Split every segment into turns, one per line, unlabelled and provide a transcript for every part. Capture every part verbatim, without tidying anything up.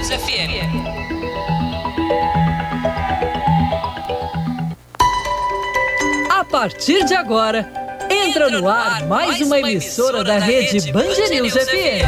News F M.
A partir de agora, entra no ar mais uma emissora da rede Band News F M.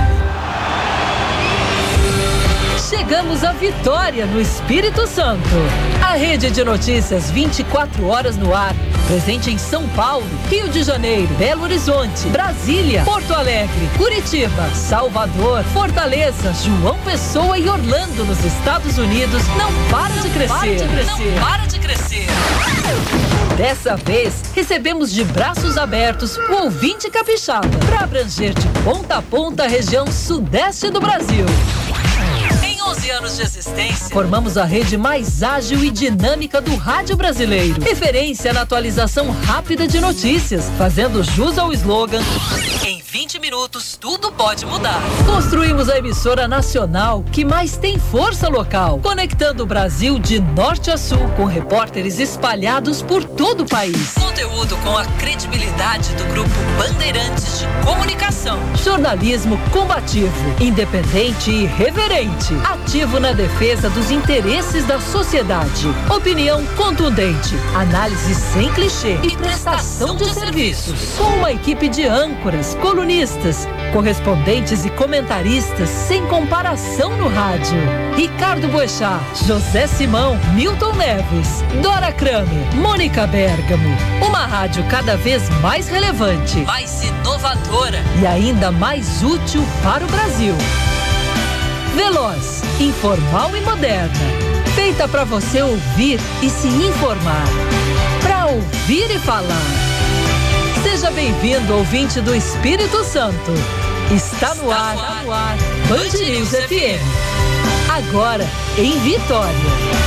Chegamos à Vitória, no Espírito Santo. A rede de notícias vinte e quatro horas no ar. Presente em São Paulo, Rio de Janeiro, Belo Horizonte, Brasília, Porto Alegre, Curitiba, Salvador, Fortaleza, João Pessoa e Orlando, nos Estados Unidos, não para de crescer.
Não para de crescer.
Dessa vez, recebemos de braços abertos o ouvinte capixaba para abranger de ponta a ponta a região sudeste do Brasil.
Em onze anos de existência,
formamos a rede mais ágil e dinâmica do rádio brasileiro. Referência na atualização rápida de notícias, fazendo jus ao slogan:
em vinte minutos, tudo pode mudar.
Construímos a emissora nacional que mais tem força local, conectando o Brasil de norte a sul, com repórteres espalhados por todo o país.
Conteúdo com a credibilidade do Grupo Bandeirantes de Comunicação.
Jornalismo combativo, independente e reverente. Ativo na defesa dos interesses da sociedade. Opinião contundente, análise sem clichê
e prestação de serviços.
Com uma equipe de âncoras, colunistas, correspondentes e comentaristas sem comparação no rádio. Ricardo Boechat, José Simão, Milton Neves, Dora Kramer, Mônica Bergamo. Uma rádio cada vez mais relevante,
mais inovadora
e ainda mais útil para o Brasil. Veloz, informal e moderna. Feita para você ouvir e se informar. Para ouvir e falar. Seja bem-vindo, ouvinte do Espírito Santo. Está no ar, está no ar, Band News F M. Agora, em Vitória.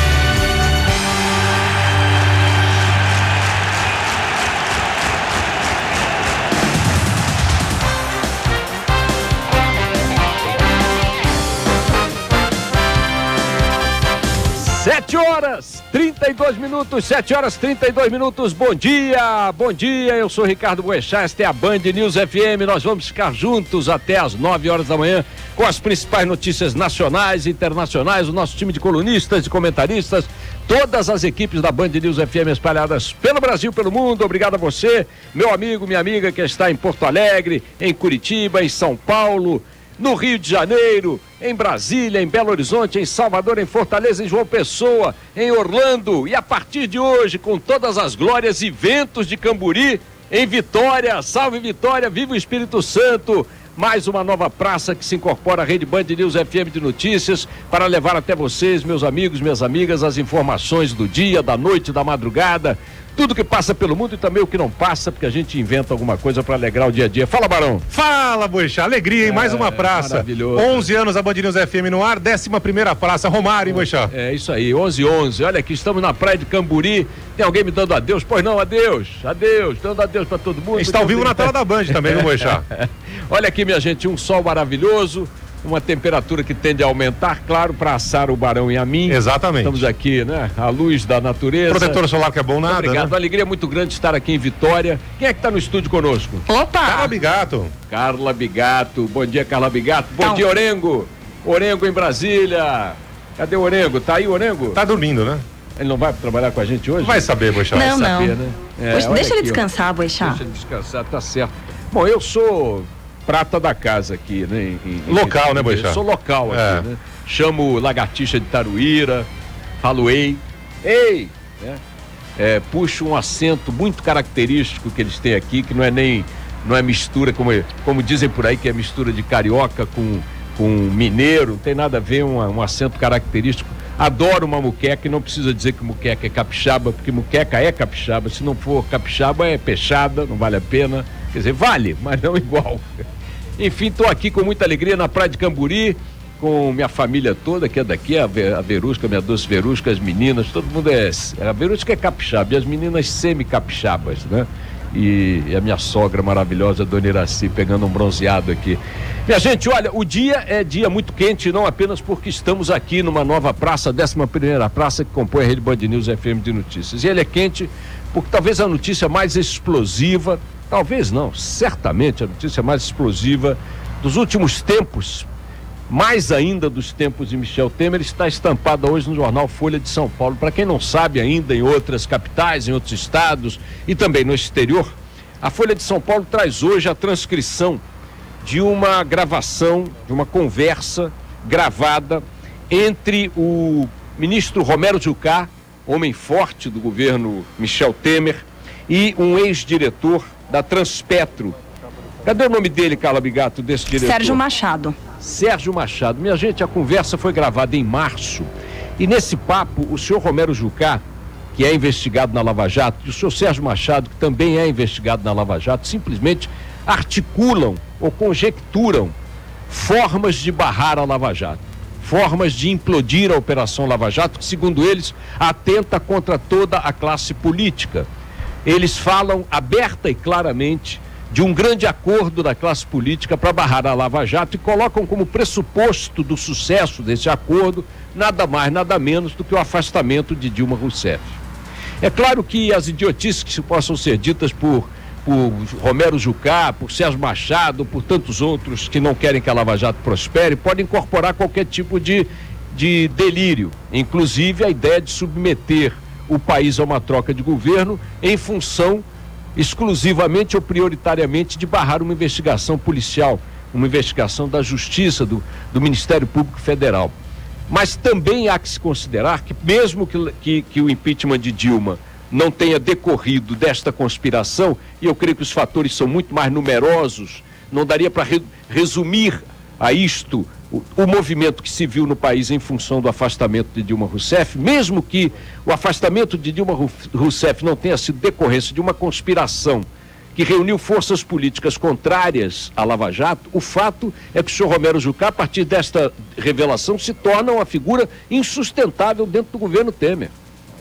Sete horas, trinta e dois minutos, sete horas, trinta e dois minutos, bom dia, bom dia, eu sou Ricardo Boechat, esta é a Band News F M, nós vamos ficar juntos até as nove horas da manhã com as principais notícias nacionais e internacionais, o nosso time de colunistas e comentaristas, todas as equipes da Band News F M espalhadas pelo Brasil, pelo mundo. Obrigado a você, meu amigo, minha amiga que está em Porto Alegre, em Curitiba, em São Paulo, no Rio de Janeiro, em Brasília, em Belo Horizonte, em Salvador, em Fortaleza, em João Pessoa, em Orlando e a partir de hoje, com todas as glórias e ventos de Camburi, em Vitória. Salve Vitória, viva o Espírito Santo! Mais uma nova praça que se incorpora à rede Band News F M de notícias para levar até vocês, meus amigos, minhas amigas, as informações do dia, da noite, da madrugada, tudo que passa pelo mundo e também o que não passa, porque a gente inventa alguma coisa para alegrar o dia a dia. Fala, Barão.
Fala, Boechat. Alegria, hein? É, mais uma praça.
Maravilhoso.
onze anos a Band News F M no ar, décima primeira praça. Romário, hein, Boechat?
É isso aí, onze onze. Olha aqui, estamos na praia de Camburi. Tem alguém me dando adeus? Pois não, adeus. Adeus. Dando adeus para todo mundo.
Está ao vivo na tela da Band também, viu, Boechat?
Olha aqui, minha gente, um sol maravilhoso. Uma temperatura que tende a aumentar, claro, para assar o Barão e a mim.
Exatamente.
Estamos aqui, né? À luz da natureza.
Protetor solar que é bom nada,
obrigado.
Né?
Uma alegria muito grande estar aqui em Vitória. Quem é que está no estúdio conosco?
Opa!
Carla Bigato.
Carla Bigato. Bom dia, Carla Bigato. Bom Não. dia, Orengo. Orengo em Brasília. Cadê o Orengo? Tá aí o Orengo?
Tá dormindo, né?
Ele não vai trabalhar com a gente hoje?
Vai saber, Boechat.
Não,
vai
não.
Saber, né? É,
Poxa, deixa
aqui,
ele descansar, Boechat.
Deixa ele descansar, tá certo. Bom, eu sou prata da casa aqui, né? Em, em,
local,
em,
né, Boechat?
Sou local aqui,
é.
né? Chamo lagartixa de Taruíra, falo ei, ei, né? É, puxo um acento muito característico que eles têm aqui, que não é nem, não é mistura, como, como dizem por aí, que é mistura de carioca com, com mineiro, não tem nada a ver, um, um acento característico. Adoro uma muqueca e não precisa dizer que muqueca é capixaba, porque muqueca é capixaba, se não for capixaba é peixada, não vale a pena. Quer dizer, vale, mas não igual. Enfim, estou aqui com muita alegria na praia de Camburi, com minha família toda, que é daqui, a Verusca, minha doce Verusca, as meninas, todo mundo é... A Verusca é capixaba e as meninas semi-capixabas, né? E, e a minha sogra maravilhosa, Dona Iraci, pegando um bronzeado aqui. Minha gente, olha, o dia é dia muito quente, não apenas porque estamos aqui numa nova praça, a décima primeira praça que compõe a rede Band News F M de notícias. E ele é quente porque talvez a notícia mais explosiva, talvez não, certamente a notícia mais explosiva dos últimos tempos mais ainda dos tempos de Michel Temer, está estampada hoje no jornal Folha de São Paulo. Para quem não sabe ainda, em outras capitais, em outros estados e também no exterior, a Folha de São Paulo traz hoje a transcrição de uma gravação, de uma conversa gravada entre o ministro Romero Jucá, homem forte do governo Michel Temer, e um ex-diretor da Transpetro. Cadê o nome dele, Carla Bigato, desse diretor?
Sérgio Machado.
Sérgio Machado. Minha gente, a conversa foi gravada em março e nesse papo o senhor Romero Jucá, que é investigado na Lava Jato, e o senhor Sérgio Machado, que também é investigado na Lava Jato, simplesmente articulam ou conjecturam formas de barrar a Lava Jato, formas de implodir a Operação Lava Jato, que, segundo eles, atenta contra toda a classe política. Eles falam aberta e claramente de um grande acordo da classe política para barrar a Lava Jato e colocam como pressuposto do sucesso desse acordo nada mais, nada menos do que o afastamento de Dilma Rousseff. É claro que as idiotices que possam ser ditas por, por Romero Jucá, por Sérgio Machado, por tantos outros que não querem que a Lava Jato prospere, podem incorporar qualquer tipo de, de delírio, inclusive a ideia de submeter o país a uma troca de governo em função exclusivamente ou prioritariamente de barrar uma investigação policial, uma investigação da Justiça, do, do Ministério Público Federal. Mas também há que se considerar que mesmo que, que, que o impeachment de Dilma não tenha decorrido desta conspiração, e eu creio que os fatores são muito mais numerosos, não daria para re, resumir a isto o, o movimento que se viu no país em função do afastamento de Dilma Rousseff, mesmo que o afastamento de Dilma Rousseff não tenha sido decorrência de uma conspiração que reuniu forças políticas contrárias à Lava Jato, o fato é que o senhor Romero Jucá, a partir desta revelação, se torna uma figura insustentável dentro do governo Temer.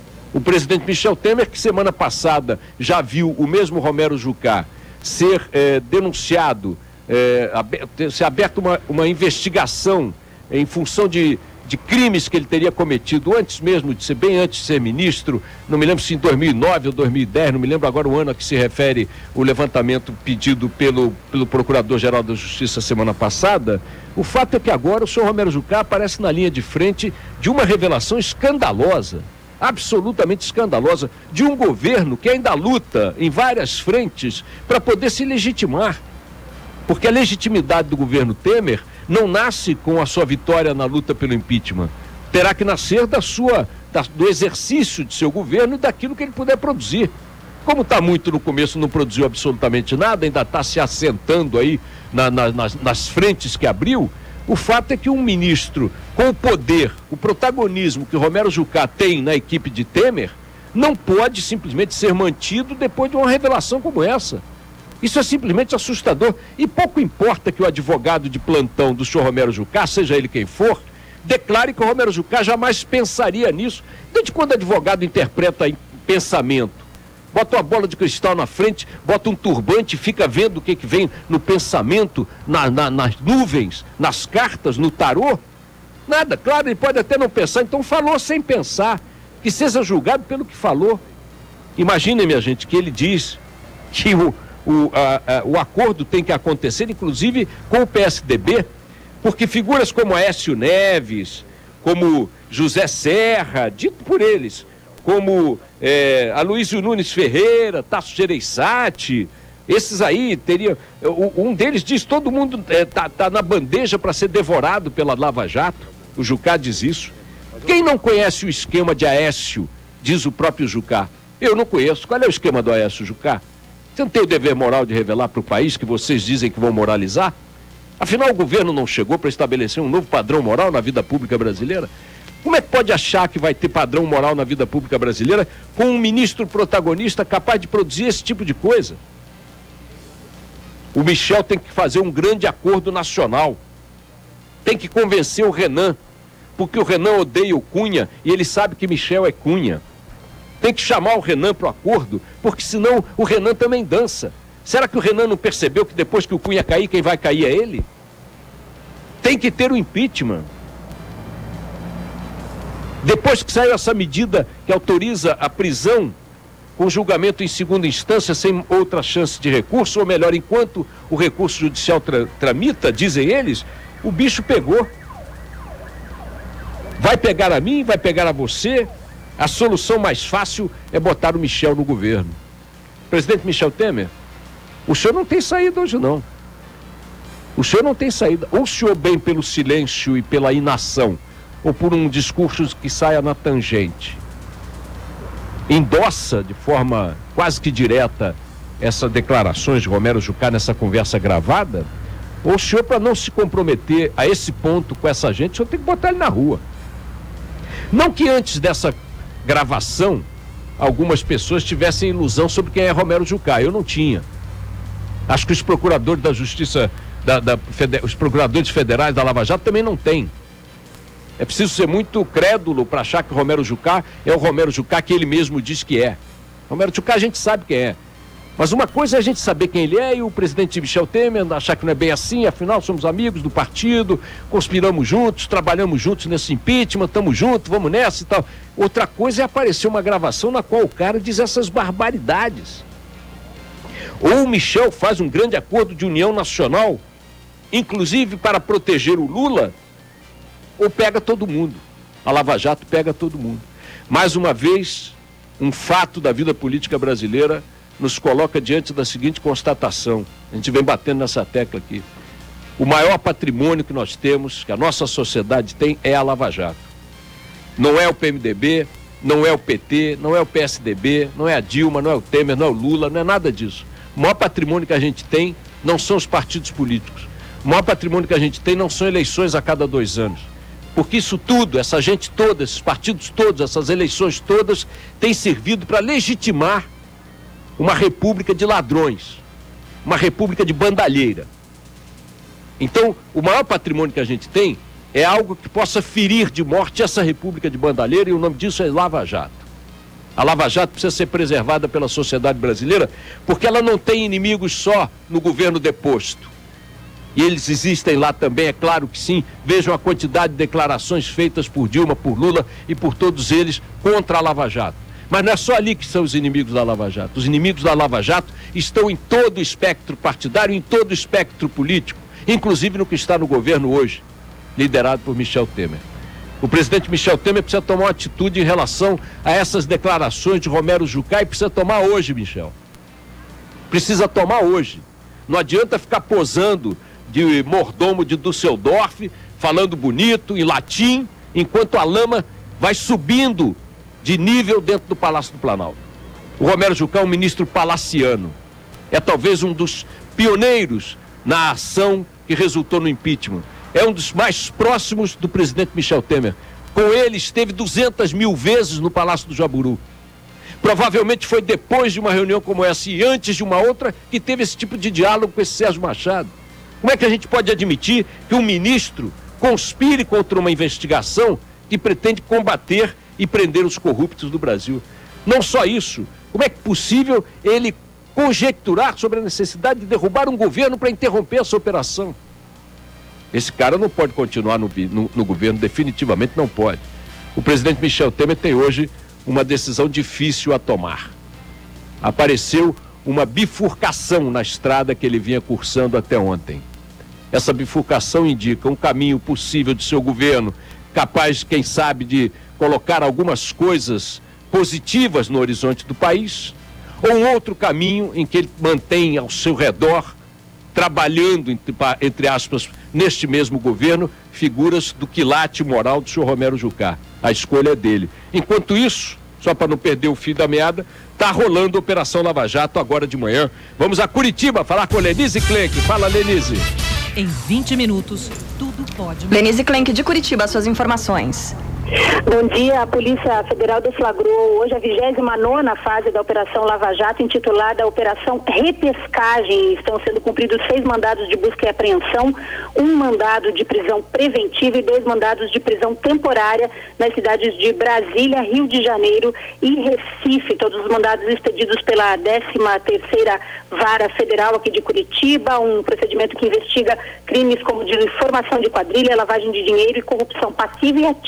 O presidente Michel Temer, que semana passada já viu o mesmo Romero Jucá ser eh, denunciado, É, aberto, ser aberta uma, uma investigação em função de, de crimes que ele teria cometido antes mesmo de ser, bem antes de ser ministro, não me lembro se em dois mil e nove ou dois mil e dez, não me lembro agora o ano a que se refere o levantamento pedido pelo, pelo Procurador-Geral da Justiça semana passada. O fato é que agora o senhor Romero Jucá aparece na linha de frente de uma revelação escandalosa, absolutamente escandalosa, de um governo que ainda luta em várias frentes para poder se legitimar. Porque a legitimidade do governo Temer não nasce com a sua vitória na luta pelo impeachment. Terá que nascer da sua, da, do exercício de seu governo e daquilo que ele puder produzir. Como está muito no começo, não produziu absolutamente nada, ainda está se assentando aí na, na, nas, nas frentes que abriu. O fato é que um ministro com o poder, o protagonismo que o Romero Jucá tem na equipe de Temer, não pode simplesmente ser mantido depois de uma revelação como essa. Isso é simplesmente assustador e pouco importa que o advogado de plantão do senhor Romero Jucá, seja ele quem for, declare que o Romero Jucá jamais pensaria nisso. Desde quando o advogado interpreta em pensamento? Bota uma bola de cristal na frente, bota um turbante e fica vendo o que, que vem no pensamento, na, na, nas nuvens, nas cartas, no tarô? Nada, claro, ele pode até não pensar, então falou sem pensar, que seja julgado pelo que falou. Imaginem, minha gente, que ele diz que o O, a, a, o acordo tem que acontecer, inclusive, com o P S D B, porque figuras como Aécio Neves, como José Serra, dito por eles, como é, Aloysio Nunes Ferreira, Tasso Gereissati, esses aí teriam... Um deles diz, todo mundo está é, tá na bandeja para ser devorado pela Lava Jato, o Jucá diz isso. Quem não conhece o esquema de Aécio, diz o próprio Jucá? Eu não conheço. Qual é o esquema do Aécio, Jucá? Você não tem o dever moral de revelar para o país que vocês dizem que vão moralizar? Afinal, o governo não chegou para estabelecer um novo padrão moral na vida pública brasileira? Como é que pode achar que vai ter padrão moral na vida pública brasileira com um ministro protagonista capaz de produzir esse tipo de coisa? O Michel tem que fazer um grande acordo nacional. Tem que convencer o Renan, porque o Renan odeia o Cunha e ele sabe que Michel é Cunha. Tem que chamar o Renan para o acordo, porque senão o Renan também dança. Será que o Renan não percebeu que depois que o Cunha cair, quem vai cair é ele? Tem que ter o impeachment. Depois que saiu essa medida que autoriza a prisão com julgamento em segunda instância, sem outra chance de recurso, ou melhor, enquanto o recurso judicial tra- tramita, dizem eles, O bicho pegou. Vai pegar a mim, vai pegar a você. A solução mais fácil é botar o Michel no governo. Presidente Michel Temer, o senhor não tem saída hoje, não. O senhor não tem saída. Ou o senhor bem pelo silêncio e pela inação, ou por um discurso que saia na tangente, endossa de forma quase que direta essas declarações de Romero Jucá nessa conversa gravada, ou o senhor, para não se comprometer a esse ponto com essa gente, o senhor tem que botar ele na rua. Não que antes dessa gravação algumas pessoas tivessem ilusão sobre quem é Romero Jucá. Eu não tinha. Acho que os procuradores da Justiça, da, da, feder, os procuradores federais da Lava Jato também não têm. É preciso ser muito crédulo para achar que o Romero Jucá é o Romero Jucá que ele mesmo diz que é. Romero Jucá a gente sabe quem é. Mas uma coisa é a gente saber quem ele é e o presidente Michel Temer achar que não é bem assim, afinal somos amigos do partido, conspiramos juntos, trabalhamos juntos nesse impeachment, estamos juntos, vamos nessa e tal. Outra coisa é aparecer uma gravação na qual o cara diz essas barbaridades. Ou o Michel faz um grande acordo de união nacional, inclusive para proteger o Lula, ou pega todo mundo. A Lava Jato pega todo mundo. Mais uma vez, um fato da vida política brasileira nos coloca diante da seguinte constatação. A gente vem batendo nessa tecla aqui. O maior patrimônio que nós temos, que a nossa sociedade tem, é a Lava Jato. Não é o P M D B, não é o P T, não é o P S D B, não é a Dilma, não é o Temer, não é o Lula, não é nada disso. O maior patrimônio que a gente tem não são os partidos políticos. O maior patrimônio que a gente tem não são eleições a cada dois anos. Porque isso tudo, essa gente toda, esses partidos todos, essas eleições todas, tem servido para legitimar uma república de ladrões, uma república de bandalheira. Então, o maior patrimônio que a gente tem é algo que possa ferir de morte essa república de bandalheira, e o nome disso é Lava Jato. A Lava Jato precisa ser preservada pela sociedade brasileira, porque ela não tem inimigos só no governo deposto. E eles existem lá também, é claro que sim. Vejam a quantidade de declarações feitas por Dilma, por Lula e por todos eles contra a Lava Jato. Mas não é só ali que são os inimigos da Lava Jato. Os inimigos da Lava Jato estão em todo o espectro partidário, em todo o espectro político, inclusive no que está no governo hoje, liderado por Michel Temer. O presidente Michel Temer precisa tomar uma atitude em relação a essas declarações de Romero Jucá, e precisa tomar hoje, Michel. Precisa tomar hoje. Não adianta ficar posando de mordomo de Düsseldorf, falando bonito, em latim, enquanto a lama vai subindo de nível dentro do Palácio do Planalto. O Romero Jucá é um ministro palaciano. É talvez um dos pioneiros na ação que resultou no impeachment. É um dos mais próximos do presidente Michel Temer. Com ele esteve duzentas mil vezes no Palácio do Jaburu. Provavelmente foi depois de uma reunião como essa e antes de uma outra que teve esse tipo de diálogo com esse Sérgio Machado. Como é que a gente pode admitir que um ministro conspire contra uma investigação que pretende combater e prender os corruptos do Brasil? Não só isso, como é que é possível ele conjecturar sobre a necessidade de derrubar um governo para interromper essa operação? Esse cara não pode continuar no, no, no governo, definitivamente não pode. O presidente Michel Temer tem hoje uma decisão difícil a tomar. Apareceu uma bifurcação na estrada que ele vinha cursando até ontem. Essa bifurcação indica um caminho possível de seu governo, capaz, quem sabe, de colocar algumas coisas positivas no horizonte do país, ou um outro caminho em que ele mantém ao seu redor, trabalhando, entre, entre aspas, neste mesmo governo, figuras do quilate moral do senhor Romero Jucá. A escolha é dele. Enquanto isso, só para não perder o fio da meada, está rolando a Operação Lava Jato agora de manhã. Vamos a Curitiba falar com Lenise Klenk. Fala, Lenise.
Em vinte minutos, tudo pode...
Lenise Klenk, de Curitiba, suas informações.
Bom dia, a Polícia Federal deflagrou hoje a vigésima nona fase da Operação Lava Jato, intitulada Operação Repescagem. Estão sendo cumpridos seis mandados de busca e apreensão, um mandado de prisão preventiva e dois mandados de prisão temporária nas cidades de Brasília, Rio de Janeiro e Recife. Todos os mandados expedidos pela décima terceira Vara Federal aqui de Curitiba, um procedimento que investiga crimes como de formação de quadrilha, lavagem de dinheiro e corrupção passiva e ativa,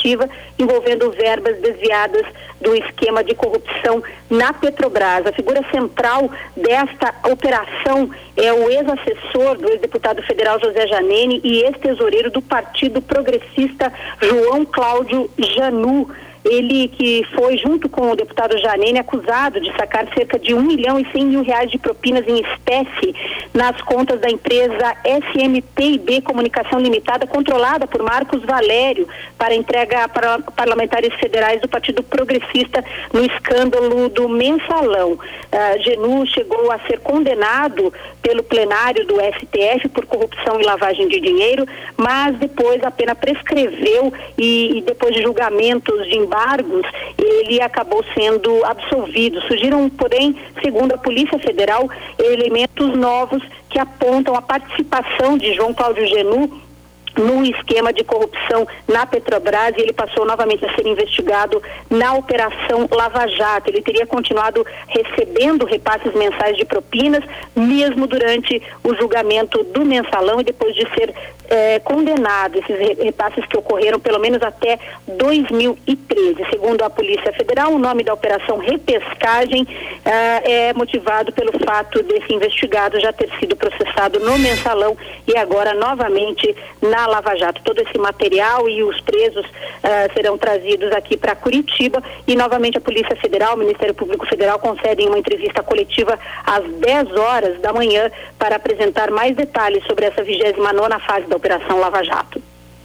envolvendo verbas desviadas do esquema de corrupção na Petrobras. A figura central desta operação é o ex-assessor do ex-deputado federal José Janene e ex-tesoureiro do Partido Progressista João Cláudio Janu. Ele que foi, junto com o deputado Janene, acusado de sacar cerca de um milhão e cem mil reais de propinas em espécie nas contas da empresa S M P I B Comunicação Limitada, controlada por Marcos Valério, para entrega para parlamentares federais do Partido Progressista no escândalo do Mensalão. Uh, Genu chegou a ser condenado pelo plenário do S T F por corrupção e lavagem de dinheiro, mas depois a pena prescreveu e, e depois de julgamentos de embargos, ele acabou sendo absolvido. Surgiram, porém, segundo a Polícia Federal, elementos novos que apontam a participação de João Cláudio Genu no esquema de corrupção na Petrobras, e ele passou novamente a ser investigado na Operação Lava Jato. Ele teria continuado recebendo repasses mensais de propinas, mesmo durante o julgamento do Mensalão e depois de ser eh, condenado. Esses repasses que ocorreram pelo menos até dois mil e treze. Segundo a Polícia Federal, o nome da Operação Repescagem eh, é motivado pelo fato desse investigado já ter sido processado no Mensalão e agora novamente na Lava Jato. Todo esse material e os presos uh, serão trazidos aqui para Curitiba e novamente a Polícia Federal, o Ministério Público Federal concedem uma entrevista coletiva às dez horas da manhã para apresentar mais detalhes sobre essa vigésima nona fase da Operação Lava Jato.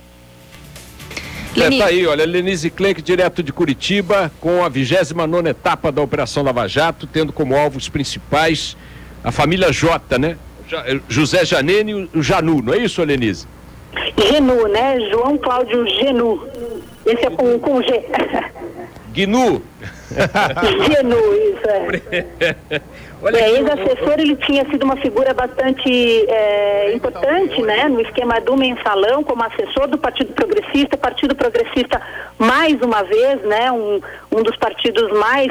É, tá aí, olha, Lenise Klenk, direto de Curitiba, com a vigésima nona etapa da Operação Lava Jato, tendo como alvos principais a família J, né? José Janene e o Janu, não é isso, Lenise?
Genu, né? João Cláudio Genu. Esse é com, com G.
Gnu.
Genu, isso é. Olha é, ex-assessor, ele tinha sido uma figura bastante é, importante, né, no esquema do Mensalão, como assessor do Partido Progressista, Partido Progressista mais uma vez, né, um, um dos partidos mais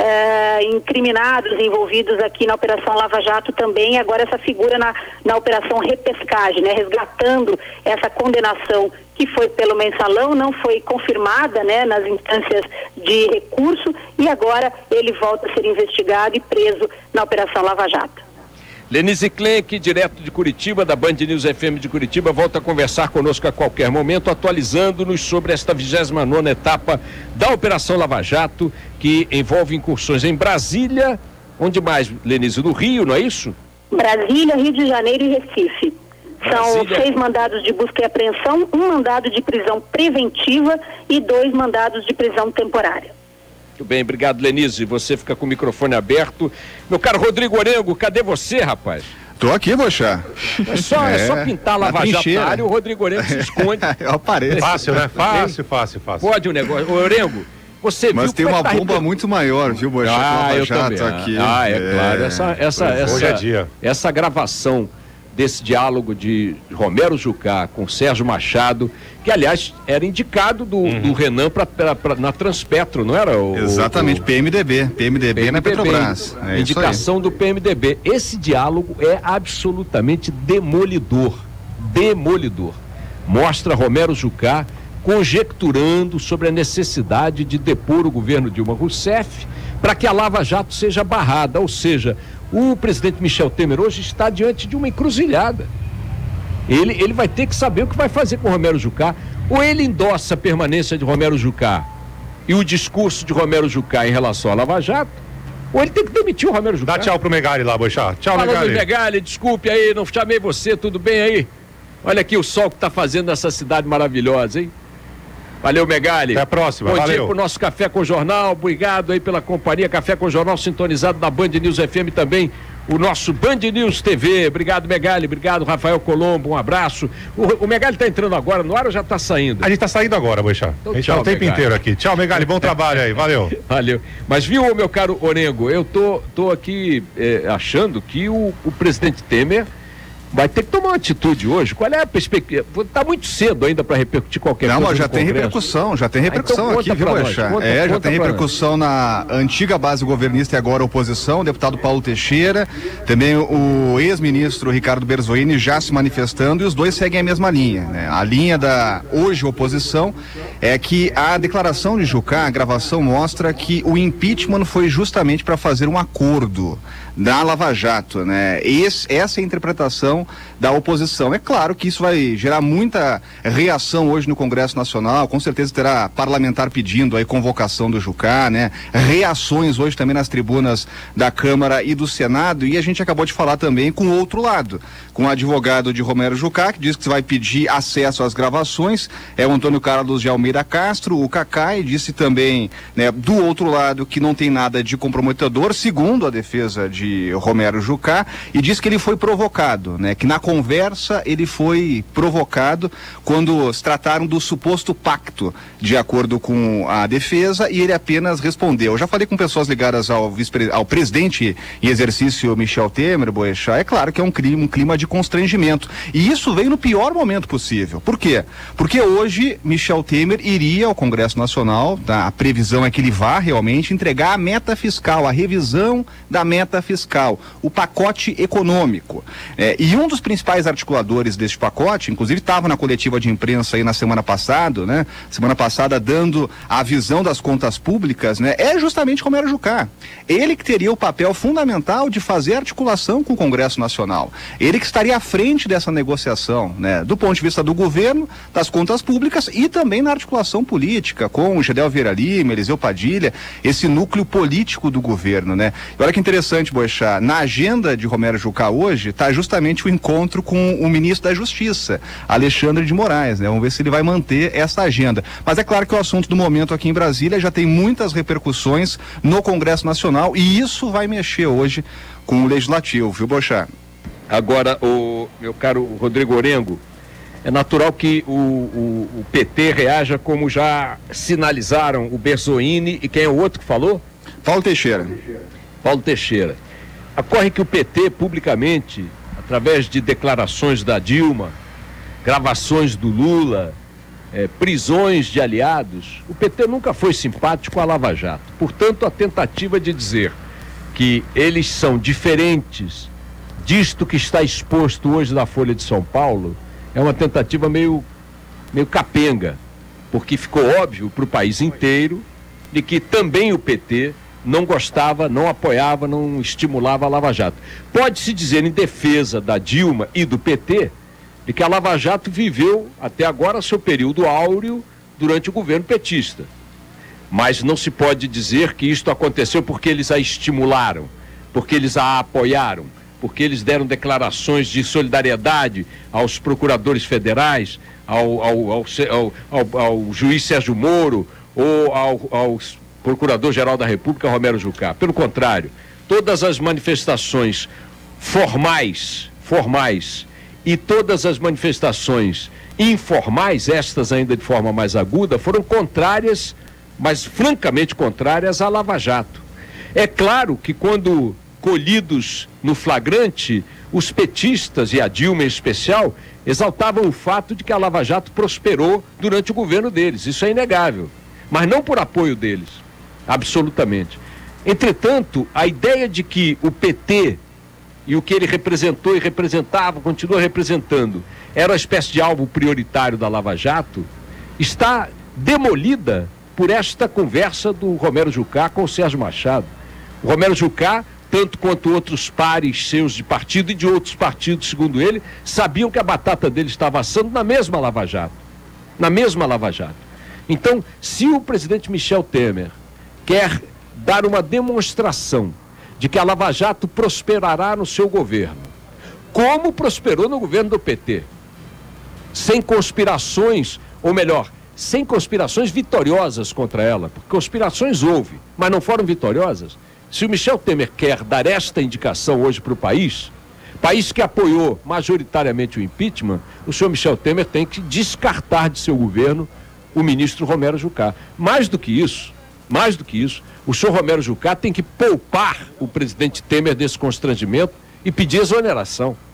é, incriminados, envolvidos aqui na Operação Lava Jato também, agora essa figura na, na Operação Repescagem, né, resgatando essa condenação que foi pelo Mensalão, não foi confirmada, né, nas instâncias de recurso, e agora ele volta a ser investigado e preso na Operação Lava Jato.
Lenise Klenk, direto de Curitiba, da Band News F M de Curitiba, volta a conversar conosco a qualquer momento, atualizando-nos sobre esta vigésima nona etapa da Operação Lava Jato, que envolve incursões em Brasília, onde mais, Lenise? No Rio, não é isso?
Brasília, Rio de Janeiro e Recife. São
Brasília.
seis mandados de busca e apreensão, um mandado de prisão preventiva e dois mandados de prisão temporária.
Muito bem, obrigado, Lenise. Você fica com o microfone aberto. Meu caro Rodrigo Orengo, cadê você, rapaz?
Tô aqui, Bochá.
É só, é, é só pintar Lava Jato na área, o Rodrigo Orengo se esconde.
Eu apareço.
Fácil, né? Fácil, fácil, fácil.
Pode o um negócio. Ô, Orengo, você
Mas
viu
tem
como
uma
é que tá
bomba
repre...
muito maior, viu, Bochá?
Ah,
Lava
eu
Jato
também.
aqui.
Ah, é, é claro. Essa, essa, essa,
hoje é dia.
essa gravação desse diálogo de Romero Jucá com Sérgio Machado, que aliás era indicado do, uhum. do Renan pra, pra, pra, na Transpetro, não era? O,
Exatamente, o, P M D B, P M D B, P M D B na Petrobras.
É indicação do P M D B. Esse diálogo é absolutamente demolidor, demolidor. Mostra Romero Jucá conjecturando sobre a necessidade de depor o governo Dilma Rousseff para que a Lava Jato seja barrada, ou seja, o presidente Michel Temer hoje está diante de uma encruzilhada. Ele, ele vai ter que saber o que vai fazer com o Romero Jucá, ou ele endossa a permanência de Romero Jucá e o discurso de Romero Jucá em relação à Lava Jato, ou ele tem que demitir o Romero Jucá.
Dá tchau pro Megali lá, Boixá. Tchau,
Fala,
Megali.
Megali, desculpe aí, não chamei você, tudo bem aí? Olha aqui o sol que está fazendo nessa cidade maravilhosa, hein? Valeu, Megali.
Até a próxima,
Bom
valeu.
dia pro nosso Café com Jornal, obrigado aí pela companhia, Café com Jornal sintonizado na Band News F M também, o nosso Band News T V, obrigado, Megali, obrigado, Rafael Colombo, um abraço. O, o Megali tá entrando agora no ar ou já tá saindo?
A gente tá saindo agora, Boixá.
Então,
a gente
tchau,
tá o tempo
Megali.
inteiro aqui. Tchau, Megali, bom trabalho aí, valeu.
Valeu. Mas viu, meu caro Orengo, eu tô, tô aqui é, achando que o, o presidente Temer vai ter que tomar uma atitude hoje. Qual é a perspectiva? Está muito cedo ainda para repercutir qualquer
Não,
coisa.
Não, mas já tem
Congresso.
repercussão, já tem repercussão
ah, então
aqui, viu, Boechat? É,
conta,
já tem repercussão na antiga base governista e agora oposição, o deputado Paulo Teixeira, também o ex-ministro Ricardo Berzoini já se manifestando, e os dois seguem a mesma linha, né? A linha da hoje oposição é que a declaração de Jucá, a gravação mostra que o impeachment foi justamente para fazer um acordo da Lava Jato, né? Esse, essa é a interpretação da oposição. É claro que isso vai gerar muita reação hoje no Congresso Nacional, com certeza terá parlamentar pedindo aí convocação do Jucá, né? Reações hoje também nas tribunas da Câmara e do Senado, e a gente acabou de falar também com o outro lado, com o advogado de Romero Jucá, que diz que vai pedir acesso às gravações, é o Antônio Carlos de Almeida Castro, o Cacai, disse também, né, do outro lado que não tem nada de comprometedor, segundo a defesa de de Romero Jucá, e diz que ele foi provocado, né? Que na conversa ele foi provocado quando se trataram do suposto pacto, de acordo com a defesa, e ele apenas respondeu. Eu já falei com pessoas ligadas ao, vice ao presidente em exercício Michel Temer, Boechat, é claro que é um clima, um clima de constrangimento, e isso veio no pior momento possível. Por quê? Porque hoje Michel Temer iria ao Congresso Nacional, tá? A previsão é que ele vá realmente entregar a meta fiscal, a revisão da meta fiscal fiscal, o pacote econômico. É, e um dos principais articuladores deste pacote, inclusive estava na coletiva de imprensa aí na semana passada, né? Semana passada dando a visão das contas públicas, né? É justamente Romero Jucá. Ele que teria o papel fundamental de fazer articulação com o Congresso Nacional. Ele que estaria à frente dessa negociação, né? Do ponto de vista do governo, das contas públicas e também na articulação política com o Gedel Vieira Lima, Eliseu Padilha, esse núcleo político do governo, né? E olha que interessante, Boechat, na agenda de Romero Jucá hoje está justamente o encontro com o ministro da Justiça, Alexandre de Moraes, né? Vamos ver se ele vai manter essa agenda. Mas é claro que o assunto do momento aqui em Brasília já tem muitas repercussões no Congresso Nacional e isso vai mexer hoje com o Legislativo, viu, Boechat?
Agora, o meu caro Rodrigo Orengo, é natural que o, o, o P T reaja como já sinalizaram o Berzoini e quem é o outro que falou?
Paulo Teixeira.
Paulo Teixeira. Ocorre que o P T, publicamente, através de declarações da Dilma, gravações do Lula, eh, prisões de aliados, o P T nunca foi simpático à Lava Jato. Portanto, a tentativa de dizer que eles são diferentes disto que está exposto hoje na Folha de São Paulo é uma tentativa meio, meio capenga, porque ficou óbvio para o país inteiro de que também o P T não gostava, não apoiava, não estimulava a Lava Jato. Pode-se dizer em defesa da Dilma e do P T de que a Lava Jato viveu até agora seu período áureo durante o governo petista. Mas não se pode dizer que isto aconteceu porque eles a estimularam, porque eles a apoiaram, porque eles deram declarações de solidariedade aos procuradores federais, ao, ao, ao, ao, ao, ao juiz Sérgio Moro ou ao, aos Procurador-Geral da República, Romero Jucá. Pelo contrário, todas as manifestações formais, formais e todas as manifestações informais, estas ainda de forma mais aguda, foram contrárias, mas francamente contrárias à Lava Jato. É claro que quando colhidos no flagrante, os petistas e a Dilma em especial exaltavam o fato de que a Lava Jato prosperou durante o governo deles. Isso é inegável, mas não por apoio deles. Absolutamente. Entretanto, a ideia de que o P T e o que ele representou e representava, continua representando, era uma espécie de alvo prioritário da Lava Jato, está demolida por esta conversa do Romero Jucá com o Sérgio Machado. O Romero Jucá, tanto quanto outros pares seus de partido e de outros partidos, segundo ele, sabiam que a batata dele estava assando na mesma Lava Jato. Na mesma Lava Jato. Então, se o presidente Michel Temer quer dar uma demonstração de que a Lava Jato prosperará no seu governo, como prosperou no governo do P T, sem conspirações, ou melhor, sem conspirações vitoriosas contra ela, porque conspirações houve, mas não foram vitoriosas. Se o Michel Temer quer dar esta indicação hoje para o país, país que apoiou majoritariamente o impeachment, o senhor Michel Temer tem que descartar de seu governo o ministro Romero Jucá. Mais do que isso, mais do que isso, o senhor Romero Jucá tem que poupar o presidente Temer desse constrangimento e pedir exoneração.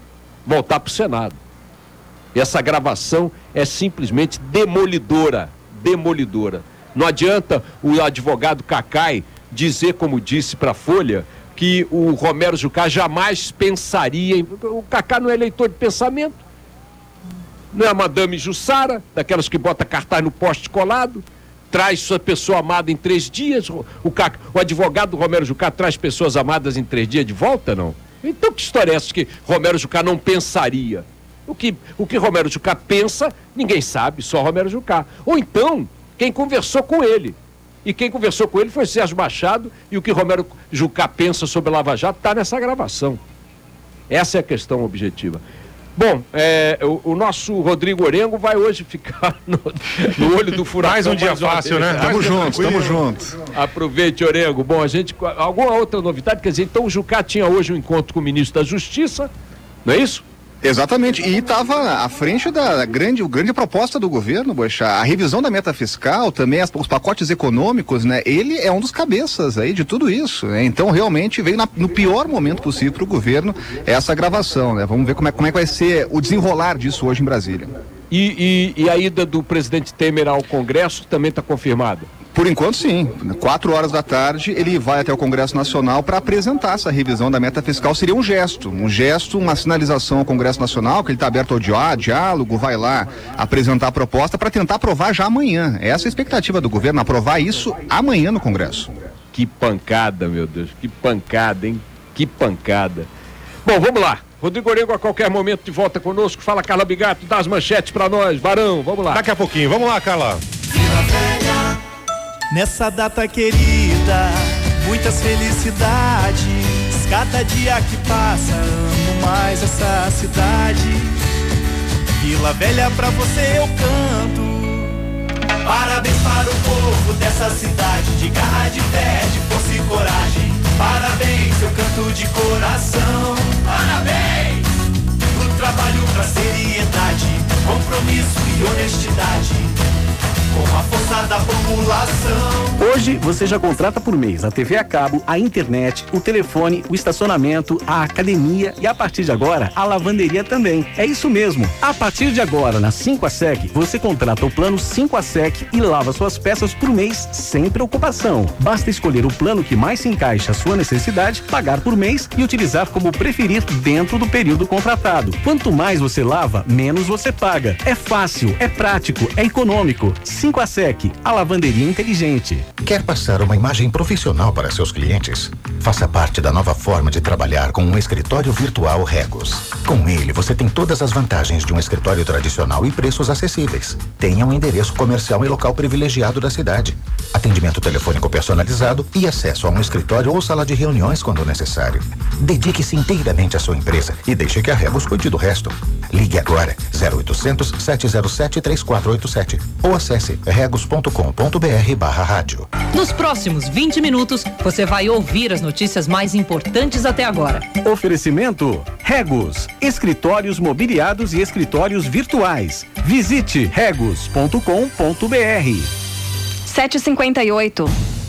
voltar para o Senado. E essa gravação é simplesmente demolidora, demolidora. Não adianta o advogado Cacai dizer, como disse para a Folha, que o Romero Jucá jamais pensaria em... O Cacá não é leitor de pensamento, não é a Madame Jussara, daquelas que bota cartaz no poste colado, traz sua pessoa amada em três dias. O, Cacá, o advogado Romero Jucá traz pessoas amadas em três dias de volta, não? Então que história é essa que Romero Jucá não pensaria? O que, o que Romero Jucá pensa, ninguém sabe, só Romero Jucá. Ou então, quem conversou com ele. E quem conversou com ele foi Sérgio Machado, e o que Romero Jucá pensa sobre Lava Jato está nessa gravação. Essa é a questão objetiva. Bom, é, o, o nosso Rodrigo Orengo vai hoje ficar no, no olho do furacão.
Mais um dia mais fácil, né?
Tamo junto, tamo junto.
Aproveite, Orengo. Bom, a gente... Alguma outra novidade? Quer dizer, então o Jucá tinha hoje um encontro com o ministro da Justiça, não é isso?
Exatamente, e estava à frente da grande, grande proposta do governo, Boechat, a revisão da meta fiscal, também as, os pacotes econômicos, né? Ele é um dos cabeças aí de tudo isso, né? Então realmente veio na, no pior momento possível para o governo essa gravação, né? Vamos ver como é, como é que vai ser o desenrolar disso hoje em Brasília.
E, e, e a ida do presidente Temer ao Congresso também está confirmada?
Por enquanto, sim. Quatro horas da tarde, ele vai até o Congresso Nacional para apresentar essa revisão da meta fiscal. Seria um gesto, um gesto, uma sinalização ao Congresso Nacional, que ele está aberto ao diálogo, vai lá apresentar a proposta para tentar aprovar já amanhã. Essa é a expectativa do governo, aprovar isso amanhã no Congresso.
Que pancada, meu Deus, que pancada, hein? Que pancada. Bom, vamos lá. Rodrigo Orengo a qualquer momento de volta conosco. Fala, Carla Bigato, dá as manchetes para nós. Varão, vamos lá.
Daqui a pouquinho, vamos lá, Carla.
Nessa data querida, muitas felicidades. Cada dia que passa, amo mais essa cidade. Vila Velha, pra você eu canto. Parabéns para o povo dessa cidade, de garra, de fé, de força e coragem. Parabéns, eu canto de coração. Parabéns pro trabalho, pra seriedade, compromisso e honestidade, com a força da população.
Hoje você já contrata por mês a T V a cabo, a internet, o telefone, o estacionamento, a academia e a partir de agora a lavanderia também. É isso mesmo. A partir de agora na cinco A S E C você contrata o plano cinco A S E C e lava suas peças por mês sem preocupação. Basta escolher o plano que mais se encaixa à sua necessidade, pagar por mês e utilizar como preferir dentro do período contratado. Quanto mais você lava, menos você paga. É fácil, é prático, é econômico. cinco A S E C, a lavanderia inteligente.
Quer passar uma imagem profissional para seus clientes? Faça parte da nova forma de trabalhar com um escritório virtual Regus. Com ele, você tem todas as vantagens de um escritório tradicional e preços acessíveis. Tenha um endereço comercial e local privilegiado da cidade, atendimento telefônico personalizado e acesso a um escritório ou sala de reuniões quando necessário. Dedique-se inteiramente à sua empresa e deixe que a Regus cuide do resto. Ligue agora zero oitocentos, sete zero sete, três quatro oito sete ou acesse regus ponto com ponto br barra rádio.
Nos próximos vinte minutos, você vai ouvir as notícias mais importantes até agora.
Oferecimento Regus, escritórios mobiliados e escritórios virtuais. Visite regus ponto com ponto br.
sete e cinquenta e oito.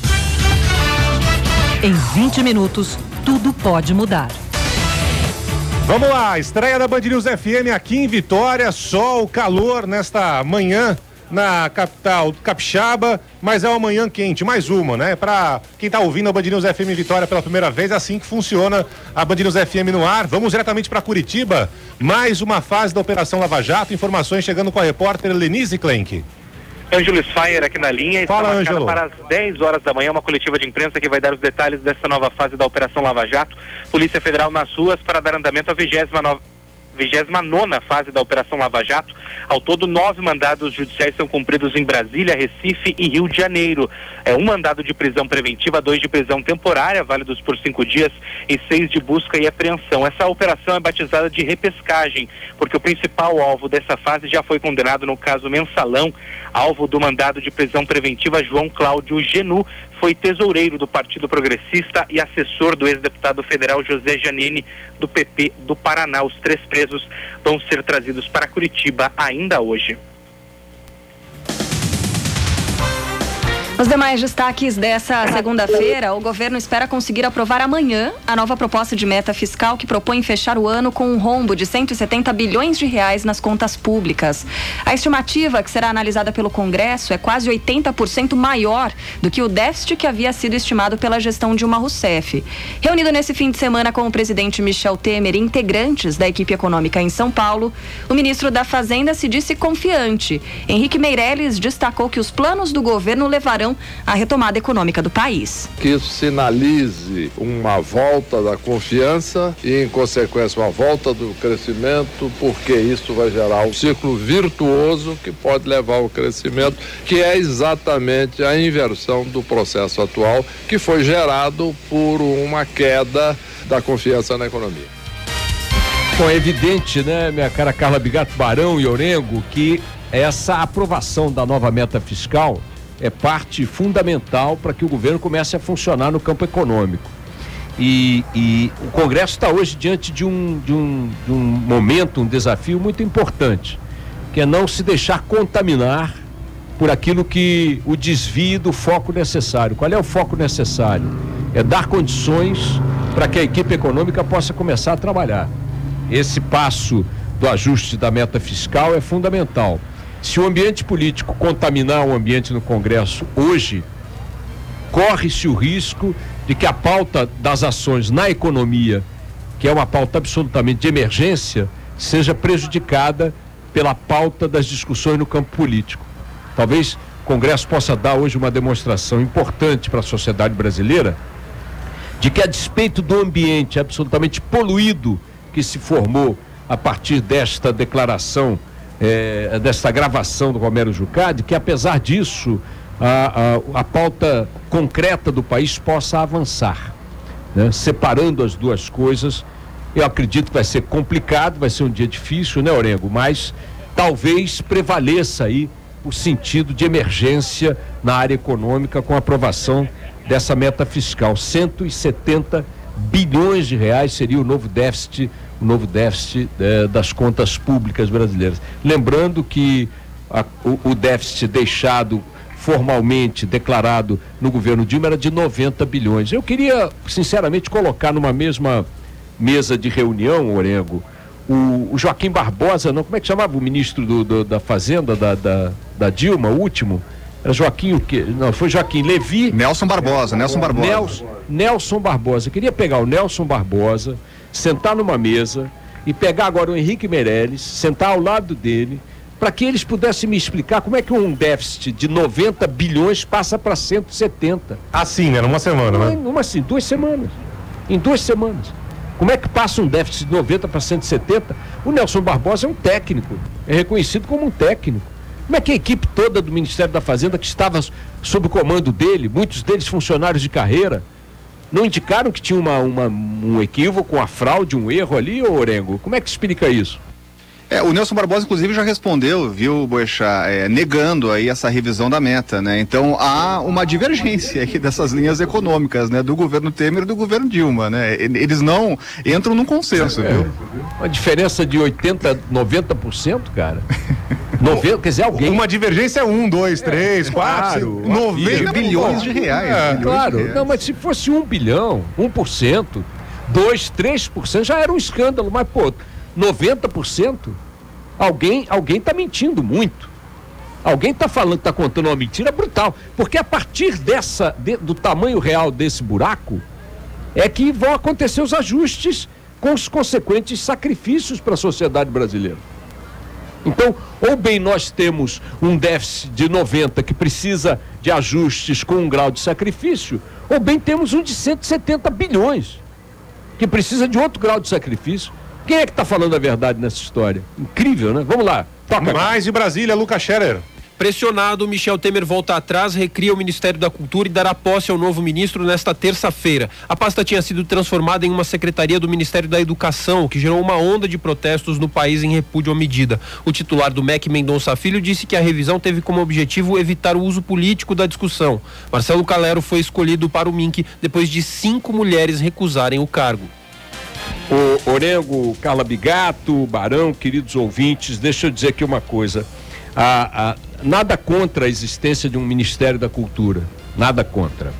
Em vinte minutos, tudo pode mudar.
Vamos lá, estreia da Band News F M aqui em Vitória, sol, calor nesta manhã na capital capixaba, mas é uma manhã quente, mais uma, né? Para quem tá ouvindo a Band News F M Vitória pela primeira vez, é assim que funciona a Band News F M no ar. Vamos diretamente para Curitiba, mais uma fase da Operação Lava Jato, informações chegando com a repórter Lenise Klenk.
Ângelo Sfaier aqui na linha.
Fala,
está
Ângelo.
Para as dez horas da manhã, uma coletiva de imprensa que vai dar os detalhes dessa nova fase da Operação Lava Jato. Polícia Federal nas ruas para dar andamento à vigésima nova... vigésima nona fase da Operação Lava Jato. Ao todo, nove mandados judiciais são cumpridos em Brasília, Recife e Rio de Janeiro. É um mandado de prisão preventiva, dois de prisão temporária, válidos por cinco dias, e seis de busca e apreensão. Essa operação é batizada de repescagem, porque o principal alvo dessa fase já foi condenado no caso Mensalão. Alvo do mandado de prisão preventiva, João Cláudio Genu, foi tesoureiro do Partido Progressista e assessor do ex-deputado federal José Janine, do P P do Paraná. Os três presos vão ser trazidos para Curitiba ainda hoje.
Os demais destaques dessa segunda-feira, o governo espera conseguir aprovar amanhã a nova proposta de meta fiscal que propõe fechar o ano com um rombo de cento e setenta bilhões de reais nas contas públicas. A estimativa que será analisada pelo Congresso é quase oitenta por cento maior do que o déficit que havia sido estimado pela gestão Dilma Rousseff. Reunido nesse fim de semana com o presidente Michel Temer e integrantes da equipe econômica em São Paulo, o ministro da Fazenda se disse confiante. Henrique Meirelles destacou que os planos do governo levarão à retomada econômica do país.
Que isso sinalize uma volta da confiança e, em consequência, uma volta do crescimento, porque isso vai gerar um ciclo virtuoso que pode levar ao crescimento, que é exatamente a inversão do processo atual, que foi gerado por uma queda da confiança na economia.
Bom, é evidente, né, minha cara Carla Bigato, Barão e Orengo, que essa aprovação da nova meta fiscal é parte fundamental para que o governo comece a funcionar no campo econômico. E, e o Congresso está hoje diante de um, de, um, de um momento, um desafio muito importante, que é não se deixar contaminar por aquilo que o desvie do foco necessário. Qual é o foco necessário? É dar condições para que a equipe econômica possa começar a trabalhar. Esse passo do ajuste da meta fiscal é fundamental. Se o ambiente político contaminar o ambiente no Congresso hoje, corre-se o risco de que a pauta das ações na economia, que é uma pauta absolutamente de emergência, seja prejudicada pela pauta das discussões no campo político. Talvez o Congresso possa dar hoje uma demonstração importante para a sociedade brasileira de que, a despeito do ambiente absolutamente poluído que se formou a partir desta declaração, É, desta gravação do Romero Jucá, de que, apesar disso, a, a, a pauta concreta do país possa avançar, né? Separando as duas coisas. Eu acredito que vai ser complicado, vai ser um dia difícil, né, Orengo? Mas talvez prevaleça aí o sentido de emergência na área econômica com a aprovação dessa meta fiscal. cento e setenta bilhões de reais seria o novo déficit o novo déficit eh, das contas públicas brasileiras. Lembrando que a, o, o déficit deixado formalmente declarado no governo Dilma era de noventa bilhões. Eu queria, sinceramente, colocar numa mesma mesa de reunião, Orengo, o, o Joaquim Barbosa, não, como é que chamava o ministro do, do, da Fazenda, da, da, da Dilma, o último? Era Joaquim o quê? Não, foi Joaquim Levi.
Nelson Barbosa, Nelson Barbosa.
Nelson, Nelson Barbosa. Eu queria pegar o Nelson Barbosa, sentar numa mesa e pegar agora o Henrique Meirelles, sentar ao lado dele, para que eles pudessem me explicar como é que um déficit de noventa bilhões passa para cento e setenta.
Assim, né? Numa semana, né?
Numa assim, duas semanas. Em duas semanas. Como é que passa um déficit de noventa para cento e setenta? O Nelson Barbosa é um técnico, é reconhecido como um técnico. Como é que a equipe toda do Ministério da Fazenda, que estava sob o comando dele, muitos deles funcionários de carreira, não indicaram que tinha uma, uma, um equívoco, uma fraude, um erro ali, ô Orengo? Como é que explica isso?
É, o Nelson Barbosa, inclusive, já respondeu, viu, Boechat, é, negando aí essa revisão da meta, né? Então, há uma divergência aí dessas linhas econômicas, né? Do governo Temer e do governo Dilma, né? Eles não entram num consenso, é, viu?
Uma diferença de oitenta, noventa por cento, cara. noventa, quer dizer, alguém...
Uma divergência é um, dois, três, é, quatro,
claro, noventa bilhões de reais.
É,
bilhões
claro,
de reais.
Não, mas se fosse um bilhão, um por cento, dois, três por cento, já era um escândalo, mas, pô, noventa por cento, alguém alguém está mentindo muito. Alguém está falando, está contando uma mentira brutal, porque a partir dessa, de, do tamanho real desse buraco, é que vão acontecer os ajustes com os consequentes sacrifícios para a sociedade brasileira. Então, ou bem nós temos um déficit de noventa que precisa de ajustes com um grau de sacrifício, ou bem temos um de cento e setenta bilhões que precisa de outro grau de sacrifício. Quem é que está falando a verdade nessa história? Incrível, né? Vamos lá. Toca.
Mais de Brasília, Lucas Scherer.
Pressionado, Michel Temer volta atrás, recria o Ministério da Cultura e dará posse ao novo ministro nesta terça-feira. A pasta tinha sido transformada em uma secretaria do Ministério da Educação, o que gerou uma onda de protestos no país em repúdio à medida. O titular do M E C, Mendonça Filho, disse que a revisão teve como objetivo evitar o uso político da discussão. Marcelo Calero foi escolhido para o M I N C depois de cinco mulheres recusarem o cargo.
O Orengo, Carla Bigato, Barão, queridos ouvintes, deixa eu dizer aqui uma coisa. A, a, nada contra a existência de um Ministério da Cultura, nada contra.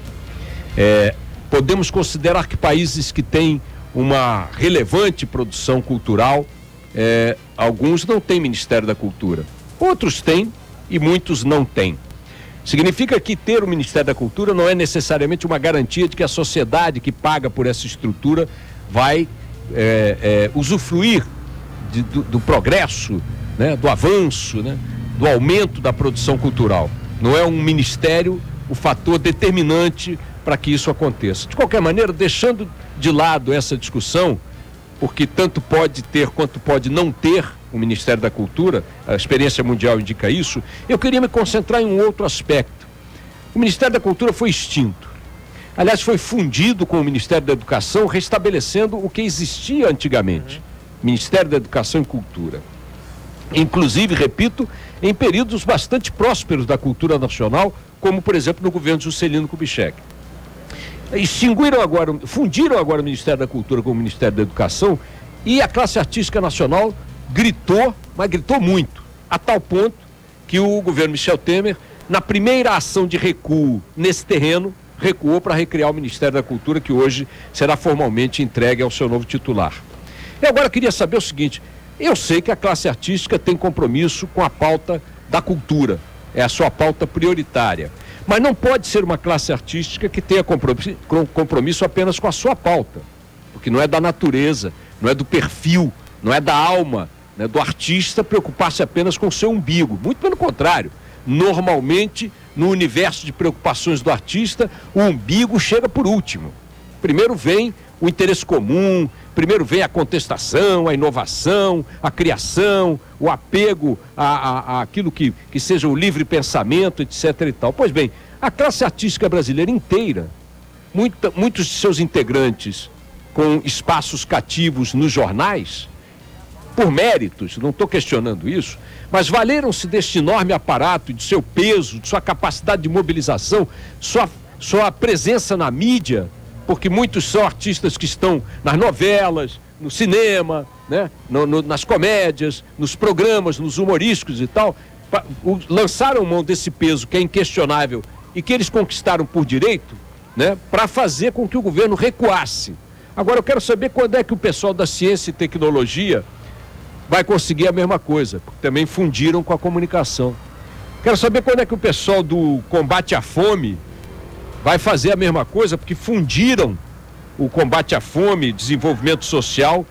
É, podemos considerar que países que têm uma relevante produção cultural, é, alguns não têm Ministério da Cultura, outros têm e muitos não têm. Significa que ter o Ministério da Cultura não é necessariamente uma garantia de que a sociedade que paga por essa estrutura vai é, é, usufruir de, do, do progresso, né, do avanço, né, do aumento da produção cultural. Não é um ministério o fator determinante para que isso aconteça. De qualquer maneira, deixando de lado essa discussão, porque tanto pode ter quanto pode não ter o Ministério da Cultura, a experiência mundial indica isso, eu queria me concentrar em um outro aspecto. O Ministério da Cultura foi extinto. Aliás, foi fundido com o Ministério da Educação, restabelecendo o que existia antigamente. Ministério da Educação e Cultura. Inclusive, repito, em períodos bastante prósperos da cultura nacional, como, por exemplo, no governo Juscelino Kubitschek. Extinguiram agora, fundiram agora o Ministério da Cultura com o Ministério da Educação e a classe artística nacional gritou, mas gritou muito, a tal ponto que o governo Michel Temer, na primeira ação de recuo nesse terreno, recuou para recriar o Ministério da Cultura, que hoje será formalmente entregue ao seu novo titular. E agora eu queria saber o seguinte: eu sei que a classe artística tem compromisso com a pauta da cultura, é a sua pauta prioritária, mas não pode ser uma classe artística que tenha compromisso, compromisso apenas com a sua pauta, porque não é da natureza, não é do perfil, não é da alma, né, do artista preocupar-se apenas com o seu umbigo. Muito pelo contrário. Normalmente, no universo de preocupações do artista, o umbigo chega por último. Primeiro vem o interesse comum, primeiro vem a contestação, a inovação, a criação, o apego a, a, a aquilo que, que seja o livre pensamento, etc e tal. Pois bem, a classe artística brasileira inteira, muita, muitos de seus integrantes com espaços cativos nos jornais, por méritos, não estou questionando isso, mas valeram-se deste enorme aparato, de seu peso, de sua capacidade de mobilização, sua, sua presença na mídia, porque muitos são artistas que estão nas novelas, no cinema, né, no, no, nas comédias, nos programas, nos humorísticos e tal, pra, o, lançaram mão desse peso que é inquestionável e que eles conquistaram por direito, né, para fazer com que o governo recuasse. Agora eu quero saber quando é que o pessoal da ciência e tecnologia vai conseguir a mesma coisa, porque também fundiram com a comunicação. Quero saber quando é que o pessoal do combate à fome vai fazer a mesma coisa, porque fundiram o combate à fome, desenvolvimento social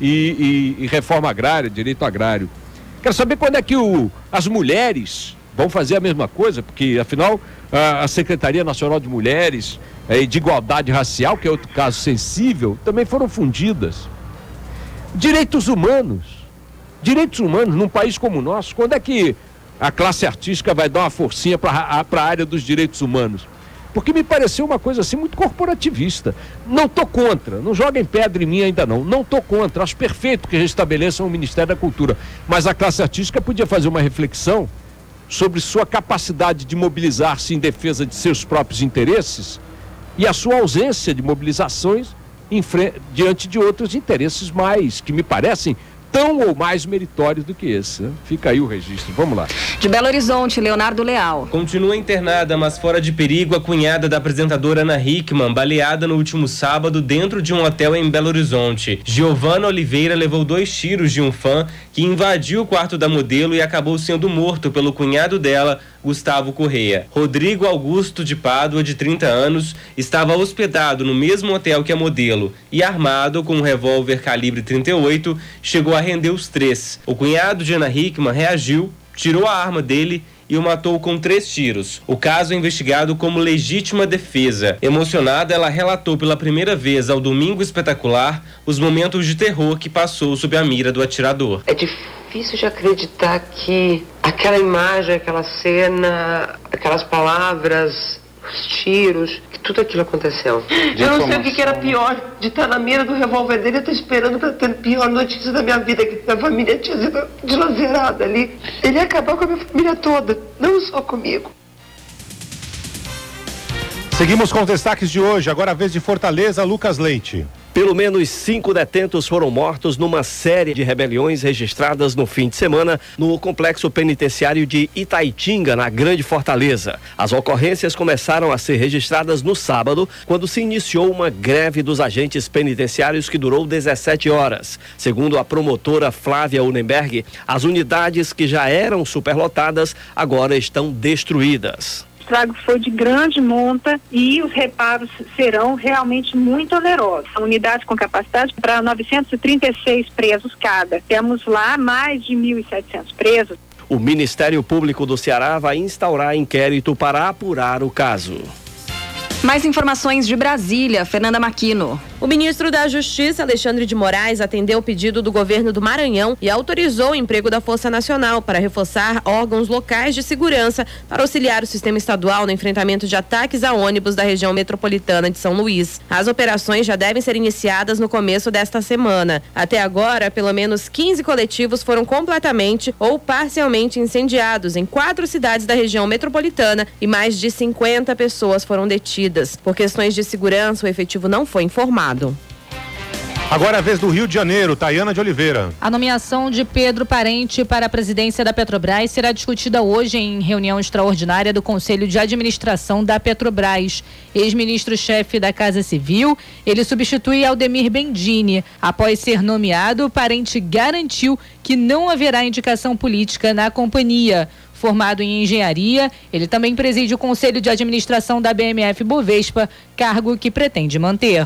e, e, e reforma agrária, direito agrário. Quero saber quando é que o, as mulheres vão fazer a mesma coisa, porque afinal a, a Secretaria Nacional de Mulheres e de Igualdade Racial, que é outro caso sensível, também foram fundidas. Direitos humanos. Direitos humanos num país como o nosso, quando é que a classe artística vai dar uma forcinha para a área dos direitos humanos? Porque me pareceu uma coisa assim muito corporativista. Não estou contra, não joguem pedra em mim ainda não, não estou contra, acho perfeito que restabeleçam o Ministério da Cultura, mas a classe artística podia fazer uma reflexão sobre sua capacidade de mobilizar-se em defesa de seus próprios interesses e a sua ausência de mobilizações em frente, diante de outros interesses mais, que me parecem tão ou mais meritórios do que esse, né? Fica aí o registro, vamos lá.
De Belo Horizonte, Leonardo Leal.
Continua internada, mas fora de perigo, a cunhada da apresentadora Ana Hickman, baleada no último sábado dentro de um hotel em Belo Horizonte. Giovana Oliveira levou dois tiros de um fã que invadiu o quarto da modelo e acabou sendo morto pelo cunhado dela, Gustavo Correia. Rodrigo Augusto de Pádua, de trinta anos, estava hospedado no mesmo hotel que a modelo e, armado com um revólver calibre trinta e oito, chegou a render os três. O cunhado de Ana Hickman reagiu, tirou a arma dele e o matou com três tiros. O caso é investigado como legítima defesa. Emocionada, ela relatou pela primeira vez ao Domingo Espetacular os momentos de terror que passou sob a mira do atirador.
É difícil de acreditar que aquela imagem, aquela cena, aquelas palavras, os tiros, que tudo aquilo aconteceu.
Eu não sei o que, que era pior, de estar na mira do revólver dele e estar esperando para ter a pior notícia da minha vida, que minha família tinha sido dilacerada ali. Ele ia acabar com a minha família toda, não só comigo.
Seguimos com os destaques de hoje. Agora a vez de Fortaleza, Lucas Leite.
Pelo menos cinco detentos foram mortos numa série de rebeliões registradas no fim de semana no complexo penitenciário de Itaitinga, na Grande Fortaleza. As ocorrências começaram a ser registradas no sábado, quando se iniciou uma greve dos agentes penitenciários que durou dezessete horas. Segundo a promotora Flávia Unenberg, as unidades que já eram superlotadas agora estão destruídas.
O estrago foi de grande monta e os reparos serão realmente muito onerosos. São unidades com capacidade para novecentos e trinta e seis presos cada. Temos lá mais de mil e setecentos presos.
O Ministério Público do Ceará vai instaurar inquérito para apurar o caso.
Mais informações de Brasília, Fernanda Maquino.
O ministro da Justiça, Alexandre de Moraes, atendeu o pedido do governo do Maranhão e autorizou o emprego da Força Nacional para reforçar órgãos locais de segurança para auxiliar o sistema estadual no enfrentamento de ataques a ônibus da região metropolitana de São Luís. As operações já devem ser iniciadas no começo desta semana. Até agora, pelo menos quinze coletivos foram completamente ou parcialmente incendiados em quatro cidades da região metropolitana e mais de cinquenta pessoas foram detidas. Por questões de segurança, o efetivo não foi informado.
Agora é a vez do Rio de Janeiro, Tayana de Oliveira.
A nomeação de Pedro Parente para a presidência da Petrobras será discutida hoje em reunião extraordinária do Conselho de Administração da Petrobras. Ex-ministro-chefe da Casa Civil, ele substitui Aldemir Bendini. Após ser nomeado, Parente garantiu que não haverá indicação política na companhia. Formado em engenharia, ele também preside o Conselho de Administração da B M F Bovespa, cargo que pretende manter.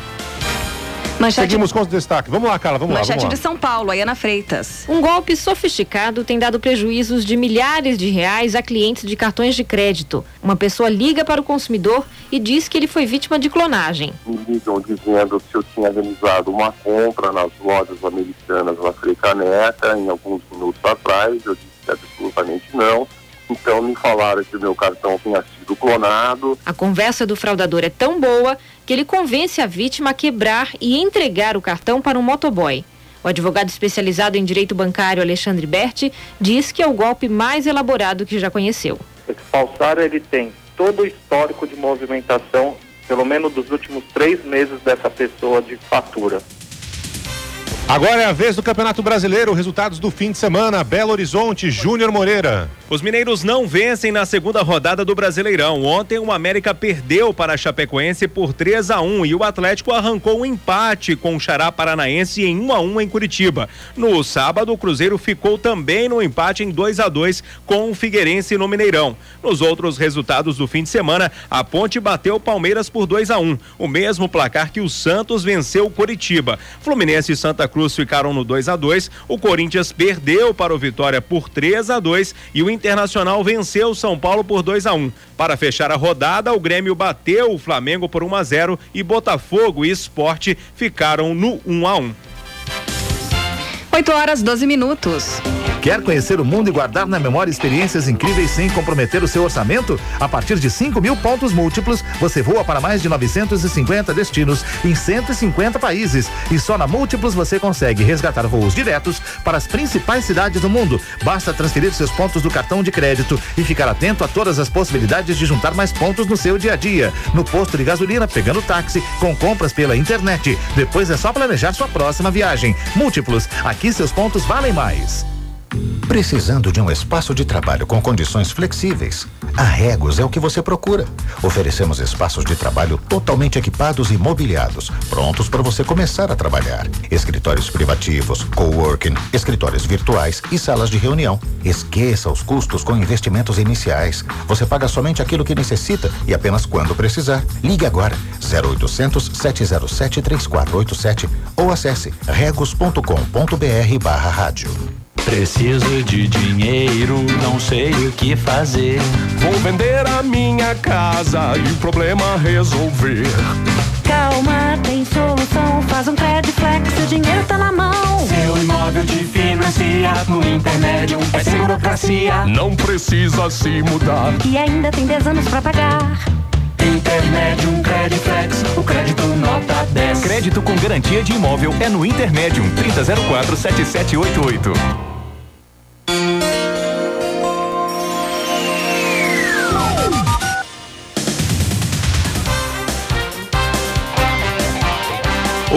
Manchete...
Seguimos com os destaques. Vamos lá, Carla, vamos
Manchete
lá. Vamos
de São Paulo, Ayana Freitas.
Um golpe sofisticado tem dado prejuízos de milhares de reais a clientes de cartões de crédito. Uma pessoa liga para o consumidor e diz que ele foi vítima de clonagem.
Me ligam dizendo que eu tinha realizado uma compra nas lojas americanas na Frecaneta em alguns minutos atrás. Eu disse que absolutamente não. Então me falaram que o meu cartão tinha sido clonado.
A conversa do fraudador é tão boa que ele convence a vítima a quebrar e entregar o cartão para um motoboy. O advogado especializado em direito bancário Alexandre Berti diz que é o golpe mais elaborado que já conheceu.
Esse falsário ele tem todo o histórico de movimentação, pelo menos dos últimos três meses dessa pessoa de fatura.
Agora é a vez do Campeonato Brasileiro, resultados do fim de semana, Belo Horizonte, Júnior Moreira.
Os mineiros não vencem na segunda rodada do Brasileirão. Ontem o América perdeu para a Chapecoense por três a um e o Atlético arrancou um empate com o Xará Paranaense em um a um em Curitiba. No sábado o Cruzeiro ficou também no empate em dois a dois com o Figueirense no Mineirão. Nos outros resultados do fim de semana, a Ponte bateu o Palmeiras por dois a um, o mesmo placar que o Santos venceu o Curitiba. Fluminense e Santa Cruz ficaram no dois a dois, o Corinthians perdeu para o Vitória por três a dois e o Internacional venceu o São Paulo por dois a um. Para fechar a rodada, o Grêmio bateu o Flamengo por um a zero e Botafogo e Sport ficaram no um a um.
oito horas, doze minutos.
Quer conhecer o mundo e guardar na memória experiências incríveis sem comprometer o seu orçamento? A partir de cinco mil pontos múltiplos, você voa para mais de novecentos e cinquenta destinos em cento e cinquenta países. E só na Múltiplos você consegue resgatar voos diretos para as principais cidades do mundo. Basta transferir seus pontos do cartão de crédito e ficar atento a todas as possibilidades de juntar mais pontos no seu dia a dia. No posto de gasolina, pegando táxi, com compras pela internet. Depois é só planejar sua próxima viagem. Múltiplos, aqui seus pontos valem mais.
Precisando de um espaço de trabalho com condições flexíveis? A Regos é o que você procura. Oferecemos espaços de trabalho totalmente equipados e mobiliados, prontos para você começar a trabalhar. Escritórios privativos, coworking, escritórios virtuais e salas de reunião. Esqueça os custos com investimentos iniciais. Você paga somente aquilo que necessita e apenas quando precisar. Ligue agora zero oitocentos, sete zero sete, três quatro oito sete ou acesse regos ponto com ponto br barra rádio.
Preciso de dinheiro, não sei o que fazer.
Vou vender a minha casa e o problema resolver.
Calma, tem solução, faz um Crediflex, o dinheiro tá na mão.
Seu imóvel te financia no Intermédio, é sem burocracia. Não precisa se mudar
e ainda tem dez anos pra pagar.
Intermédium Crediflex, o crédito nota dez.
Crédito com garantia de imóvel é no Intermédium, trinta zero quatro, sete sete oito oito.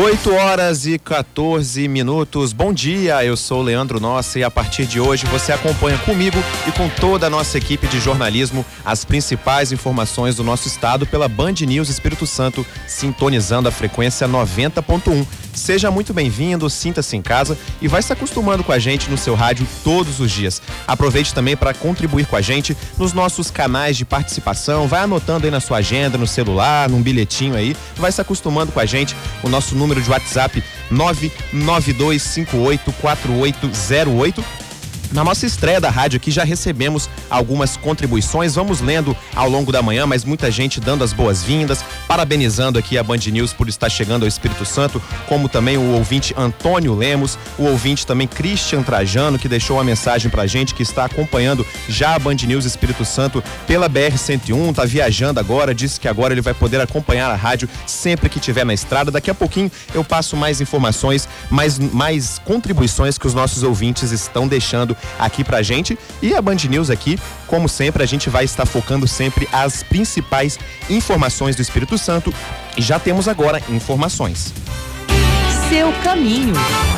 oito horas e quatorze minutos. Bom dia, eu sou o Leandro Nossa e a partir de hoje você acompanha comigo e com toda a nossa equipe de jornalismo as principais informações do nosso estado pela Band News Espírito Santo, sintonizando a frequência noventa ponto um. Seja muito bem-vindo, sinta-se em casa e vai se acostumando com a gente no seu rádio todos os dias. Aproveite também para contribuir com a gente nos nossos canais de participação, vai anotando aí na sua agenda, no celular, num bilhetinho aí, vai se acostumando com a gente. O nosso número de WhatsApp nove nove dois cinco oito quatro oito zero oito. Na nossa estreia da rádio aqui já recebemos algumas contribuições, vamos lendo ao longo da manhã, mas muita gente dando as boas-vindas, parabenizando aqui a Band News por estar chegando ao Espírito Santo, como também o ouvinte Antônio Lemos, o ouvinte também Christian Trajano, que deixou uma mensagem pra gente, que está acompanhando já a Band News Espírito Santo pela B R cento e um, tá viajando agora, disse que agora ele vai poder acompanhar a rádio sempre que estiver na estrada. Daqui a pouquinho eu passo mais informações, mais, mais contribuições que os nossos ouvintes estão deixando aqui pra gente. E a Band News aqui, como sempre, a gente vai estar focando sempre as principais informações do Espírito Santo e já temos agora informações.
Seu caminho.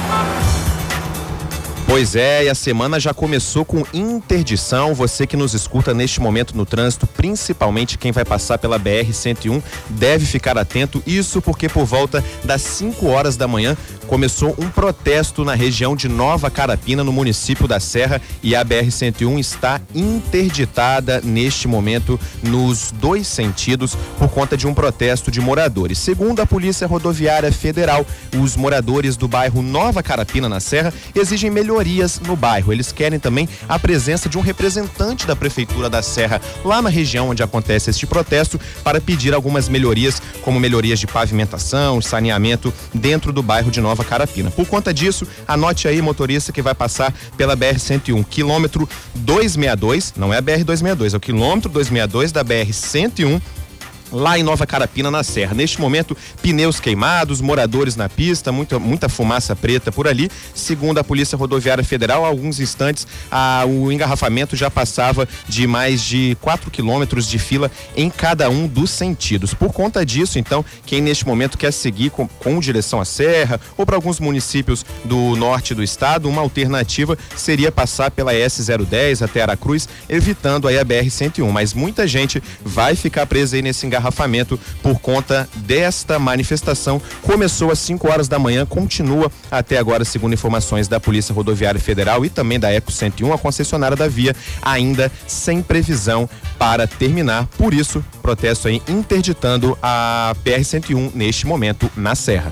Pois é, e a semana já começou com interdição. Você que nos escuta neste momento no trânsito, principalmente quem vai passar pela B R cento e um, deve ficar atento. Isso porque por volta das cinco horas da manhã começou um protesto na região de Nova Carapina, no município da Serra, e a B R cento e um está interditada neste momento nos dois sentidos por conta de um protesto de moradores. Segundo a Polícia Rodoviária Federal, os moradores do bairro Nova Carapina, na Serra, exigem melhorias no bairro. Eles querem também a presença de um representante da Prefeitura da Serra lá na região onde acontece este protesto para pedir algumas melhorias, como melhorias de pavimentação, saneamento dentro do bairro de Nova Carapina. Por conta disso, anote aí, motorista que vai passar pela B R cento e um, quilômetro duzentos e sessenta e dois, não é a B R duzentos e sessenta e dois, é o quilômetro duzentos e sessenta e dois da B R cento e um, lá em Nova Carapina, na Serra. Neste momento, pneus queimados, moradores na pista, muita, muita fumaça preta por ali. Segundo a Polícia Rodoviária Federal, há alguns instantes, ah, o engarrafamento já passava de mais de quatro quilômetros de fila em cada um dos sentidos. Por conta disso, então, quem neste momento quer seguir com, com direção à Serra ou para alguns municípios do norte do estado, uma alternativa seria passar pela S zero dez até Aracruz, evitando aí a B R cento e um. Mas muita gente vai ficar presa aí nesse engarrafamento engarrafamento por conta desta manifestação. Começou às cinco horas da manhã, continua até agora, segundo informações da Polícia Rodoviária Federal e também da Eco cento e um, a concessionária da via ainda sem previsão para terminar. Por isso, protesto aí interditando a B R cento e um neste momento na Serra.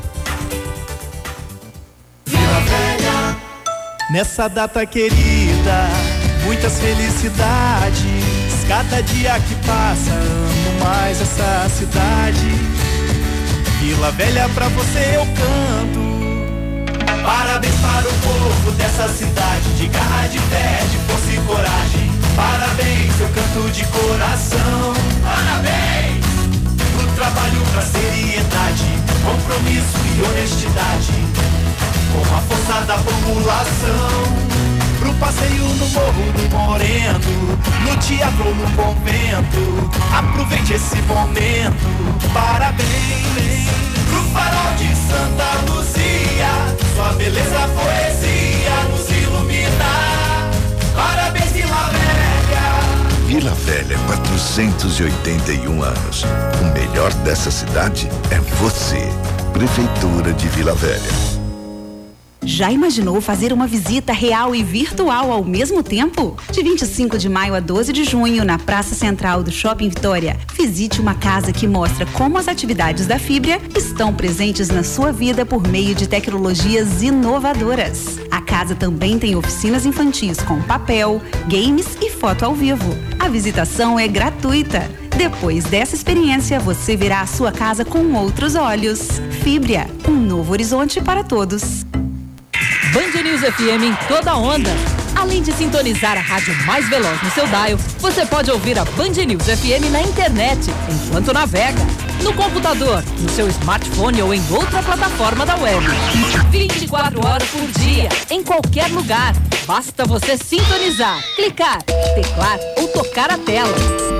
Nessa data querida, muitas felicidades. Cada dia que passa, amo mais essa cidade. Vila Velha, pra você eu canto. Parabéns para o povo dessa cidade, de garra, de fé, de força e coragem. Parabéns, eu canto de coração. Parabéns pro trabalho, pra seriedade, compromisso e honestidade, com a força da população. Pro passeio no Morro do Moreno, no teatro ou no convento, aproveite esse momento. Parabéns pro farol de Santa Luzia, sua beleza, poesia nos ilumina. Parabéns, Vila Velha.
Vila Velha, quatrocentos e oitenta e um anos. O melhor dessa cidade é você. Prefeitura de Vila Velha.
Já imaginou fazer uma visita real e virtual ao mesmo tempo? De vinte e cinco de maio a doze de junho, na Praça Central do Shopping Vitória, visite uma casa que mostra como as atividades da Fibria estão presentes na sua vida por meio de tecnologias inovadoras. A casa também tem oficinas infantis com papel, games e foto ao vivo. A visitação é gratuita. Depois dessa experiência, você verá a sua casa com outros olhos. Fibria, um novo horizonte para todos.
Band News F M em toda onda. Além de sintonizar a rádio mais veloz no seu dial, você pode ouvir a Band News F M na internet, enquanto navega, no computador, no seu smartphone ou em outra plataforma da web. vinte e quatro horas por dia, em qualquer lugar. Basta você sintonizar, clicar, teclar ou tocar a tela. A qualquer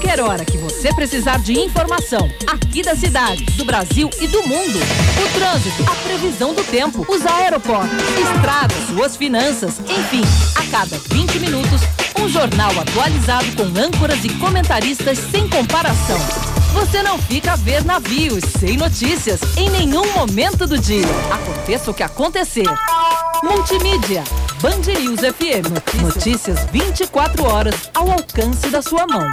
qualquer hora que você precisar de informação, aqui da cidade, do Brasil e do mundo. O trânsito, a previsão do tempo, os aeroportos, estradas, suas finanças, enfim, a cada vinte minutos, um jornal atualizado com âncoras e comentaristas sem comparação. Você não fica a ver navios sem notícias em nenhum momento do dia. Aconteça o que acontecer. Multimídia. Band News F M. Notícias vinte e quatro horas ao alcance da sua mão.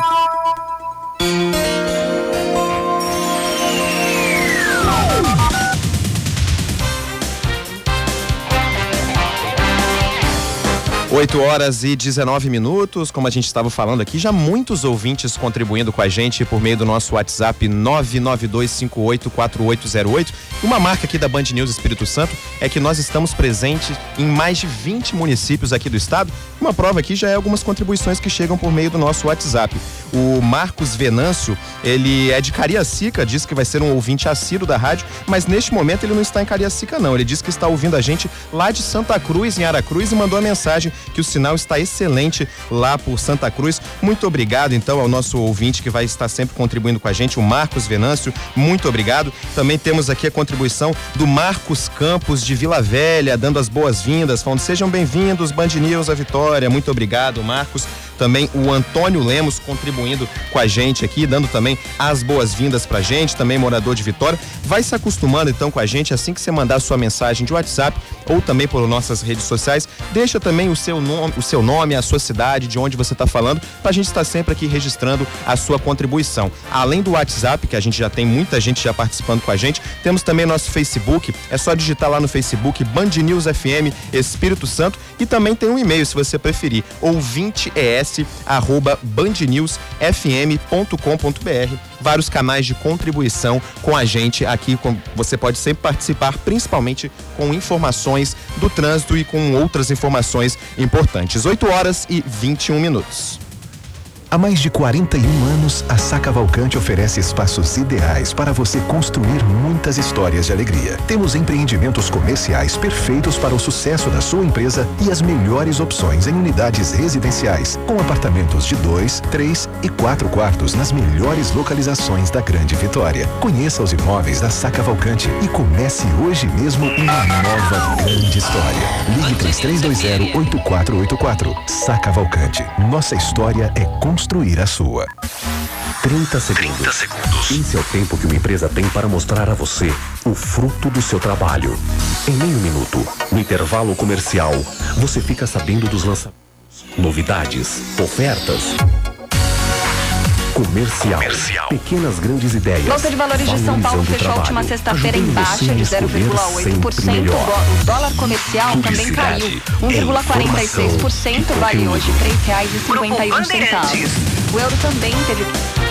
oito horas e dezenove minutos, como a gente estava falando aqui, já muitos ouvintes contribuindo com a gente por meio do nosso WhatsApp nove nove dois cinco oito quatro oito zero oito. Uma marca aqui da Band News Espírito Santo é que nós estamos presentes em mais de vinte municípios aqui do estado. Uma prova aqui já é algumas contribuições que chegam por meio do nosso WhatsApp. O Marcos Venâncio, ele é de Cariacica, diz que vai ser um ouvinte assíduo da rádio, mas neste momento ele não está em Cariacica não, ele diz que está ouvindo a gente lá de Santa Cruz, em Aracruz, e mandou a mensagem que o sinal está excelente lá por Santa Cruz. Muito obrigado então ao nosso ouvinte que vai estar sempre contribuindo com a gente, o Marcos Venâncio, muito obrigado. Também temos aqui a contribuição do Marcos Campos de Vila Velha, dando as boas-vindas, falando sejam bem-vindos, Band News a Vitória, muito obrigado, Marcos. Também o Antônio Lemos contribuindo com a gente aqui, dando também as boas-vindas pra gente, também morador de Vitória. Vai se acostumando então com a gente, assim que você mandar a sua mensagem de WhatsApp ou também por nossas redes sociais, deixa também o seu nome, o seu nome, a sua cidade, de onde você está falando, pra gente estar sempre aqui registrando a sua contribuição. Além do WhatsApp, que a gente já tem muita gente já participando com a gente, temos também nosso Facebook, é só digitar lá no Facebook Band News F M Espírito Santo, e também tem um e-mail se você preferir, ouvinte es arroba bandnewsfm ponto com ponto br. Vários canais de contribuição com a gente aqui, com, você pode sempre participar, principalmente com informações do trânsito e com outras informações importantes. oito horas e vinte e um minutos.
Há mais de quarenta e um anos, a Sá Cavalcante oferece espaços ideais para você construir muitas histórias de alegria. Temos empreendimentos comerciais perfeitos para o sucesso da sua empresa e as melhores opções em unidades residenciais, com apartamentos de dois, três e quatro quartos nas melhores localizações da Grande Vitória. Conheça os imóveis da Sá Cavalcante e comece hoje mesmo uma nova grande história. Ligue três três dois zero oito quatro oito quatro. Sá Cavalcante. Nossa história é construir construir a sua.
trinta segundos. trinta segundos. Esse é o tempo que uma empresa tem para mostrar a você o fruto do seu trabalho. Em meio minuto, no intervalo comercial, você fica sabendo dos lançamentos, novidades, ofertas. Comercial. Comercial. Pequenas grandes ideias.
Bolsa de Valores de São Paulo fechou a última sexta-feira em baixa de zero vírgula oito por cento. O dólar comercial também caiu um vírgula quarenta e seis por cento, vale hoje três reais e cinquenta e um centavos. O euro também teve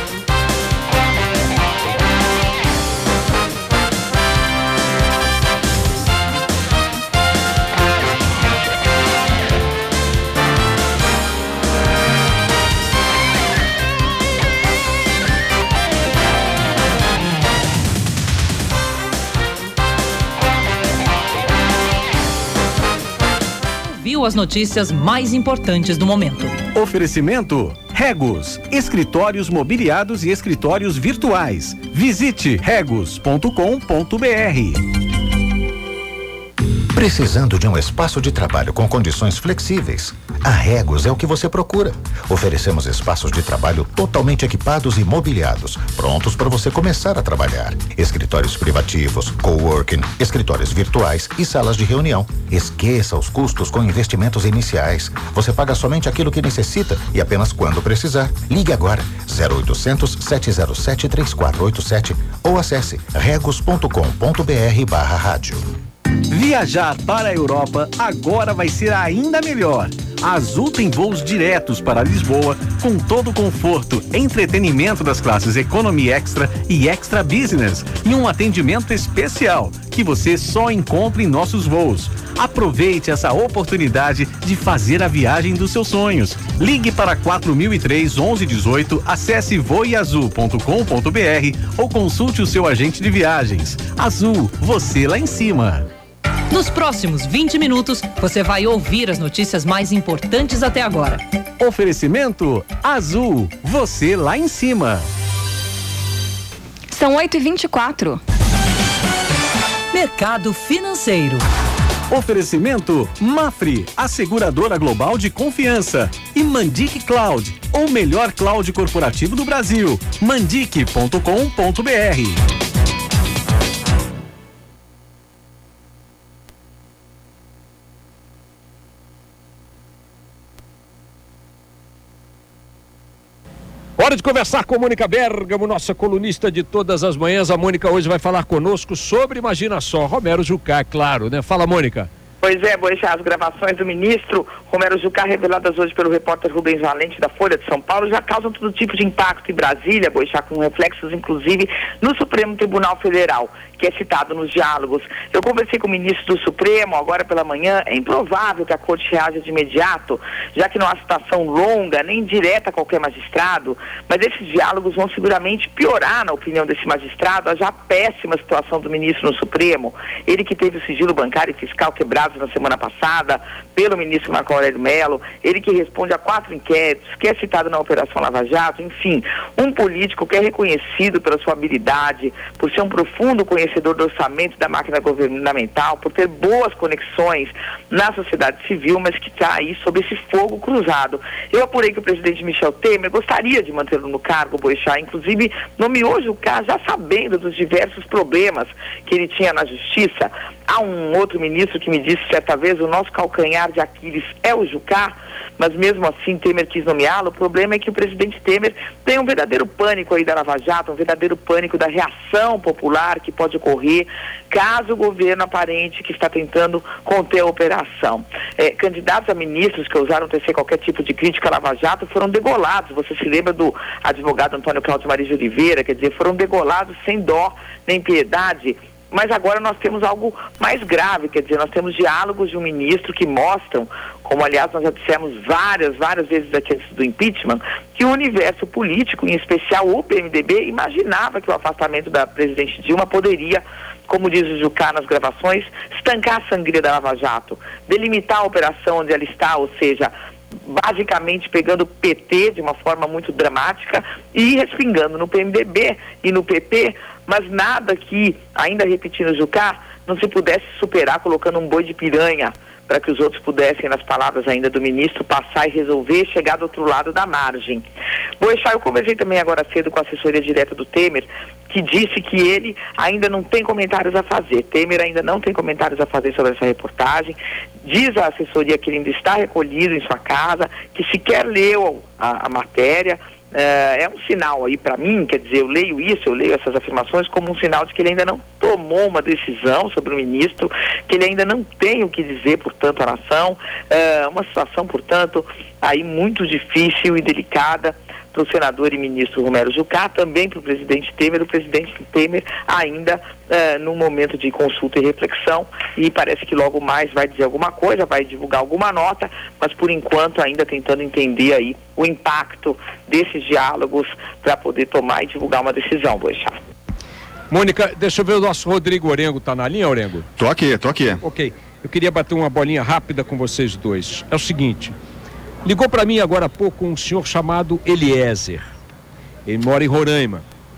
as notícias mais importantes do momento.
Oferecimento Regus, escritórios mobiliados e escritórios virtuais. Visite regus ponto com ponto br.
Precisando de um espaço de trabalho com condições flexíveis? A Regus é o que você procura. Oferecemos espaços de trabalho totalmente equipados e mobiliados, prontos para você começar a trabalhar. Escritórios privativos, coworking, escritórios virtuais e salas de reunião. Esqueça os custos com investimentos iniciais. Você paga somente aquilo que necessita e apenas quando precisar. Ligue agora zero oitocentos, sete zero sete, três quatro oito sete ou acesse regus ponto com ponto br barra rádio.
Viajar para a Europa agora vai ser ainda melhor. A Azul tem voos diretos para Lisboa com todo o conforto, entretenimento das classes Economy Extra e Extra Business e um atendimento especial que você só encontra em nossos voos. Aproveite essa oportunidade de fazer a viagem dos seus sonhos. Ligue para quatro mil e três, onze dezoito, acesse voe azul ponto com ponto br ou consulte o seu agente de viagens. Azul, você lá em cima.
Nos próximos vinte minutos, você vai ouvir as notícias mais importantes até agora.
Oferecimento Azul, você lá em cima.
São oito e vinte e quatro.
Mercado financeiro.
Oferecimento Mafre, a seguradora global de confiança. E Mandic Cloud, o melhor cloud corporativo do Brasil. mandic ponto com ponto br.
Hora de conversar com a Mônica Bergamo, nossa colunista de todas as manhãs. A Mônica hoje vai falar conosco sobre, imagina só, Romero Jucá, claro, né? Fala, Mônica.
Pois é, Boechat, as gravações do ministro Romero Jucá, reveladas hoje pelo repórter Rubens Valente da Folha de São Paulo, já causam todo tipo de impacto em Brasília, Boechat, com reflexos inclusive no Supremo Tribunal Federal, que é citado nos diálogos. Eu conversei com o ministro do Supremo agora pela manhã. É improvável que a corte reaja de imediato, já que não há citação longa nem direta a qualquer magistrado, mas esses diálogos vão seguramente piorar, na opinião desse magistrado, a já péssima situação do ministro no Supremo. Ele que teve o sigilo bancário e fiscal quebrado na semana passada pelo ministro Marco Aurélio Mello, ele que responde a quatro inquéritos, que é citado na Operação Lava Jato, enfim, um político que é reconhecido pela sua habilidade, por ser um profundo conhecedor do orçamento da máquina governamental, por ter boas conexões na sociedade civil, mas que está aí sob esse fogo cruzado. Eu apurei que o presidente Michel Temer gostaria de mantê-lo no cargo, Boechat, inclusive nomeou Jucá já sabendo dos diversos problemas que ele tinha na justiça. Há um outro ministro que me disse certa vez, o nosso calcanhar de Aquiles é o Jucá, mas mesmo assim Temer quis nomeá-lo. O problema é que o presidente Temer tem um verdadeiro pânico aí da Lava Jato, um verdadeiro pânico da reação popular que pode ocorrer caso o governo aparente que está tentando conter a operação. É, candidatos a ministros que ousaram tecer qualquer tipo de crítica à Lava Jato foram degolados. Você se lembra do advogado Antônio Cláudio Maria de Oliveira, quer dizer, foram degolados sem dó nem piedade. Mas agora nós temos algo mais grave, quer dizer, nós temos diálogos de um ministro que mostram, como aliás nós já dissemos várias, várias vezes aqui antes do impeachment, que o universo político, em especial o P M D B, imaginava que o afastamento da presidente Dilma poderia, como diz o Jucá nas gravações, estancar a sangria da Lava Jato, delimitar a operação onde ela está, ou seja, basicamente pegando o P T de uma forma muito dramática e respingando no P M D B e no P P, mas nada que, ainda repetindo o Jucá, não se pudesse superar colocando um boi de piranha para que os outros pudessem, nas palavras ainda do ministro, passar e resolver, chegar do outro lado da margem. Boechat, eu conversei também agora cedo com a assessoria direta do Temer, que disse que ele ainda não tem comentários a fazer. Temer ainda não tem comentários a fazer sobre essa reportagem. Diz a assessoria que ele ainda está recolhido em sua casa, que sequer leu a, a matéria. Uh, é um sinal aí para mim, quer dizer, eu leio isso, eu leio essas afirmações como um sinal de que ele ainda não tomou uma decisão sobre o ministro, que ele ainda não tem o que dizer, portanto, à nação. Uh, uma situação, portanto, aí muito difícil e delicada para o senador e ministro Romero Jucá, também para o presidente Temer. O presidente Temer ainda uh, num momento de consulta e reflexão, e parece que logo mais vai dizer alguma coisa, vai divulgar alguma nota, mas por enquanto ainda tentando entender aí o impacto desses diálogos para poder tomar e divulgar uma decisão, Boechat.
Mônica, deixa eu ver, o nosso Rodrigo Orengo tá na linha, Orengo?
Tô aqui, tô aqui.
Ok, eu queria bater uma bolinha rápida com vocês dois. É o seguinte, ligou para mim agora há pouco um senhor chamado Eliezer. Ele mora em Roraima.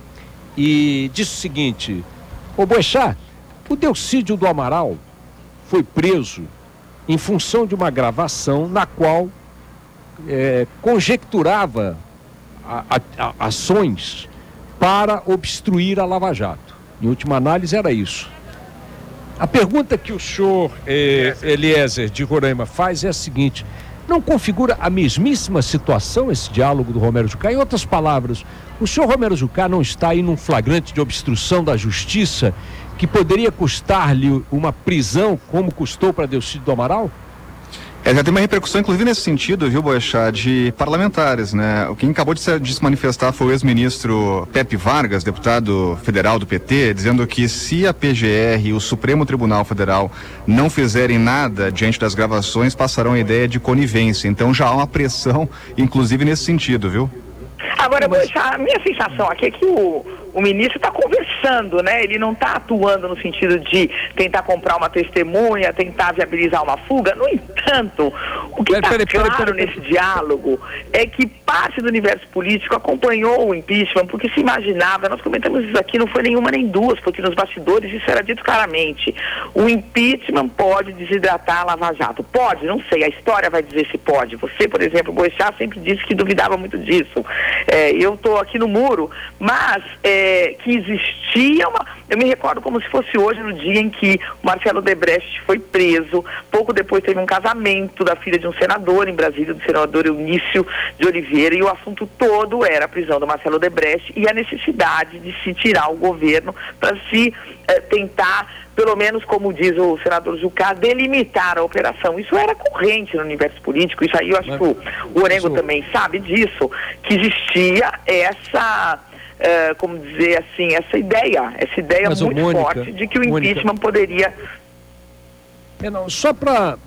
E disse o seguinte: ô Boechat, o Delcídio do Amaral foi preso em função de uma gravação na qual é, conjecturava a, a, a, ações para obstruir a Lava Jato. Em última análise era isso. A pergunta que o senhor eh, Eliezer de Roraima faz é a seguinte: não configura a mesmíssima situação esse diálogo do Romero Jucá? Em outras palavras, o senhor Romero Jucá não está aí num flagrante de obstrução da justiça que poderia custar-lhe uma prisão como custou para Delcídio do Amaral?
É, já tem uma repercussão, inclusive nesse sentido, viu, Boechat, de parlamentares, né? O quem acabou de se, de se manifestar foi o ex-ministro Pepe Vargas, deputado federal do P T, dizendo que se a P G R e o Supremo Tribunal Federal não fizerem nada diante das gravações, passarão a ideia de conivência. Então já há uma pressão, inclusive nesse sentido, viu?
Agora, Boechat, a minha sensação aqui é que o, o ministro está conversando, né? Ele não está atuando no sentido de tentar comprar uma testemunha, tentar viabilizar uma fuga. No entanto, o que está claro pera, pera, nesse pera. diálogo é que parte do universo político acompanhou o impeachment, porque se imaginava, nós comentamos isso aqui, não foi nenhuma nem duas, porque nos bastidores isso era dito claramente. O impeachment pode desidratar a Lava Jato. Pode? Não sei. A história vai dizer se pode. Você, por exemplo, o Boechat sempre disse que duvidava muito disso. É, eu estou aqui no muro, mas é, que existia uma... Eu me recordo como se fosse hoje, no dia em que o Marcelo Odebrecht foi preso. Pouco depois teve um casamento da filha de um senador em Brasília, do senador Eunício de Oliveira, e o assunto todo era a prisão do Marcelo Odebrecht e a necessidade de se tirar o governo para se é, tentar, pelo menos como diz o senador Jucá, delimitar a operação. Isso era corrente no universo político, isso aí eu acho Mas, que o, o Orengo isso... também sabe disso, que existia essa, uh, como dizer assim, essa ideia, essa ideia Mas, muito Mônica, forte de que o Mônica, impeachment poderia...
É, não, só para,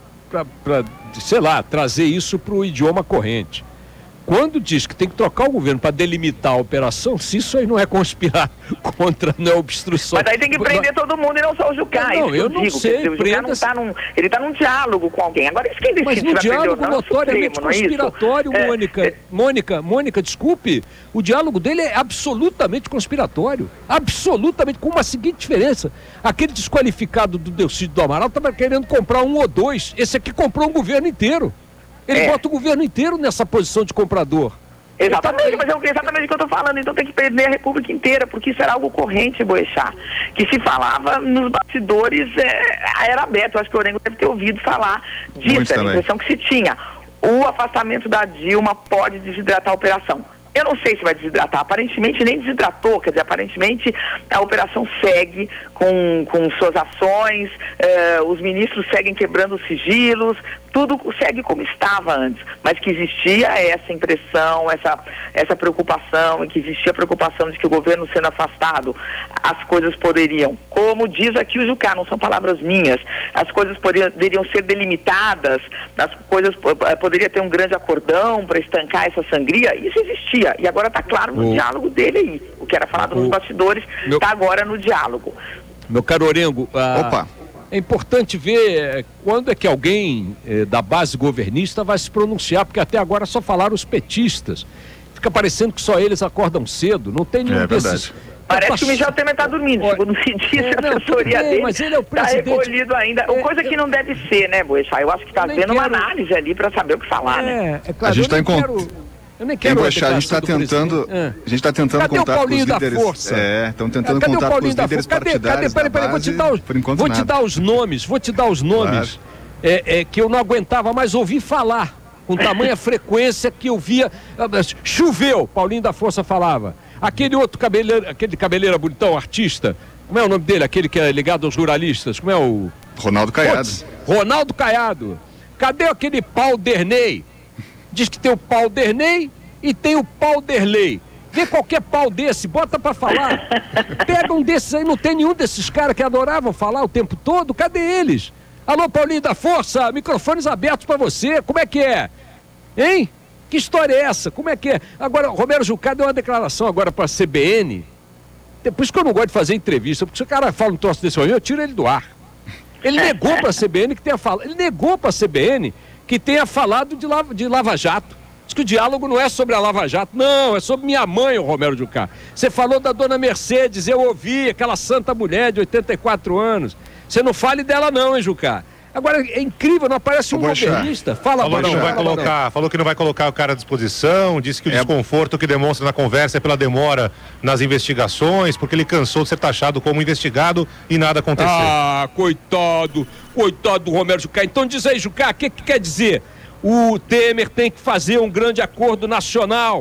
sei lá, trazer isso para o idioma corrente. Quando diz que tem que trocar o governo para delimitar a operação, se isso aí não é conspirar contra, não é obstrução.
Mas aí tem que prender todo mundo e não só o Jucá.
Não, não eu, eu não digo, sei.
O Jucá não tá num, ele está num diálogo com alguém. Agora isso quem decide.
Mas no diálogo não, notoriamente Supremo, conspiratório, é Mônica. É... Mônica, Mônica, desculpe, o diálogo dele é absolutamente conspiratório. Absolutamente, com uma seguinte diferença. Aquele desqualificado do Delcídio do Amaral estava querendo comprar um ou dois. Esse aqui comprou um governo inteiro. Ele é. bota o governo inteiro nessa posição de comprador.
Exatamente, mas é exatamente o que eu estou falando. Então tem que prender a República inteira, porque isso era algo corrente, Boechat. Que se falava nos bastidores, é, era aberto. Eu acho que o Orengo deve ter ouvido falar disso, era a impressão que se tinha. O afastamento da Dilma pode desidratar a operação. Eu não sei se vai desidratar, aparentemente nem desidratou, quer dizer, aparentemente a operação segue com, com suas ações, eh, os ministros seguem quebrando os sigilos, tudo segue como estava antes, mas que existia essa impressão, essa, essa preocupação, e que existia a preocupação de que o governo sendo afastado, as coisas poderiam, como diz aqui o Jucá, não são palavras minhas, as coisas poderiam ser delimitadas, as coisas poderia ter um grande acordão para estancar essa sangria, isso existia. E agora está claro no o... diálogo dele aí. O que era falado o... nos bastidores está Meu... agora no diálogo.
Meu caro Orengo, ah, Opa. é importante ver quando é que alguém eh, da base governista vai se pronunciar, porque até agora só falaram os petistas. Fica parecendo que só eles acordam cedo, não tem nenhum é, desses...
Parece que o Michel Temer está dormindo, segundo se disse, é, a assessoria bem, dele está recolhido ainda. É, Coisa que não deve ser, né, Boechat? Eu acho que está tendo quero... uma análise ali para saber o que falar,
é,
né?
É claro, a gente está em quero... Eu nem quero Boechat, a gente está tentando, é. a gente está tentando
cadê
contar
com os
líderes.
Força?
É, estão tentando cadê contar com os líderes cadê, partidários. Cadê? Peraí, peraí, vou te dar os,
vou te dar os nomes, vou te dar os nomes claro. é, é, que eu não aguentava mais ouvir falar com tamanha frequência que eu via. Choveu, Paulinho da Força falava. Aquele outro cabeleira, aquele cabeleira bonitão, artista, como é o nome dele? Aquele que é ligado aos ruralistas, como é o...
Ronaldo Caiado.
Putz, Ronaldo Caiado. Cadê aquele Paul Derney? Diz que tem o Paul Derney e tem o Paul Derley. Vê qualquer pau desse, bota pra falar. Pega um desses aí, não tem nenhum desses caras que adoravam falar o tempo todo. Cadê eles? Alô, Paulinho da Força, microfones abertos pra você. Como é que é? Hein? Que história é essa? Como é que é? Agora, Romero Jucá deu uma declaração agora pra C B N. Por isso que eu não gosto de fazer entrevista, porque se o cara fala um troço desse aí, eu tiro ele do ar. Ele negou pra C B N que tenha falado. Ele negou pra C B N que tenha falado de Lava, de Lava Jato. Diz que o diálogo não é sobre a Lava Jato, não, é sobre minha mãe, o Romero Jucá. Você falou da dona Mercedes, eu ouvi, aquela santa mulher de oitenta e quatro anos. Você não fale dela não, hein, Jucá? Agora, é incrível, não aparece um governista. Fala,
falou,
Barão,
que não vai
fala,
colocar,
Barão.
falou que não vai colocar o cara à disposição, disse que o é. desconforto que demonstra na conversa é pela demora nas investigações, porque ele cansou de ser taxado como investigado e nada aconteceu.
Ah, coitado, coitado do Romero Jucá. Então diz aí, Jucá, o que, que quer dizer? O Temer tem que fazer um grande acordo nacional.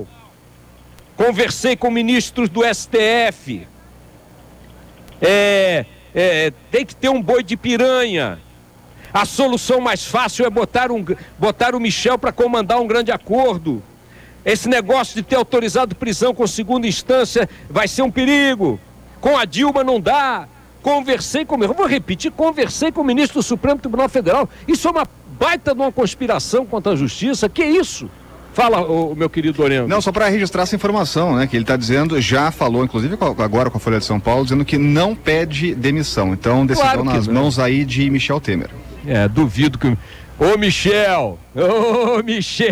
Conversei com ministros do S T F. É, é, tem que ter um boi de piranha. A solução mais fácil é botar, um, botar o Michel para comandar um grande acordo. Esse negócio de ter autorizado prisão com segunda instância vai ser um perigo. Com a Dilma não dá. Conversei com... Eu vou repetir, conversei com o ministro do Supremo Tribunal Federal. Isso é uma baita de uma conspiração contra a justiça. Que isso? Fala, o, meu querido Orlando.
Não, só para registrar essa informação, né? Que ele está dizendo, já falou, inclusive agora com a Folha de São Paulo, dizendo que não pede demissão. Então, decisão claro nas não. mãos aí de Michel Temer.
É, duvido que... Ô, Michel! Ô, Michel!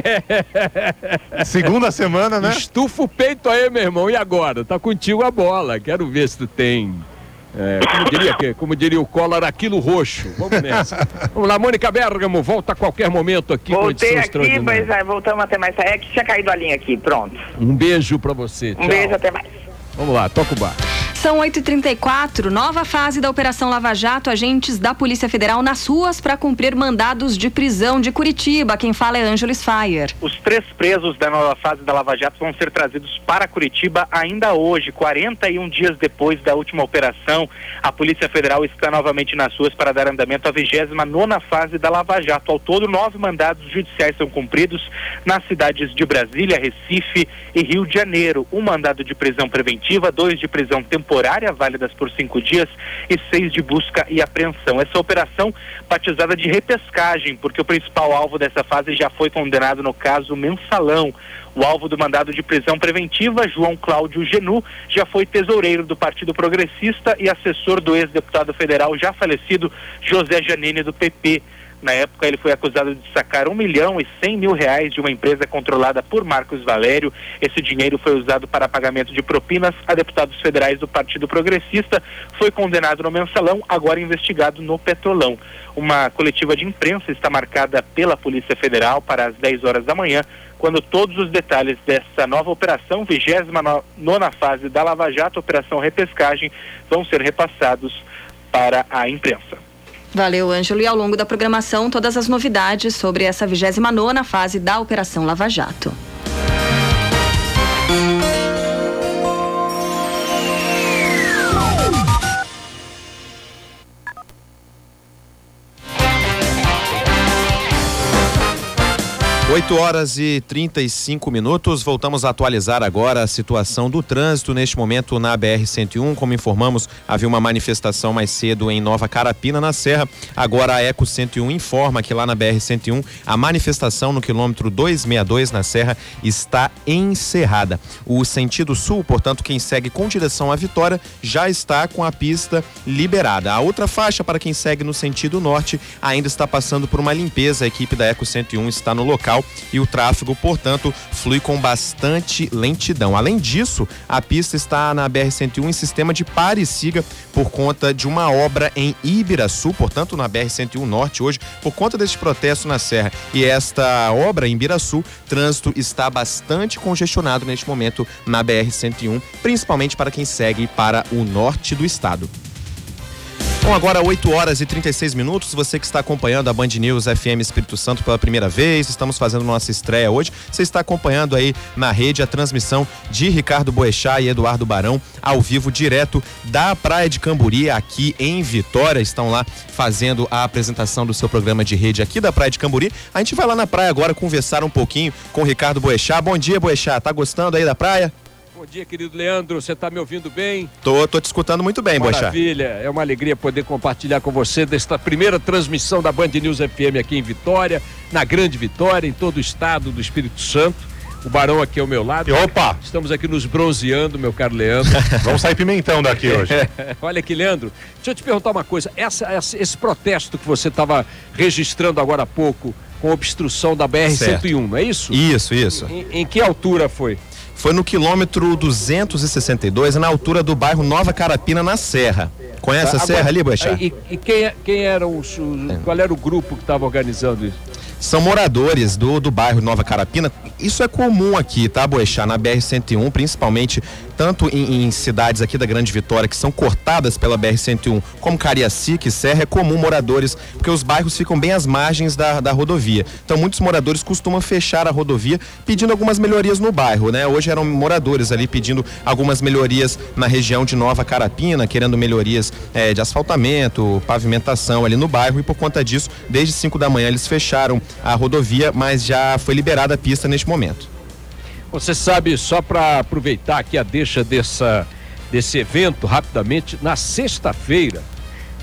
Segunda semana, né?
Estufa o peito aí, meu irmão. E agora? Tá contigo a bola. Quero ver se tu tem... É, como, diria, como diria o Collor, aquilo roxo. Vamos nessa. Vamos lá, Mônica Bergamo, volta a qualquer momento aqui.
Voltei aqui, mas aí voltamos até mais. É que tinha caído a linha aqui, pronto.
Um beijo pra você.
Um
tchau.
beijo, até mais.
Vamos lá, toca o bar.
São oito e trinta e quatro, nova fase da Operação Lava Jato, agentes da Polícia Federal nas ruas para cumprir mandados de prisão de Curitiba. Quem fala é Ângeles Fire.
Os três presos da nova fase da Lava Jato vão ser trazidos para Curitiba ainda hoje, quarenta e um dias depois da última operação. A Polícia Federal está novamente nas ruas para dar andamento à vigésima nona fase da Lava Jato. Ao todo, nove mandados judiciais são cumpridos nas cidades de Brasília, Recife e Rio de Janeiro. Um mandado de prisão preventiva, dois de prisão temporária, válidas por cinco dias, e seis de busca e apreensão. Essa operação batizada de repescagem, porque o principal alvo dessa fase já foi condenado no caso Mensalão. O alvo do mandado de prisão preventiva, João Cláudio Genu, já foi tesoureiro do Partido Progressista e assessor do ex-deputado federal já falecido José Janine, do P P. Na época, ele foi acusado de sacar um milhão e cem mil reais de uma empresa controlada por Marcos Valério. Esse dinheiro foi usado para pagamento de propinas a deputados federais do Partido Progressista. Foi condenado no Mensalão, agora investigado no Petrolão. Uma coletiva de imprensa está marcada pela Polícia Federal para as dez horas da manhã, quando todos os detalhes dessa nova operação, vigésima nona fase da Lava Jato, Operação Repescagem, vão ser repassados para a imprensa.
Valeu, Ângelo. E ao longo da programação, todas as novidades sobre essa vigésima nona fase da Operação Lava Jato.
oito horas e trinta e cinco minutos, voltamos a atualizar agora a situação do trânsito neste momento na B R cento e um. Como informamos, havia uma manifestação mais cedo em Nova Carapina, na Serra. Agora a Eco cento e um informa que lá na B R cento e um a manifestação no quilômetro duzentos e sessenta e dois na Serra está encerrada. O sentido sul, portanto, quem segue com direção à Vitória já está com a pista liberada. A outra faixa para quem segue no sentido norte ainda está passando por uma limpeza. A equipe da Eco cento e um está no local e o tráfego, portanto, flui com bastante lentidão. Além disso, a pista está na B R cento e um em sistema de pare e siga por conta de uma obra em Ibiraçu, portanto, na B R cento e um Norte hoje, por conta deste protesto na Serra. E esta obra em Ibiraçu, trânsito está bastante congestionado neste momento na B R cento e um, principalmente para quem segue para o norte do estado. Bom, agora oito horas e trinta e seis minutos, você que está acompanhando a Band News F M Espírito Santo pela primeira vez, estamos fazendo nossa estreia hoje, você está acompanhando aí na rede a transmissão de Ricardo Boechat e Eduardo Barão, ao vivo, direto da Praia de Camburi, aqui em Vitória, estão lá fazendo a apresentação do seu programa de rede aqui da Praia de Camburi. A gente vai lá na praia agora conversar um pouquinho com o Ricardo Boechat. Bom dia, Boechat, tá gostando aí da praia?
Bom dia, querido Leandro, você está me ouvindo bem?
Tô, tô te escutando muito bem, Boechat.
Maravilha, é uma alegria poder compartilhar com você desta primeira transmissão da Band News F M aqui em Vitória, na Grande Vitória, em todo o estado do Espírito Santo. O Barão aqui ao meu lado.
E opa!
Estamos aqui nos bronzeando, meu caro Leandro.
Vamos sair pimentão daqui hoje.
Olha aqui, Leandro, deixa eu te perguntar uma coisa. Essa, essa, esse protesto que você estava registrando agora há pouco, com obstrução da B R cento e um, não é isso?
Isso, isso.
Em, em que altura foi?
Foi no quilômetro duzentos e sessenta e dois, na altura do bairro Nova Carapina, na Serra. Conhece tá, a Serra ali, Boechat?
E, e quem, quem era o, qual era o grupo que estava organizando isso?
São moradores do, do bairro Nova Carapina. Isso é comum aqui, tá, Boechat? Na B R cento e um, principalmente tanto em, em cidades aqui da Grande Vitória que são cortadas pela B R cento e um, como Cariacica e Serra, é comum moradores, porque os bairros ficam bem às margens da, da rodovia. Então muitos moradores costumam fechar a rodovia pedindo algumas melhorias no bairro, né? Hoje eram moradores ali pedindo algumas melhorias na região de Nova Carapina, querendo melhorias é, de asfaltamento, pavimentação ali no bairro, e por conta disso, desde cinco da manhã eles fecharam a rodovia, mas já foi liberada a pista neste momento.
Você sabe, só para aproveitar aqui a deixa dessa, desse evento rapidamente, na sexta-feira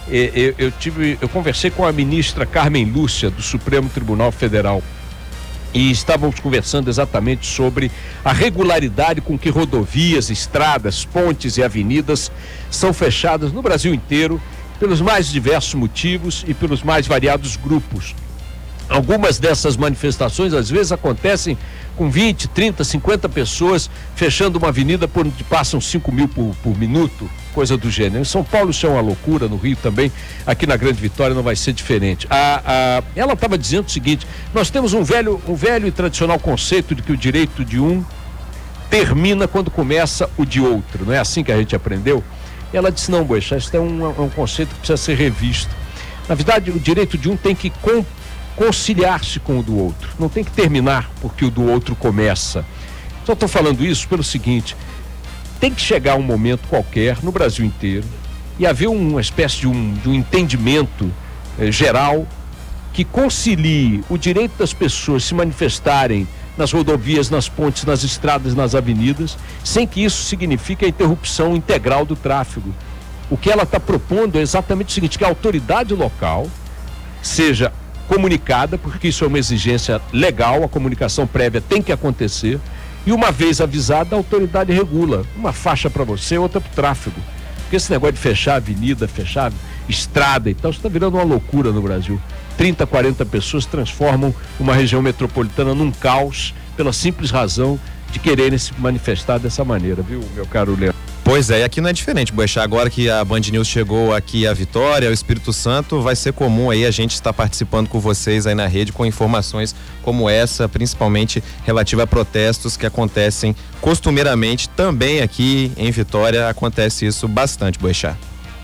eu, eu tive, eu conversei com a ministra Carmen Lúcia do Supremo Tribunal Federal E estávamos conversando exatamente sobre a regularidade com que rodovias, estradas, pontes e avenidas são fechadas no Brasil inteiro pelos mais diversos motivos e pelos mais variados grupos. Algumas dessas manifestações às vezes acontecem com vinte, trinta, cinquenta pessoas fechando uma avenida por onde passam cinco mil por, por minuto, coisa do gênero. Em São Paulo isso é uma loucura, no Rio também, aqui na Grande Vitória não vai ser diferente. A, a, ela estava dizendo o seguinte: nós temos um velho, um velho e tradicional conceito de que o direito de um termina quando começa o de outro, não é assim que a gente aprendeu? Ela disse: não, Boechat, isso é um, é um conceito que precisa ser revisto. Na verdade, o direito de um tem que com, conciliar-se com o do outro, não tem que terminar porque o do outro começa. Só estou falando isso pelo seguinte: tem que chegar um momento qualquer no Brasil inteiro e haver uma espécie de um, de um entendimento eh, geral que concilie o direito das pessoas se manifestarem nas rodovias, nas pontes, nas estradas, nas avenidas, sem que isso signifique a interrupção integral do tráfego. O que ela está propondo é exatamente o seguinte: que a autoridade local seja comunicada, porque isso é uma exigência legal, a comunicação prévia tem que acontecer, e uma vez avisada, a autoridade regula uma faixa para você, outra para o tráfego. Porque esse negócio de fechar a avenida, fechar estrada e tal, isso está virando uma loucura no Brasil. trinta, quarenta pessoas transformam uma região metropolitana num caos pela simples razão de quererem se manifestar dessa maneira, viu, meu caro Leandro?
Pois é, e aqui não é diferente, Boechat. Agora que a Band News chegou aqui à Vitória, ao Espírito Santo, vai ser comum aí a gente estar participando com vocês aí na rede com informações como essa, principalmente relativa a protestos que acontecem costumeiramente também aqui em Vitória. Acontece isso bastante, Boechat.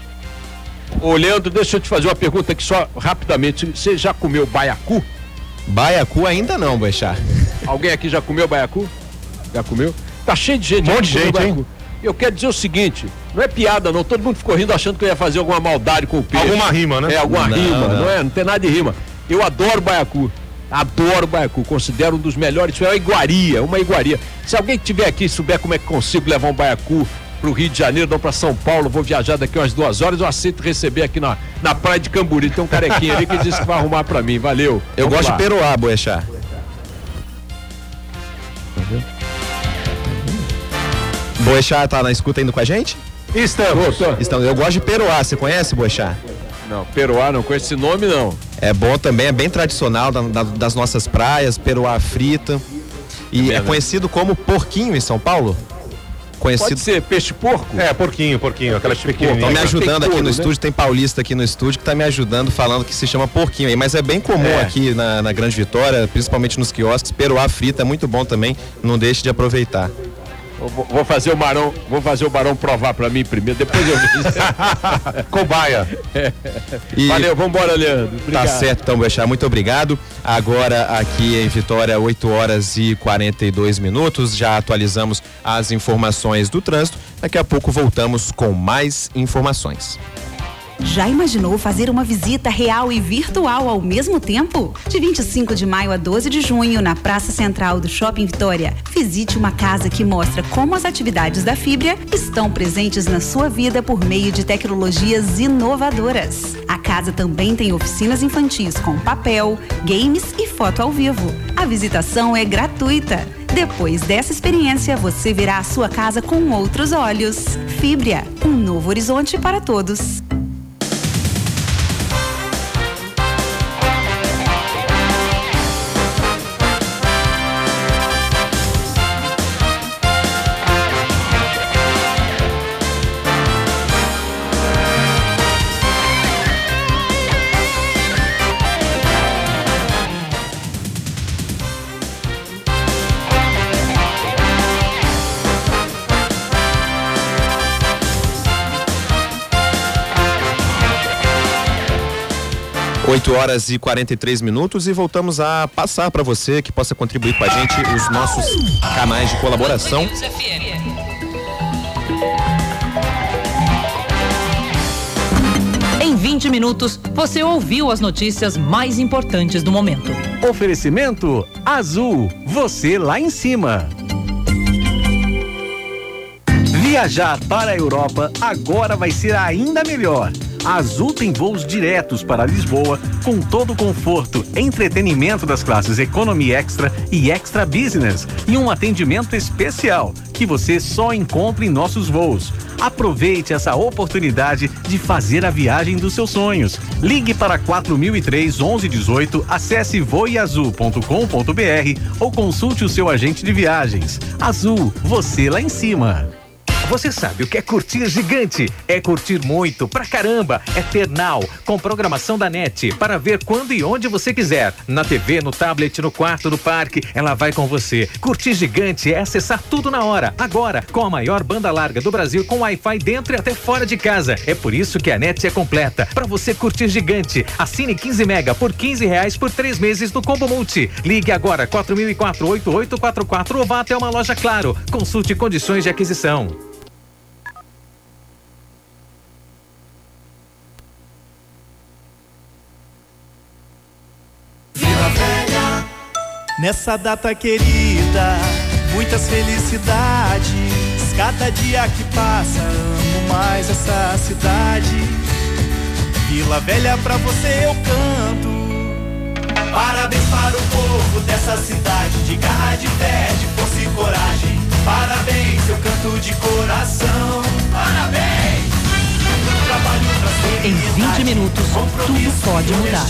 Ô Leandro, deixa eu te fazer uma pergunta aqui só rapidamente. Você já comeu baiacu?
Baiacu ainda não, Boechat.
Alguém aqui já comeu baiacu? Já comeu? Tá cheio de gente.
Um monte de gente, hein?
Eu quero dizer o seguinte, não é piada não, todo mundo ficou rindo achando que eu ia fazer alguma maldade com o peixe.
Alguma rima, né?
É, alguma
não,
rima,
não.
não é? Não tem nada de rima. Eu adoro baiacu, adoro baiacu, considero um dos melhores, isso é uma iguaria, uma iguaria. Se alguém que estiver aqui souber como é que consigo levar um baiacu pro Rio de Janeiro, não para São Paulo, vou viajar daqui umas duas horas, eu aceito receber aqui na, na praia de Camburi, tem um carequinha ali que disse que vai arrumar pra mim, valeu.
Eu
Vamos
gosto
lá.
de peroá, Boechat. Boechat tá na escuta indo com a gente?
Estamos.
Estamos. Eu gosto de peroá, você conhece, Boechat?
Não, peroá, não conheço esse nome não.
É bom também, é bem tradicional da, da, das nossas praias, peroá frita. E é, é conhecido como porquinho em São Paulo? Conhecido...
Pode ser peixe porco?
É, porquinho, porquinho, aquelas pequenininhas.
Estão me ajudando aqui no
né?
estúdio, tem paulista aqui no estúdio que tá me ajudando falando que se chama porquinho aí, mas é bem comum é. aqui na, na Grande Vitória, principalmente nos quiosques. Peroá frita é muito bom também, não deixe de aproveitar.
Vou, vou fazer o Barão, vou fazer o Barão provar pra mim primeiro, depois eu
Cobaia.
É.
E...
Valeu, vambora, Leandro. Obrigado.
Tá certo, então, Boechat, muito obrigado. Agora aqui em Vitória, oito horas e quarenta e dois minutos, já atualizamos as informações do trânsito. Daqui a pouco voltamos com mais informações.
Já imaginou fazer uma visita real e virtual ao mesmo tempo? De vinte e cinco de maio a doze de junho, na Praça Central do Shopping Vitória, visite uma casa que mostra como as atividades da Fibria estão presentes na sua vida por meio de tecnologias inovadoras. A casa também tem oficinas infantis com papel, games e foto ao vivo. A visitação é gratuita. Depois dessa experiência, você verá a sua casa com outros olhos. Fibria, um novo horizonte para todos.
oito horas e quarenta e três minutos e voltamos a passar para você que possa contribuir com a gente os nossos canais de colaboração.
Em vinte minutos, você ouviu as notícias mais importantes do momento.
Oferecimento Azul, você lá em cima. Viajar para a Europa agora vai ser ainda melhor. A Azul tem voos diretos para Lisboa com todo o conforto, entretenimento das classes Economy Extra e Extra Business e um atendimento especial que você só encontra em nossos voos. Aproveite essa oportunidade de fazer a viagem dos seus sonhos. Ligue para quatro mil e três, onze dezoito, acesse voe azul ponto com ponto br ou consulte o seu agente de viagens. Azul, você lá em cima.
Você sabe o que é curtir gigante? É curtir muito, pra caramba. É ter Now, com programação da NET, para ver quando e onde você quiser. Na T V, no tablet, no quarto, no parque, ela vai com você. Curtir gigante é acessar tudo na hora, agora, com a maior banda larga do Brasil, com Wi-Fi dentro e até fora de casa. É por isso que a NET é completa, pra você curtir gigante. Assine quinze mega por quinze reais por três meses no Combo Multi. Ligue agora, quatro mil e quatro, oito oito quatro quatro ou vá até uma loja Claro. Consulte condições de aquisição.
Nessa data querida, muitas felicidades. Cada dia que passa, amo mais essa cidade. Vila Velha, pra você eu canto. Parabéns para o povo dessa cidade, de garra, de fé, de força e coragem. Parabéns, eu canto de coração. Parabéns. Trabalho pra
Em vinte minutos, tudo pode mudar.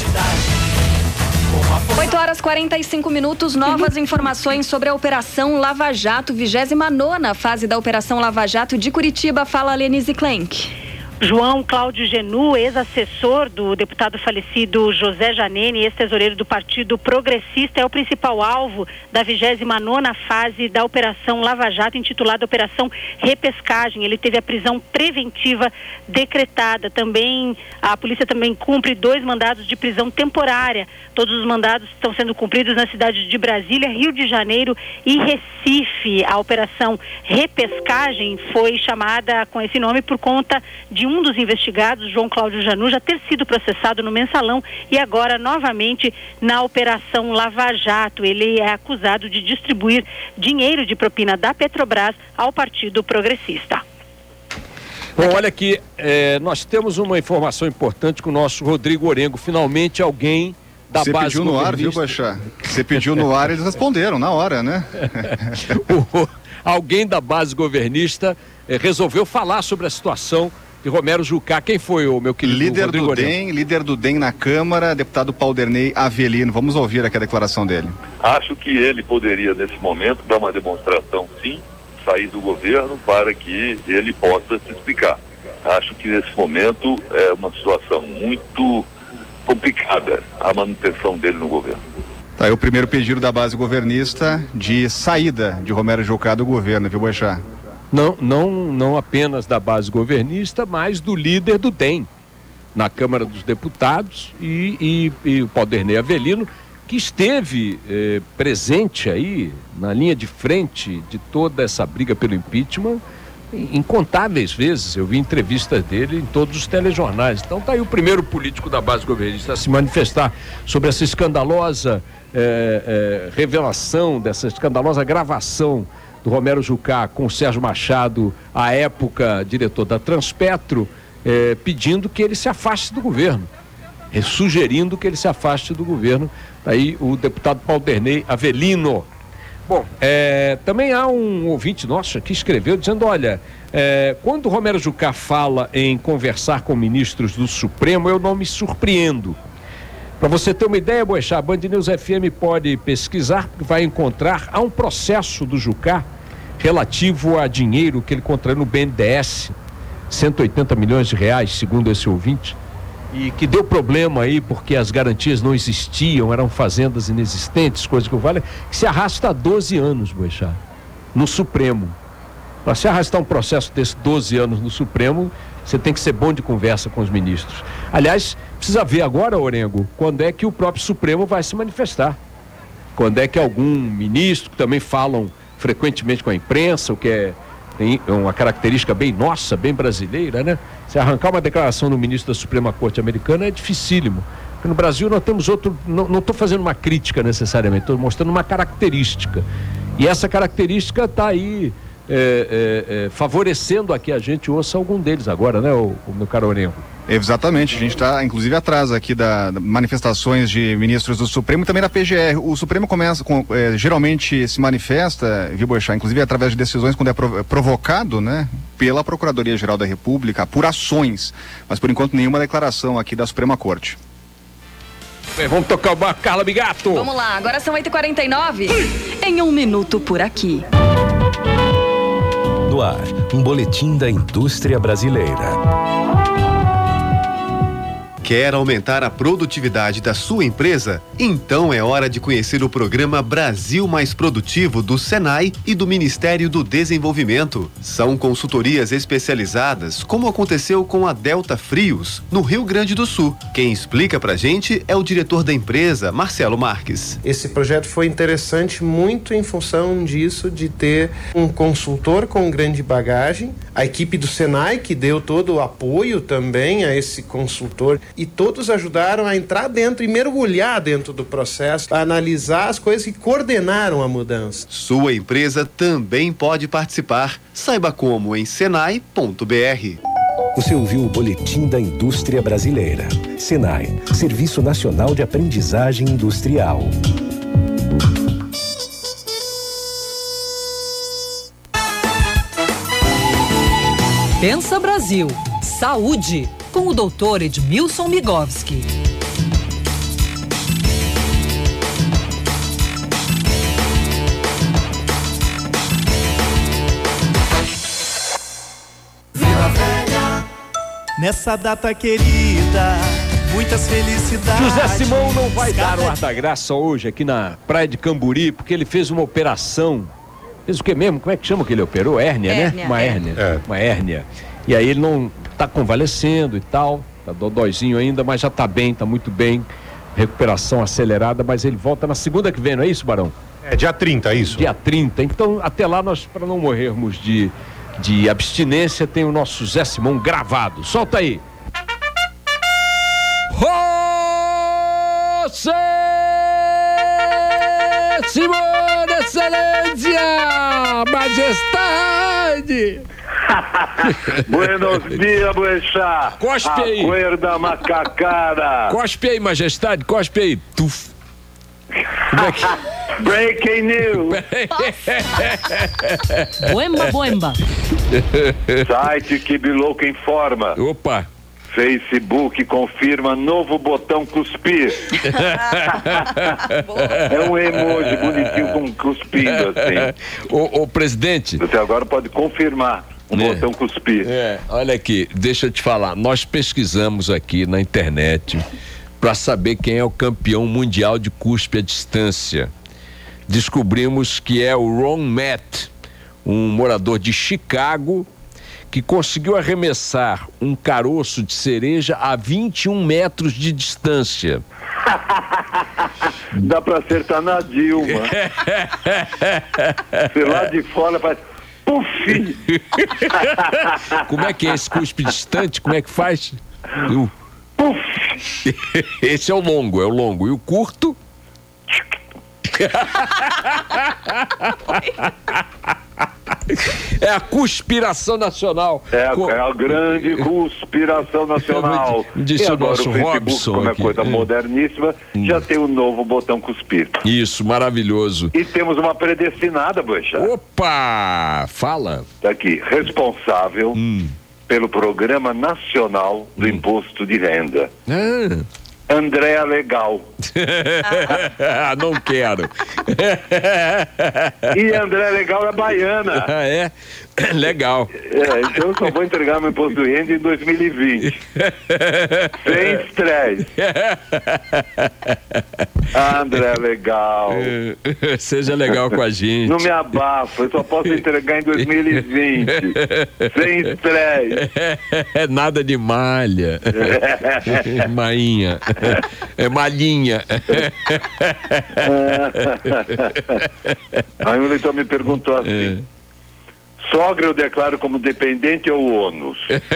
oito horas e quarenta e cinco minutos, novas informações sobre a Operação Lava Jato, vigésima nona fase da Operação Lava Jato de Curitiba. Fala, Lenise Klenk.
João Cláudio Genu, ex-assessor do deputado falecido José Janene, ex-tesoureiro do Partido Progressista, é o principal alvo da vigésima nona fase da Operação Lava Jato, intitulada Operação Repescagem. Ele teve a prisão preventiva decretada. Também, a polícia também cumpre dois mandados de prisão temporária. Todos os mandados estão sendo cumpridos na cidade de Brasília, Rio de Janeiro e Recife. A Operação Repescagem foi chamada com esse nome por conta de um dos investigados, João Cláudio Janu, já ter sido processado no Mensalão e agora novamente na Operação Lava Jato. Ele é acusado de distribuir dinheiro de propina da Petrobras ao Partido Progressista.
Bom, olha aqui, é, nós temos uma informação importante com o nosso Rodrigo Orengo. Finalmente alguém da
Você
base
pediu no ar, viu, Baixá? Você pediu no ar, eles responderam na hora, né?
o, alguém da base governista é, resolveu falar sobre a situação de Romero Jucá. Quem foi o meu querido
líder
Rodrigo
do
Orengo?
D E M, líder do D E M na Câmara, deputado Paulderney Avelino. Vamos ouvir aqui a declaração dele.
Acho que ele poderia, nesse momento, dar uma demonstração, sim, sair do governo para que ele possa se explicar. Acho que, nesse momento, é uma situação muito complicada a manutenção dele no governo.
Tá aí o primeiro pedido da base governista de saída de Romero Jucá do governo, viu, Boechat?
Não, não, não apenas da base governista, mas do líder do D E M na Câmara dos Deputados e, e, e o Paulderney Avelino, que esteve eh, presente aí na linha de frente de toda essa briga pelo impeachment incontáveis vezes. Eu vi entrevistas dele em todos os telejornais. Então tá aí o primeiro político da base governista a se manifestar sobre essa escandalosa eh, eh, revelação, dessa escandalosa gravação do Romero Jucá com o Sérgio Machado, à época diretor da Transpetro, eh, pedindo que ele se afaste do governo, eh, sugerindo que ele se afaste do governo. Aí o deputado Paulderney Avelino. Bom, eh, também há um ouvinte nosso que escreveu dizendo, olha, eh, quando o Romero Jucá fala em conversar com ministros do Supremo, eu não me surpreendo. Para você ter uma ideia, Boechat, a Band News F M pode pesquisar, porque vai encontrar, há um processo do Jucá relativo a dinheiro que ele contraiu no B N D E S, cento e oitenta milhões de reais, segundo esse ouvinte, e que deu problema aí porque as garantias não existiam, eram fazendas inexistentes, coisa que eu falo, que se arrasta há doze anos, Boechat, no Supremo. Para se arrastar um processo desses doze anos no Supremo, você tem que ser bom de conversa com os ministros. Aliás, precisa ver agora, Orengo, quando é que o próprio Supremo vai se manifestar. Quando é que algum ministro, que também falam frequentemente com a imprensa, o que é tem uma característica bem nossa, bem brasileira, né? Se arrancar uma declaração do ministro da Suprema Corte Americana é dificílimo. Porque no Brasil nós temos outro, não estou fazendo uma crítica necessariamente, estou mostrando uma característica. E essa característica está aí é, é, é, favorecendo a que a gente ouça algum deles agora, né, o, o meu caro Orengo?
Exatamente, a gente está inclusive atrás aqui da, da manifestações de ministros do Supremo e também da P G R. O Supremo começa com, eh, geralmente se manifesta, viu, Boechat, inclusive através de decisões quando é prov- provocado, né, pela Procuradoria-Geral da República, por ações, mas por enquanto nenhuma declaração aqui da Suprema Corte.
Bem, vamos tocar o barco, Carla Bigato.
Vamos lá, agora são oito e quarenta e nove. Em um minuto por aqui.
No ar, um boletim da indústria brasileira.
Quer aumentar a produtividade da sua empresa? Então é hora de conhecer o programa Brasil Mais Produtivo do Senai e do Ministério do Desenvolvimento. São consultorias especializadas, como aconteceu com a Delta Frios, no Rio Grande do Sul. Quem explica pra gente é o diretor da empresa, Marcelo Marques.
Esse projeto foi interessante muito em função disso, de ter um consultor com grande bagagem, a equipe do Senai que deu todo o apoio também a esse consultor, e todos ajudaram a entrar dentro e mergulhar dentro do processo, a analisar as coisas que coordenaram a mudança.
Sua empresa também pode participar. Saiba como em senai ponto b r.
Você ouviu o Boletim da Indústria Brasileira. Senai, Serviço Nacional de Aprendizagem Industrial.
Pensa Brasil. Saúde. Com o doutor Edmilson Migovski.
Vila Velha. Nessa data querida, muitas felicidades.
José Simão não vai dar o ar da graça hoje aqui na praia de Camburi, porque ele fez uma operação. Fez o que mesmo? Como é que chama que ele operou? Hérnia,
hérnia
né? Uma hérnia. É. Uma hérnia. E aí ele não tá convalescendo e tal, tá dodóizinho ainda, mas já tá bem, tá muito bem. Recuperação acelerada, mas ele volta na segunda que vem, não é isso, Barão?
É, dia trinta, é isso?
Dia trinta. Então, até lá, nós, para não morrermos de, de abstinência, tem o nosso Zé Simão gravado. Solta aí. José Simão, excelência, majestade.
Buenos dias, Boechat.
Cospe aí.
Acuerda macacada.
Cospe aí, majestade, cospe aí. Tuf. Como é que...
Breaking news.
Boemba, boemba.
Site que Bilouco informa.
Opa.
Facebook confirma novo botão cuspir. É um emoji bonitinho com cuspindo assim.
O, o presidente.
Você agora pode confirmar o
é.
botão cuspir.
É, olha aqui, deixa eu te falar. Nós pesquisamos aqui na internet para saber quem é o campeão mundial de cuspe à distância. Descobrimos que é o Ron Matt, um morador de Chicago, que conseguiu arremessar um caroço de cereja a vinte e um metros de distância.
Dá pra acertar na Dilma. Sei lá de fora faz puf.
Como é que é esse cuspe distante? Como é que faz? Eu... Puf. Esse é o longo, é o longo. E o curto? É a conspiração nacional.
É a, é a grande conspiração nacional.
Disse
e
o
agora
nosso
o Facebook,
Robson
como é
aqui.
coisa
É.
moderníssima,
Hum.
já tem o novo botão cuspir.
Isso, maravilhoso.
E temos uma predestinada, Boechat.
Opa! Fala.
Tá aqui, responsável
hum.
pelo Programa Nacional do hum. Imposto de Renda.
Ah.
Andréa Legal.
Não quero.
E Andréa Legal é baiana.
Ah, é? Legal.
É, então eu só vou entregar meu imposto de renda em dois mil e vinte. Sem estresse. Ah, André, legal.
Seja legal com a gente.
Não me abafa, eu só posso entregar em dois mil e vinte. Sem estresse.
É nada de malha. É mainha. É malhinha.
Aí o leitor me perguntou assim: é. Sogra eu declaro como dependente ou ônus?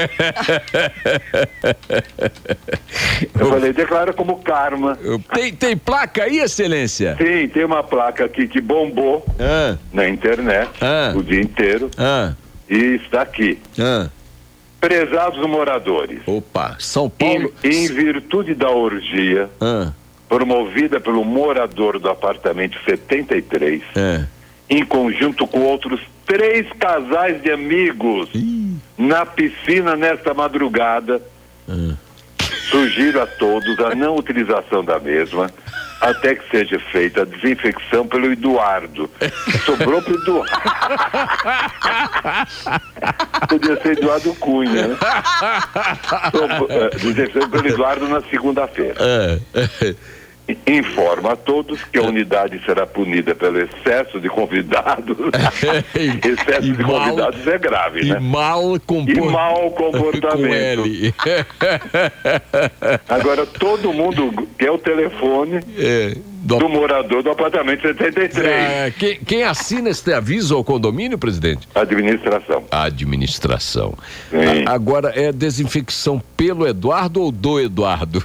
Eu falei, declaro como karma.
Tem, tem placa aí, excelência?
Sim, tem uma placa aqui que bombou
ah.
na internet
ah.
o dia inteiro
ah.
e está aqui.
Ah.
Prezados moradores.
Opa, São Paulo.
Em, em virtude da orgia
ah.
promovida pelo morador do apartamento setenta e três,
ah.
em conjunto com outros três casais de amigos, Ih. na piscina nesta madrugada, ah. sugiro a todos a não utilização da mesma, até que seja feita a desinfecção pelo Eduardo. Sobrou pro Eduardo. Podia ser Eduardo Cunha, né? Sobrou, uh, desinfecção pelo Eduardo na segunda-feira. Informa a todos que a unidade será punida pelo excesso de convidados. Excesso
e
de
mal,
convidados é grave,
e
né?
Mal compor...
E mau comportamento. Agora, todo mundo quer o telefone
é, do...
do morador do apartamento setenta e três.
É, quem, quem assina este aviso ao condomínio, presidente?
Administração.
Administração. A, agora, é desinfecção pelo Eduardo ou do Eduardo?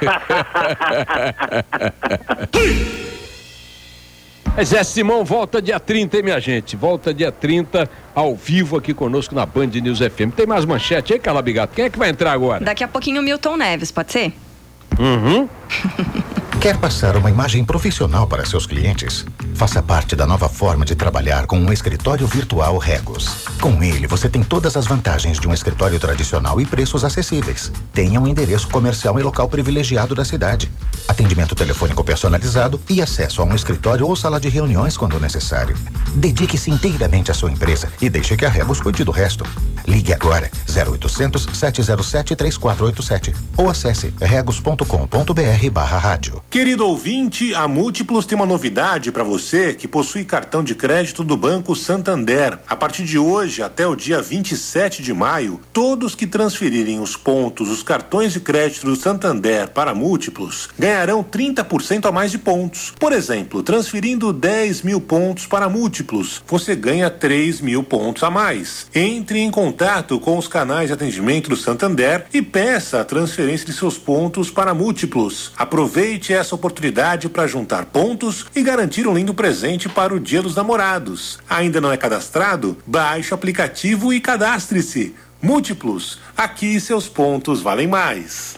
Zé Simão volta dia trinta, hein, minha gente? Volta dia trinta, ao vivo aqui conosco na Band News F M. Tem mais manchete aí, Calabigato? Quem é que vai entrar agora?
Daqui a pouquinho o Milton Neves, pode ser?
Uhum.
Quer passar uma imagem profissional para seus clientes? Faça parte da nova forma de trabalhar com um escritório virtual Regos. Com ele, você tem todas as vantagens de um escritório tradicional e preços acessíveis. Tenha um endereço comercial e local privilegiado da cidade. Atendimento telefônico personalizado e acesso a um escritório ou sala de reuniões quando necessário. Dedique-se inteiramente à sua empresa e deixe que a Regos cuide do resto. Ligue agora zero oitocentos, sete zero sete, três quatro oito sete ou acesse regos ponto com ponto br barra rádio.
Querido ouvinte, a Múltiplos tem uma novidade para você que possui cartão de crédito do Banco Santander. A partir de hoje até o dia vinte e sete de maio, todos que transferirem os pontos dos cartões de crédito do Santander para Múltiplos ganharão trinta por cento a mais de pontos. Por exemplo, transferindo dez mil pontos para Múltiplos, você ganha três mil pontos a mais. Entre em contato com os canais de atendimento do Santander e peça a transferência de seus pontos para Múltiplos. Aproveite essa oportunidade para juntar pontos e garantir um lindo presente para o Dia dos Namorados. Ainda não é cadastrado? Baixe o aplicativo e cadastre-se. Múltiplos, aqui seus pontos valem mais.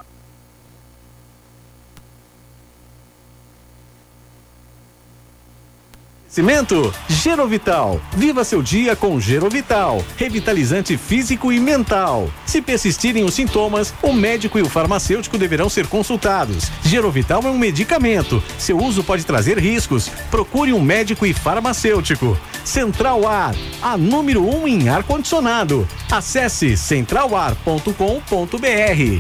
Cimento Gerovital. Viva seu dia com Gerovital, revitalizante físico e mental. Se persistirem os sintomas, o médico e o farmacêutico deverão ser consultados. Gerovital é um medicamento. Seu uso pode trazer riscos. Procure um médico e farmacêutico. Central Ar, a número um em ar-condicionado. Acesse central ar ponto com ponto br.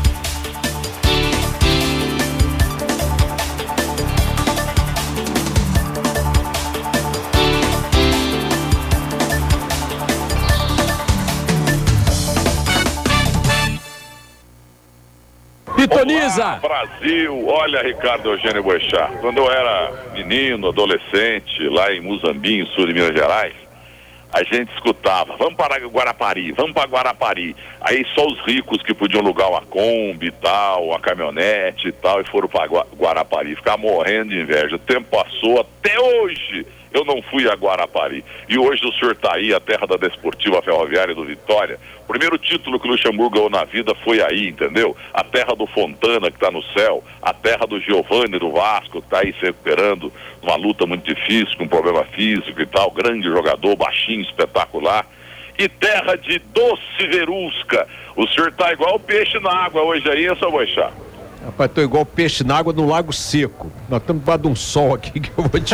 Pitoniza!
Brasil, olha Ricardo Eugênio Boechat. Quando eu era menino, adolescente, lá em Muzambinho, sul de Minas Gerais, a gente escutava, vamos para Guarapari, vamos para Guarapari. Aí só os ricos que podiam alugar uma Kombi e tal, uma caminhonete e tal, e foram para Guarapari. Ficar morrendo de inveja. O tempo passou, até hoje eu não fui a Guarapari. E hoje o senhor está aí, a terra da Desportiva Ferroviária do Vitória. O primeiro título que o Luxemburgo ganhou na vida foi aí, entendeu? A terra do Fontana, que está no céu. A terra do Giovani, do Vasco, que está aí se recuperando. Uma luta muito difícil, com problema físico e tal. Grande jogador, baixinho, espetacular. E terra de Doce Verusca. O senhor está igual o peixe na água hoje aí, seu Boechat.
Rapaz, tô igual peixe na água no lago seco. Nós estamos debaixo de um sol aqui que eu vou te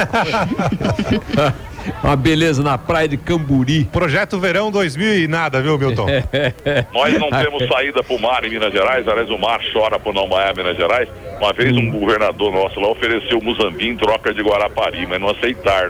uma beleza na praia de Camburi.
Projeto Verão dois mil e nada, viu, Milton?
Nós não temos saída pro mar em Minas Gerais. Aliás, o mar chora por não banhar Minas Gerais. Uma vez um governador nosso lá ofereceu Muzambinho em troca de Guarapari, mas não aceitaram,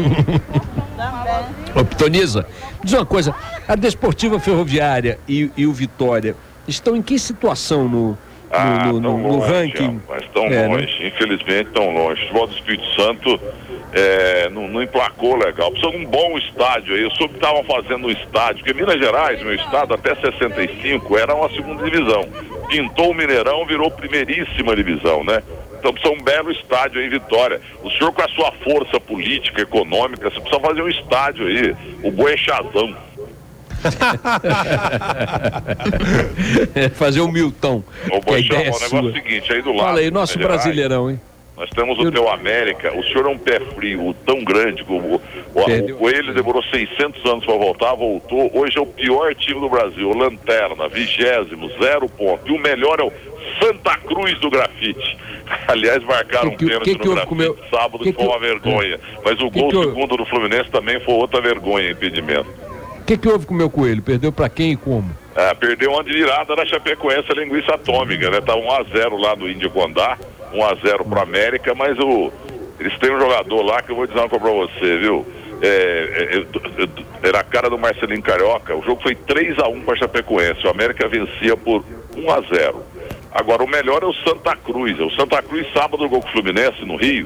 não.
Ô, Pitoniza, diz uma coisa, a Desportiva Ferroviária e, e o Vitória estão em que situação no...
Ah,
no, no, no
longe,
ranking,
mas tão
é,
longe, né? Infelizmente tão longe. O futebol do Espírito Santo é, não, não emplacou legal. Precisa de um bom estádio aí. Eu soube que estavam fazendo um estádio, porque Minas Gerais, meu estado, até sessenta e cinco era uma segunda divisão. Pintou o Mineirão, virou primeiríssima divisão, né? Então precisa um belo estádio aí em Vitória. O senhor, com a sua força política, econômica, você precisa fazer um estádio aí, o Boechazão.
Fazer um Milton.
Ô,
que a ideia é
o
sua.
negócio é o seguinte, aí do lado.
Fala aí, nosso
Minas Gerais,
Brasileirão, hein?
Nós temos o teu América. O senhor é um pé frio tão grande como o, o, o Coelho demorou seiscentos anos para voltar, voltou. Hoje é o pior time do Brasil, o Lanterna, vigésimo, zero ponto. E o melhor é o Santa Cruz do Grafite. Aliás, marcaram
que,
um pênalti
que, que
no Grafite
meu...
sábado, que, que foi uma
que...
vergonha. Mas o gol
que
segundo do Fluminense também foi outra vergonha, impedimento.
O que, que houve com o meu Coelho? Perdeu para quem e como?
É, perdeu uma de virada na Chapecoense, a linguiça atômica, né? Tá um a zero lá no Índia Condá, um a zero pro América, mas o, eles têm um jogador lá que eu vou dizer uma coisa pra você, viu? É, é, é, era a cara do Marcelinho Carioca. O jogo foi três a um pra Chapecoense, o América vencia por um a zero. Agora, o melhor é o Santa Cruz. O Santa Cruz, sábado, jogou com o Fluminense no Rio.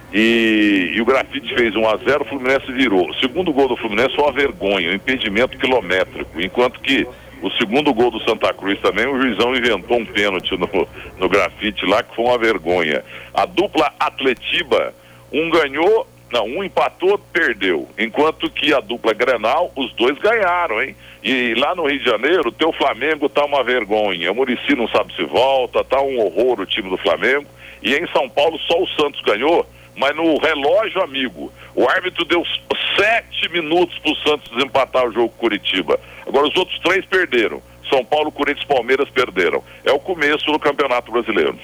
E, e o Grafite fez um a zero, o Fluminense virou. O segundo gol do Fluminense foi uma vergonha, um impedimento quilométrico. Enquanto que o segundo gol do Santa Cruz também, o juizão inventou um pênalti no, no Grafite lá, que foi uma vergonha. A dupla Atletiba, um ganhou, não, um empatou, perdeu. Enquanto que a dupla Grenal, os dois ganharam, hein? E lá no Rio de Janeiro, o teu Flamengo tá uma vergonha. O Muricy não sabe se volta, tá um horror o time do Flamengo. E em São Paulo só o Santos ganhou, mas no relógio, amigo, o árbitro deu sete minutos pro Santos desempatar o jogo com Curitiba. Agora os outros três perderam. São Paulo, Corinthians e Palmeiras perderam. É o começo do Campeonato Brasileiro.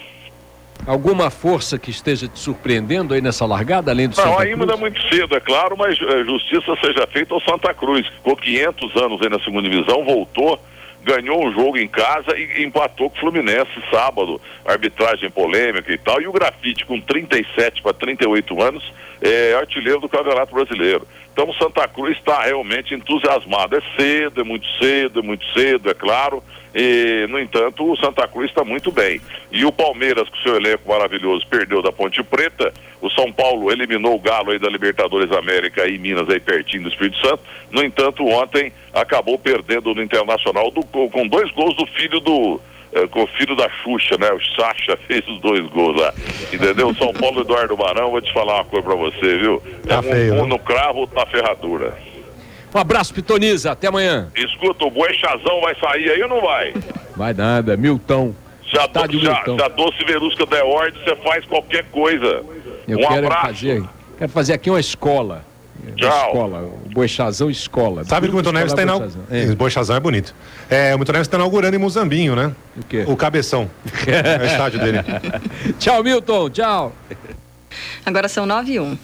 Alguma força que esteja te surpreendendo aí nessa largada, além do Santa
Não,
Cruz?
ainda é muito cedo, é claro, mas é, justiça seja feita ao Santa Cruz, que ficou quinhentos anos aí na segunda divisão, voltou, ganhou um jogo em casa e empatou com o Fluminense sábado, arbitragem polêmica e tal, e o Grafite com trinta e sete para trinta e oito anos é artilheiro do Campeonato Brasileiro. Então o Santa Cruz está realmente entusiasmado. É cedo, é muito cedo, é muito cedo, é claro. E, no entanto, o Santa Cruz está muito bem. E o Palmeiras, com seu elenco maravilhoso, perdeu da Ponte Preta. O São Paulo eliminou o Galo aí da Libertadores América e Minas aí pertinho do Espírito Santo. No entanto, ontem acabou perdendo no Internacional do, com dois gols do filho do... É, com o filho da Xuxa, né? O Sacha fez os dois gols lá. Entendeu? São Paulo, Eduardo Barão, vou te falar uma coisa pra você, viu?
Tá
é um,
feio,
um no cravo, outro na ferradura.
Um abraço, Pitoniza. Até amanhã.
Escuta, o Boechazão vai sair aí ou não vai?
Vai nada, Milton.
Já, do, já, já Doce Verusca da Ordem, você faz qualquer coisa.
Eu
um
quero
abraço.
fazer, quero fazer aqui uma escola.
Tchau.
Escola, o Boechazão Escola.
Sabe que o Milton Neves está inaugurando. O Boechazão é bonito. É, o Milton Neves está inaugurando em Muzambinho, né?
O quê?
O Cabeção. É o estádio dele.
Tchau, Milton. Tchau.
Agora são nove e um.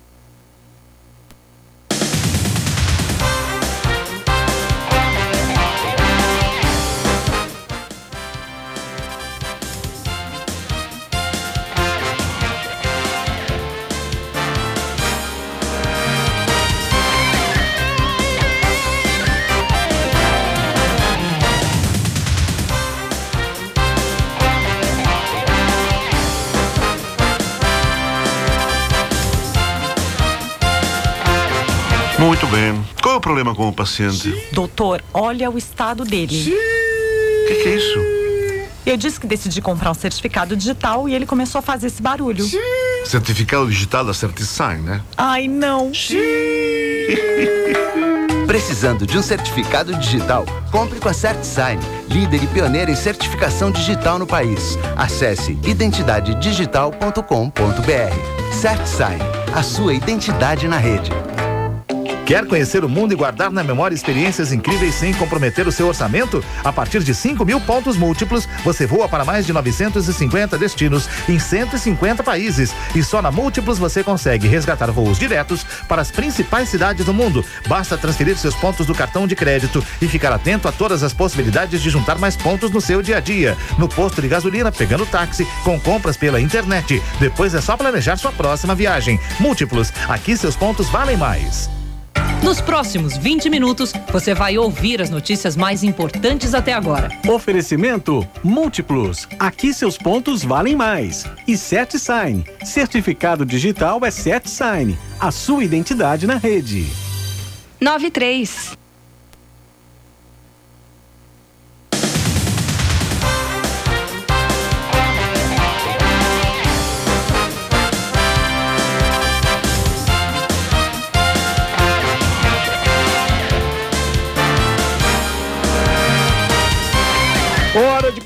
Muito bem. Qual é o problema com o paciente?
Doutor, olha o estado dele.
O que, que é isso?
Eu disse que decidi comprar um certificado digital e ele começou a fazer esse barulho.
Certificado digital da CertiSign, né?
Ai, não.
Precisando de um certificado digital? Compre com a CertiSign, líder e pioneira em certificação digital no país. Acesse identidade digital ponto com ponto br. CertiSign, a sua identidade na rede.
Quer conhecer o mundo e guardar na memória experiências incríveis sem comprometer o seu orçamento? A partir de cinco mil pontos múltiplos, você voa para mais de novecentos e cinquenta destinos em cento e cinquenta países. E só na Múltiplos você consegue resgatar voos diretos para as principais cidades do mundo. Basta transferir seus pontos do cartão de crédito e ficar atento a todas as possibilidades de juntar mais pontos no seu dia a dia. No posto de gasolina, pegando táxi, com compras pela internet. Depois é só planejar sua próxima viagem. Múltiplos, aqui seus pontos valem mais.
Nos próximos vinte minutos, você vai ouvir as notícias mais importantes até agora.
Oferecimento Múltiplos. Aqui seus pontos valem mais. E CertiSign. Certificado digital é CertiSign. A sua identidade na rede.
nove e três.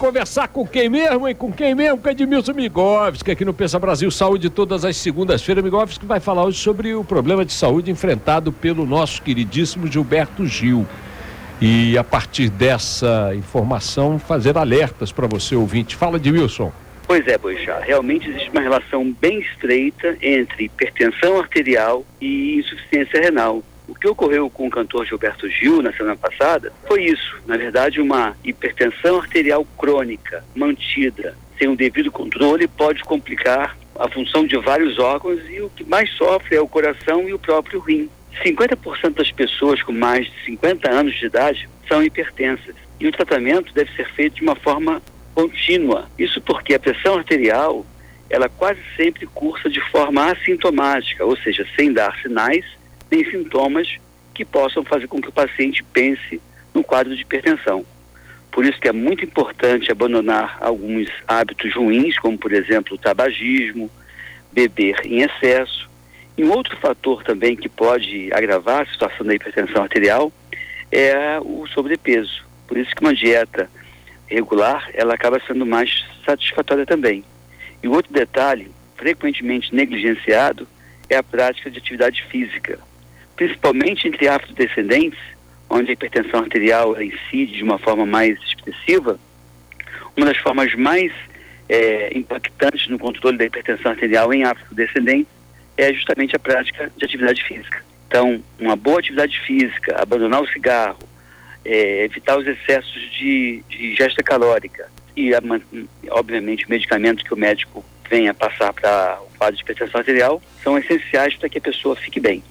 conversar com quem mesmo, hein? Com quem mesmo? Com Edmilson Migovski, aqui no Pensa Brasil Saúde, todas as segundas-feiras. Migovski vai falar hoje sobre o problema de saúde enfrentado pelo nosso queridíssimo Gilberto Gil. E a partir dessa informação, fazer alertas para você, ouvinte. Fala, Edmilson.
Pois é, Boixá, realmente existe uma relação bem estreita entre hipertensão arterial e insuficiência renal. O que ocorreu com o cantor Gilberto Gil na semana passada foi isso, na verdade uma hipertensão arterial crônica, mantida, sem o devido controle, pode complicar a função de vários órgãos e o que mais sofre é o coração e o próprio rim. cinquenta por cento das pessoas com mais de cinquenta anos de idade são hipertensas e o tratamento deve ser feito de uma forma contínua. Isso porque a pressão arterial, ela quase sempre cursa de forma assintomática, ou seja, sem dar sinais nem sintomas que possam fazer com que o paciente pense no quadro de hipertensão. Por isso que é muito importante abandonar alguns hábitos ruins, como por exemplo o tabagismo, beber em excesso. E um outro fator também que pode agravar a situação da hipertensão arterial é o sobrepeso. Por isso que uma dieta regular, ela acaba sendo mais satisfatória também. E outro detalhe, frequentemente negligenciado, é a prática de atividade física. Principalmente entre afrodescendentes, onde a hipertensão arterial incide de uma forma mais expressiva, uma das formas mais é, impactantes no controle da hipertensão arterial em afrodescendentes é justamente a prática de atividade física. Então, uma boa atividade física, abandonar o cigarro, é, evitar os excessos de, de ingesta calórica e, a, obviamente, o medicamento que o médico venha passar para o quadro de hipertensão arterial são essenciais para que a pessoa fique bem.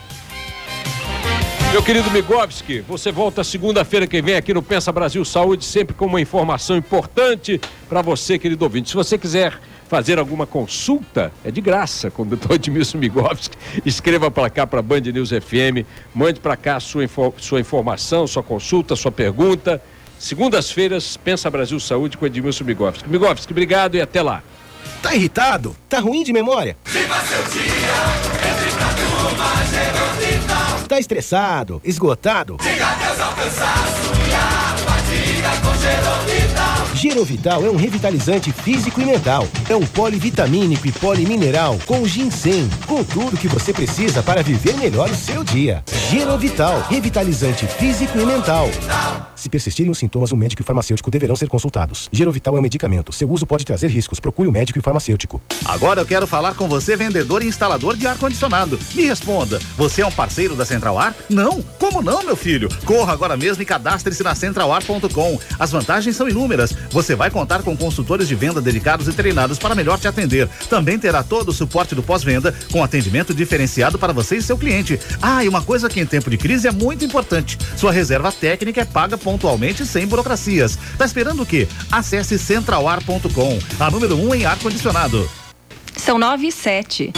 Meu querido Migovski, você volta segunda-feira que vem aqui no Pensa Brasil Saúde, sempre com uma informação importante para você, querido ouvinte. Se você quiser fazer alguma consulta, é de graça com o doutor Edmilson Migovski. Escreva para cá, para Band News F M, mande para cá sua, info, sua informação, sua consulta, sua pergunta. Segundas-feiras, Pensa Brasil Saúde com Edmilson Migovski. Migovski, obrigado e até lá.
Tá irritado? Tá ruim de memória? Tá estressado? Esgotado? Diga adeus ao cansaço e a fadiga com Gerovital. Gerovital é um revitalizante físico e mental. É um polivitamínico e polimineral com ginseng, com tudo que você precisa para viver melhor o seu dia. Gerovital, revitalizante físico e mental. Se persistirem os sintomas, o médico e o farmacêutico deverão ser consultados. Gerovital é um medicamento. Seu uso pode trazer riscos. Procure o médico e o farmacêutico.
Agora eu quero falar com você, vendedor e instalador de ar-condicionado. Me responda, você é um parceiro da Central Ar? Não? Como não, meu filho? Corra agora mesmo e cadastre-se na central ar ponto com. As vantagens são inúmeras. Você vai contar com consultores de venda dedicados e treinados para melhor te atender. Também terá todo o suporte do pós-venda com atendimento diferenciado para você e seu cliente. Ah, e uma coisa que em tempo de crise é muito importante. Sua reserva técnica é paga pontualmente sem burocracias. Tá esperando o quê? Acesse central ar ponto com, a número um em ar-condicionado.
São nove e sete.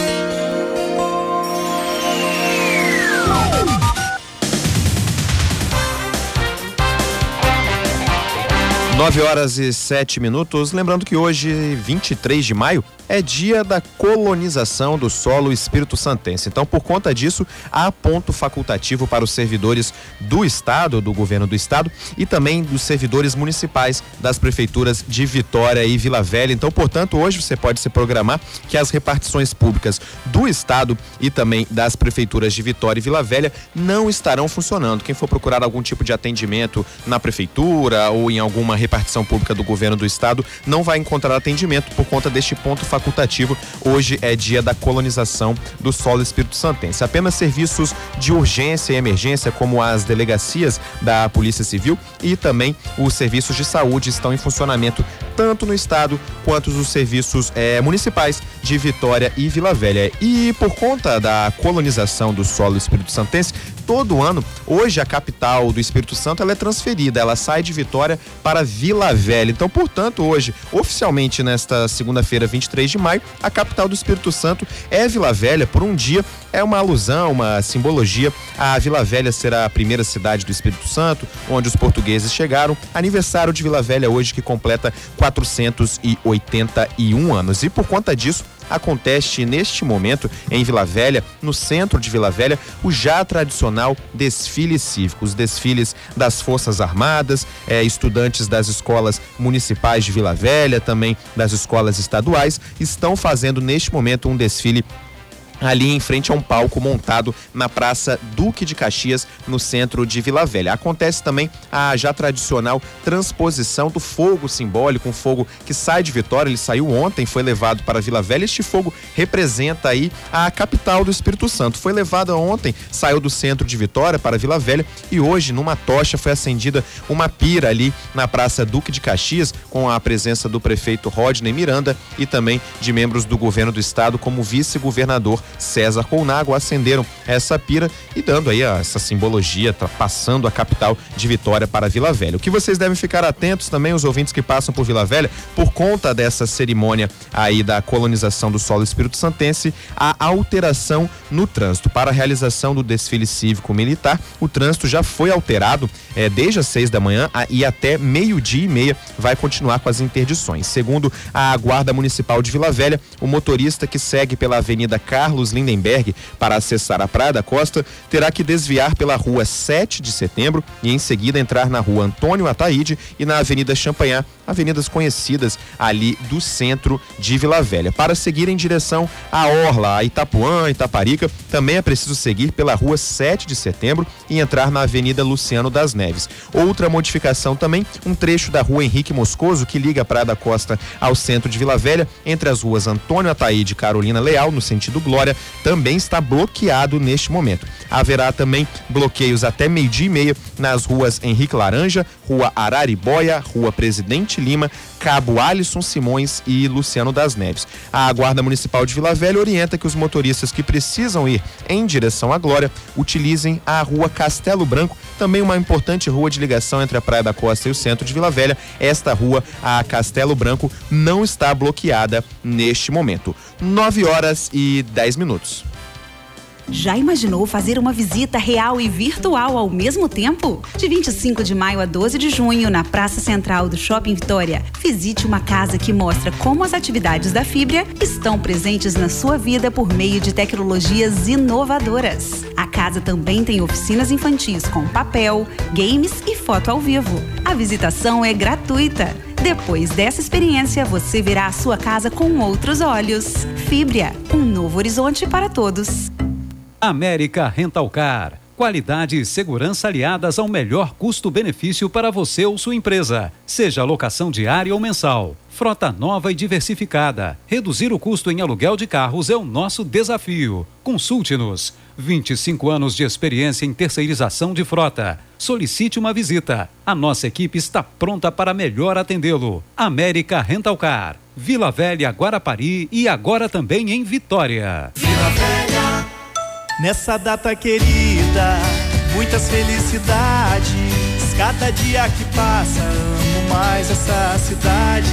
nove horas e sete minutos. Lembrando que hoje, vinte e três de maio, é dia da colonização do solo Espírito Santense. Então, por conta disso, há ponto facultativo para os servidores do Estado, do governo do Estado, e também dos servidores municipais das prefeituras de Vitória e Vila Velha. Então, portanto, hoje você pode se programar que as repartições públicas do Estado e também das prefeituras de Vitória e Vila Velha não estarão funcionando. Quem for procurar algum tipo de atendimento na prefeitura ou em alguma repartição pública do governo do Estado, não vai encontrar atendimento por conta deste ponto facultativo. facultativo. Hoje é dia da colonização do solo Espírito Santense. Apenas serviços de urgência e emergência, como as delegacias da Polícia Civil e também os serviços de saúde, estão em funcionamento tanto no estado quanto os serviços eh, municipais de Vitória e Vila Velha. E por conta da colonização do solo Espírito Santense, todo ano, hoje a capital do Espírito Santo ela é transferida, ela sai de Vitória para Vila Velha. Então, portanto, hoje, oficialmente nesta segunda-feira, vinte e três de maio, a capital do Espírito Santo é Vila Velha. Por um dia, é uma alusão, uma simbologia. A Vila Velha será a primeira cidade do Espírito Santo, onde os portugueses chegaram. Aniversário de Vila Velha hoje, que completa quatrocentos e oitenta e um anos. E por conta disso, acontece neste momento em Vila Velha, no centro de Vila Velha, o já tradicional desfile cívico. Os desfiles das Forças Armadas, eh, estudantes das escolas municipais de Vila Velha, também das escolas estaduais, estão fazendo neste momento um desfile ali em frente a um palco montado na Praça Duque de Caxias, no centro de Vila Velha. Acontece também a já tradicional transposição do fogo simbólico, um fogo que sai de Vitória, ele saiu ontem, foi levado para Vila Velha. Este fogo representa aí a capital do Espírito Santo. Foi levado ontem, saiu do centro de Vitória para Vila Velha e hoje, numa tocha, foi acendida uma pira ali na Praça Duque de Caxias, com a presença do prefeito Rodney Miranda e também de membros do governo do estado, como o vice-governador César Colnago, acenderam essa pira e dando aí essa simbologia, tá passando a capital de Vitória para Vila Velha. O que vocês devem ficar atentos também, os ouvintes que passam por Vila Velha, por conta dessa cerimônia aí da colonização do solo espírito santense, a alteração no trânsito. Para a realização do desfile cívico-militar, o trânsito já foi alterado é, desde as seis da manhã a, e até meio-dia e meia vai continuar com as interdições. Segundo a Guarda Municipal de Vila Velha, o motorista que segue pela Avenida Carlos Lindenberg para acessar a Praia da Costa terá que desviar pela Rua sete de Setembro e em seguida entrar na Rua Antônio Ataíde e na Avenida Champanhar, avenidas conhecidas ali do centro de Vila Velha. Para seguir em direção à Orla, a Itapuã, Itaparica, também é preciso seguir pela Rua sete de Setembro e entrar na Avenida Luciano das Neves. Outra modificação também, um trecho da Rua Henrique Moscoso que liga a Praia da Costa ao centro de Vila Velha, entre as ruas Antônio Ataíde e Carolina Leal, no sentido Glória, também está bloqueado neste momento. Haverá também bloqueios até meio-dia e meia nas ruas Henrique Laranja, Rua Araribóia, Rua Presidente Lima, Cabo Alisson Simões e Luciano das Neves. A Guarda Municipal de Vila Velha orienta que os motoristas que precisam ir em direção à Glória utilizem a Rua Castelo Branco, também uma importante rua de ligação entre a Praia da Costa e o centro de Vila Velha. Esta rua, a Castelo Branco, não está bloqueada neste momento. nove horas e dez minutos.
Já imaginou fazer uma visita real e virtual ao mesmo tempo? De vinte e cinco de maio a doze de junho, na Praça Central do Shopping Vitória, visite uma casa que mostra como as atividades da Fibria estão presentes na sua vida por meio de tecnologias inovadoras. A casa também tem oficinas infantis com papel, games e foto ao vivo. A visitação é gratuita. Depois dessa experiência, você verá a sua casa com outros olhos. Fibria, um novo horizonte para todos.
América Rental Car. Qualidade e segurança aliadas ao melhor custo-benefício para você ou sua empresa. Seja locação diária ou mensal. Frota nova e diversificada. Reduzir o custo em aluguel de carros é o nosso desafio. Consulte-nos. vinte e cinco anos de experiência em terceirização de frota. Solicite uma visita. A nossa equipe está pronta para melhor atendê-lo. América Rental Car. Vila Velha, Guarapari e agora também em Vitória.
Vila Velha. Nessa data querida, muitas felicidades. Cada dia que passa, amo mais essa cidade.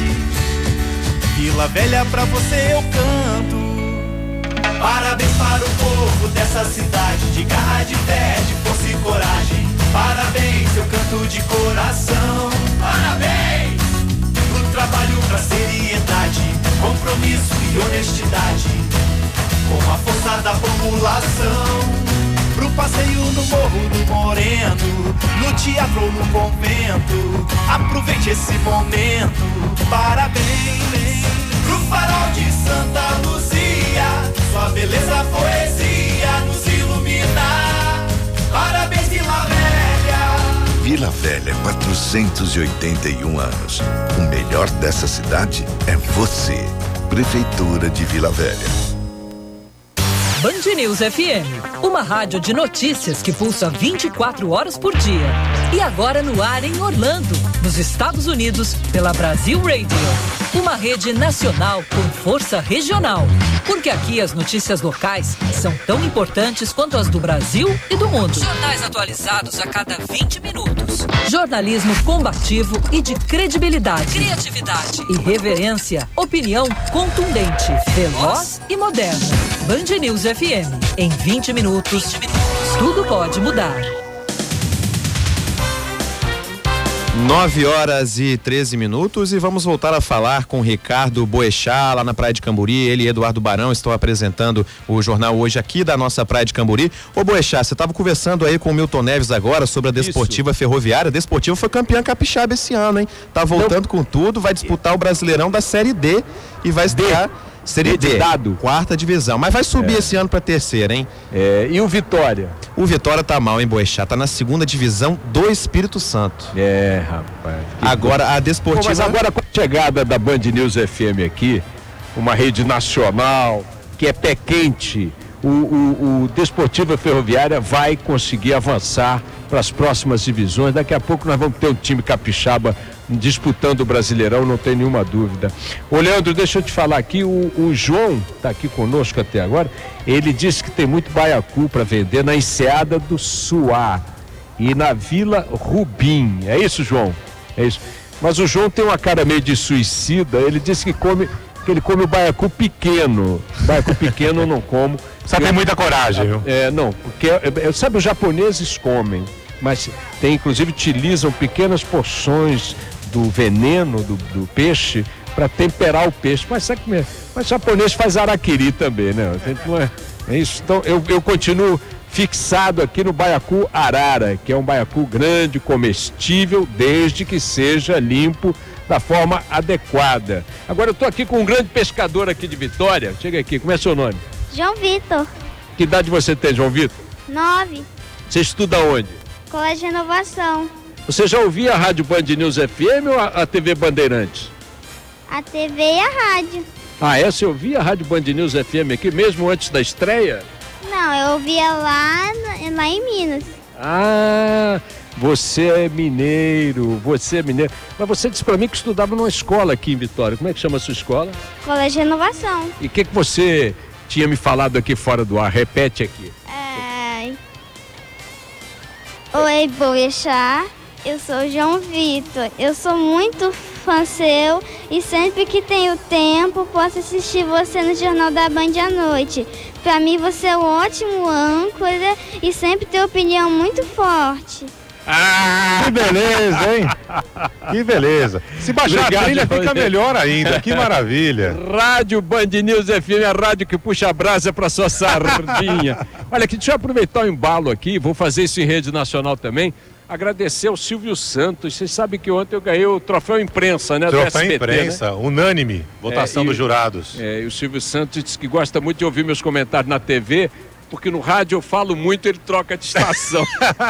Vila Velha, pra você eu canto. Parabéns para o povo dessa cidade, de garra, de fé, de força e coragem. Parabéns, eu canto de coração. Parabéns pro trabalho, pra seriedade, compromisso e honestidade, com a força da população. Pro passeio no Morro do Moreno, no teatro ou no convento, aproveite esse momento. Parabéns pro farol de Santa Luzia, sua beleza, poesia nos ilumina. Parabéns, Vila Velha.
Vila Velha, quatrocentos e oitenta e um anos. O melhor dessa cidade é você. Prefeitura de Vila Velha.
Band News F M, uma rádio de notícias que pulsa vinte e quatro horas por dia. E agora no ar em Orlando, nos Estados Unidos, pela Brasil Radio. Uma rede nacional com força regional. Porque aqui as notícias locais são tão importantes quanto as do Brasil e do mundo. Jornais atualizados a cada vinte minutos. Jornalismo combativo e de credibilidade. Criatividade. Irreverência. Opinião contundente. Veloz e moderna. Band News F M. Em vinte minutos, tudo pode mudar.
nove horas e treze minutos e vamos voltar a falar com Ricardo Boechat lá na Praia de Camburi. Ele e Eduardo Barão estão apresentando o jornal hoje aqui da nossa Praia de Camburi. Ô Boechat, você estava conversando aí com o Milton Neves agora sobre a Desportiva Isso. Ferroviária. A Desportiva foi campeã capixaba esse ano, hein? Tá voltando Não. com tudo, vai disputar o Brasileirão da Série D e vai estar Série D, dado. quarta divisão, mas vai subir é. esse ano pra terceira, hein?
É, e o Vitória?
O Vitória tá mal, hein, Boechat? Tá na segunda divisão do Espírito Santo.
É, rapaz.
Agora a Desportiva... Pô,
mas agora com a chegada da Band News F M aqui, uma rede nacional, que é pé quente, o, o, o Desportiva Ferroviária vai conseguir avançar para as próximas divisões. Daqui a pouco nós vamos ter um time capixaba disputando o Brasileirão, não tem nenhuma dúvida. Ô Leandro, deixa eu te falar aqui, o, o João tá aqui conosco até agora, ele disse que tem muito baiacu para vender na Enseada do Suá e na Vila Rubim. É isso, João? É isso. Mas o João tem uma cara meio de suicida, ele disse que come, que ele come o baiacu pequeno. Baiacu pequeno eu não como.
Só tem muita coragem, viu?
É, não, porque, sabe, os japoneses comem, mas tem, inclusive, utilizam pequenas porções do veneno do, do peixe para temperar o peixe. Mas sabe como é? Mas japonês faz araquiri também, né? Não é, é isso. Então eu, eu continuo fixado aqui no baiacu arara, que é um baiacu grande, comestível, desde que seja limpo da forma adequada. Agora eu tô aqui com um grande pescador aqui de Vitória. Chega aqui, como é seu nome?
João Vitor.
Que idade você tem, João Vitor?
Nove.
Você estuda onde?
Colégio Inovação.
Você já ouvia a Rádio Band News F M ou a, a T V Bandeirantes?
A T V e a rádio.
Ah, é? Você ouvia a Rádio Band News F M aqui mesmo antes da estreia?
Não, eu ouvia lá, lá em Minas.
Ah, você é mineiro, você é mineiro. Mas você disse pra mim que estudava numa escola aqui em Vitória. Como é que chama a sua escola?
Colégio Inovação.
E o que, que você tinha me falado aqui fora do ar? Repete aqui.
É... Oi, Boechat. Eu sou o João Vitor. Eu sou muito fã seu e sempre que tenho tempo posso assistir você no Jornal da Band à noite. Pra mim você é um ótimo âncora e sempre tem opinião muito forte.
Ah, que beleza, hein? Que beleza. Se baixar Obrigado, a trilha fica melhor ainda, que maravilha.
Rádio Band News F M, a rádio que puxa a brasa pra sua sardinha. Olha aqui, deixa eu aproveitar o embalo aqui, vou fazer isso em rede nacional também. Agradecer ao Silvio Santos. Vocês sabem que ontem eu ganhei o troféu imprensa, né?
Troféu do S B T, imprensa, né? Unânime, votação é, e, dos jurados.
É, e o Silvio Santos disse que gosta muito de ouvir meus comentários na T V, porque no rádio eu falo muito, ele troca de estação.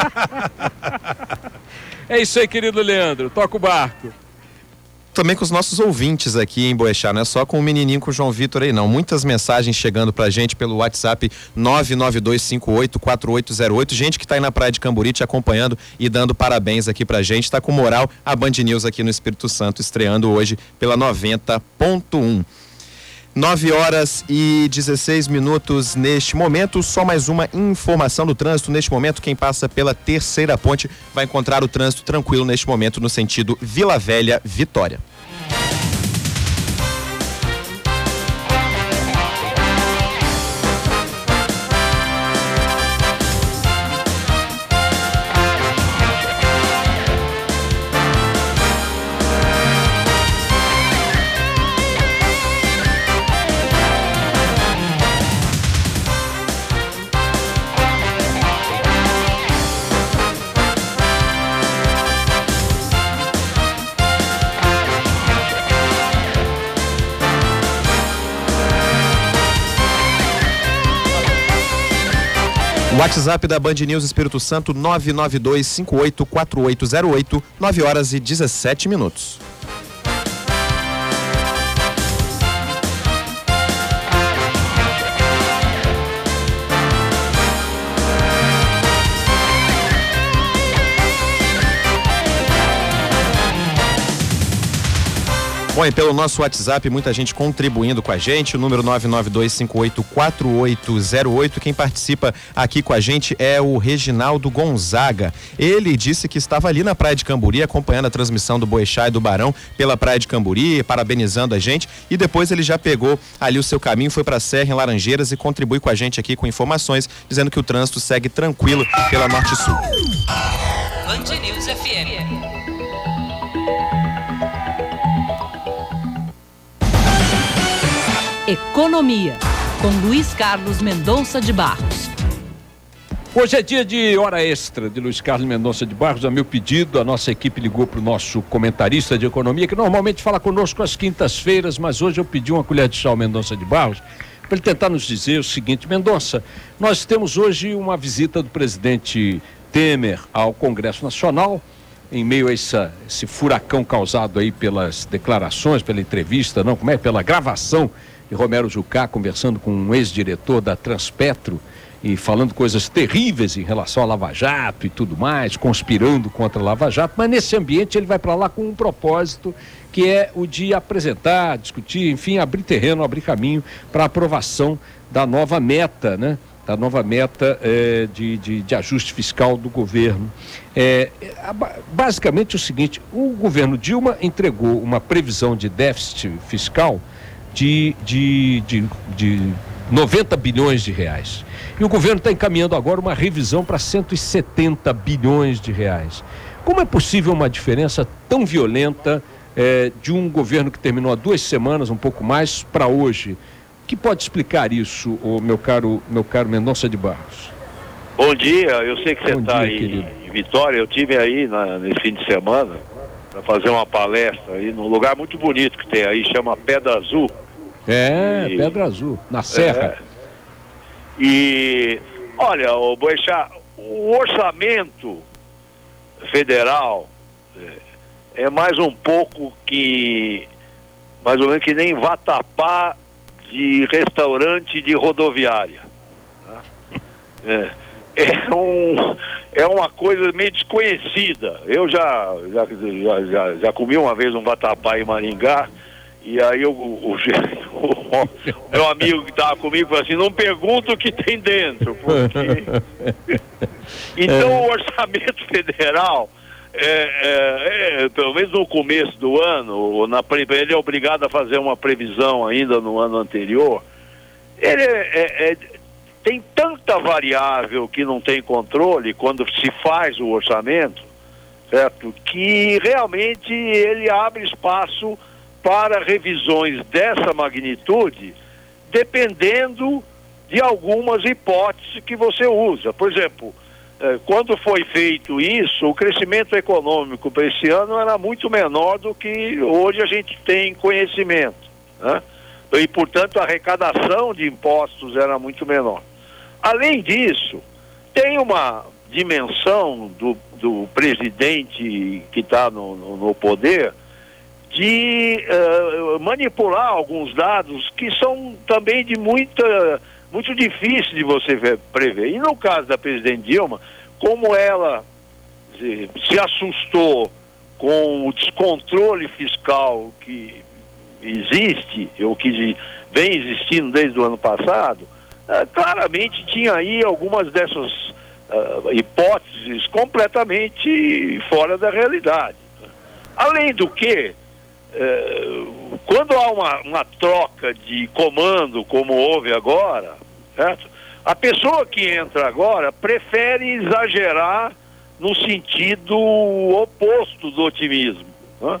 É isso aí, querido Leandro. Toca o barco.
Também com os nossos ouvintes aqui em Boechat, não é só com o menininho, com o João Vitor aí não, muitas mensagens chegando pra gente pelo WhatsApp nove nove dois cinco oito quatro oito zero oito, gente que tá aí na Praia de Camburi te acompanhando e dando parabéns aqui pra gente, tá com moral a Band News aqui no Espírito Santo, estreando hoje pela noventa ponto um. nove horas e dezesseis minutos neste momento, só mais uma informação do trânsito. Neste momento, quem passa pela terceira ponte vai encontrar o trânsito tranquilo neste momento no sentido Vila Velha, Vitória. WhatsApp da Band News Espírito Santo nove nove dois cinco oito quatro oito zero oito, nove horas e dezessete minutos. Bom, e pelo nosso WhatsApp, muita gente contribuindo com a gente, o número nove nove dois cinco oito quatro oito zero oito. Quem participa aqui com a gente é o Reginaldo Gonzaga. Ele disse que estava ali na Praia de Camburi, acompanhando a transmissão do Boechat e do Barão pela Praia de Camburi, parabenizando a gente, e depois ele já pegou ali o seu caminho, foi para a Serra, em Laranjeiras, e contribui com a gente aqui com informações, dizendo que o trânsito segue tranquilo pela Norte Sul.
Band News F M. Economia, com Luiz Carlos Mendonça de Barros.
Hoje é dia de hora extra de Luiz Carlos Mendonça de Barros. A meu pedido, a nossa equipe ligou para o nosso comentarista de economia, que normalmente fala conosco às quintas-feiras, mas hoje eu pedi uma colher de chá ao Mendonça de Barros para ele tentar nos dizer o seguinte: Mendonça, nós temos hoje uma visita do presidente Temer ao Congresso Nacional, em meio a essa, esse furacão causado aí pelas declarações, pela entrevista, não, como é? Pela gravação de Romero Jucá conversando com um ex-diretor da Transpetro e falando coisas terríveis em relação à Lava Jato e tudo mais, conspirando contra a Lava Jato, mas nesse ambiente ele vai para lá com um propósito, que é o de apresentar, discutir, enfim, abrir terreno, abrir caminho para a aprovação da nova meta, né? Da nova meta é, de, de, de ajuste fiscal do governo. É, basicamente o seguinte: o governo Dilma entregou uma previsão de déficit fiscal de, de, de, de noventa bilhões de reais. E o governo está encaminhando agora uma revisão para cento e setenta bilhões de reais. Como é possível uma diferença tão violenta é, de um governo que terminou há duas semanas, um pouco mais, para hoje? O que pode explicar isso, ô, meu caro, meu caro Mendonça de Barros?
Bom dia, eu sei que você está aí
querido.
em Vitória. Eu estive aí na, nesse fim de semana para fazer uma palestra aí num lugar muito bonito que tem aí, chama Pedra Azul.
É,
e,
Pedra Azul, na Serra.
É, e, olha, o Boechat, o orçamento federal é, é mais um pouco que, mais ou menos que nem vatapá de restaurante de rodoviária. Tá? É, é, um, é uma coisa meio desconhecida. Eu já, já, já, já, já comi uma vez um vatapá em Maringá, e aí o, o, o, o meu amigo que estava comigo falou assim: não pergunta o que tem dentro. Porque... Então o orçamento federal, é, é, é, pelo menos no começo do ano, na, ele é obrigado a fazer uma previsão ainda no ano anterior. Ele é, é, é, tem tanta variável que não tem controle quando se faz o orçamento, certo? Que realmente ele abre espaço para revisões dessa magnitude, dependendo de algumas hipóteses que você usa. Por exemplo, eh, quando foi feito isso, o crescimento econômico para esse ano era muito menor do que hoje a gente tem conhecimento, né? E, portanto, a arrecadação de impostos era muito menor. Além disso, tem uma dimensão do, do presidente que está no, no, no poder, de uh, manipular alguns dados que são também de muita, muito difícil de você ver, prever. E no caso da presidente Dilma, como ela se, se assustou com o descontrole fiscal que existe, ou que vem existindo desde o ano passado, uh, claramente tinha aí algumas dessas uh, hipóteses completamente fora da realidade. Além do que, É, quando há uma, uma troca de comando, como houve agora, certo? A pessoa que entra agora prefere exagerar no sentido oposto do otimismo, né?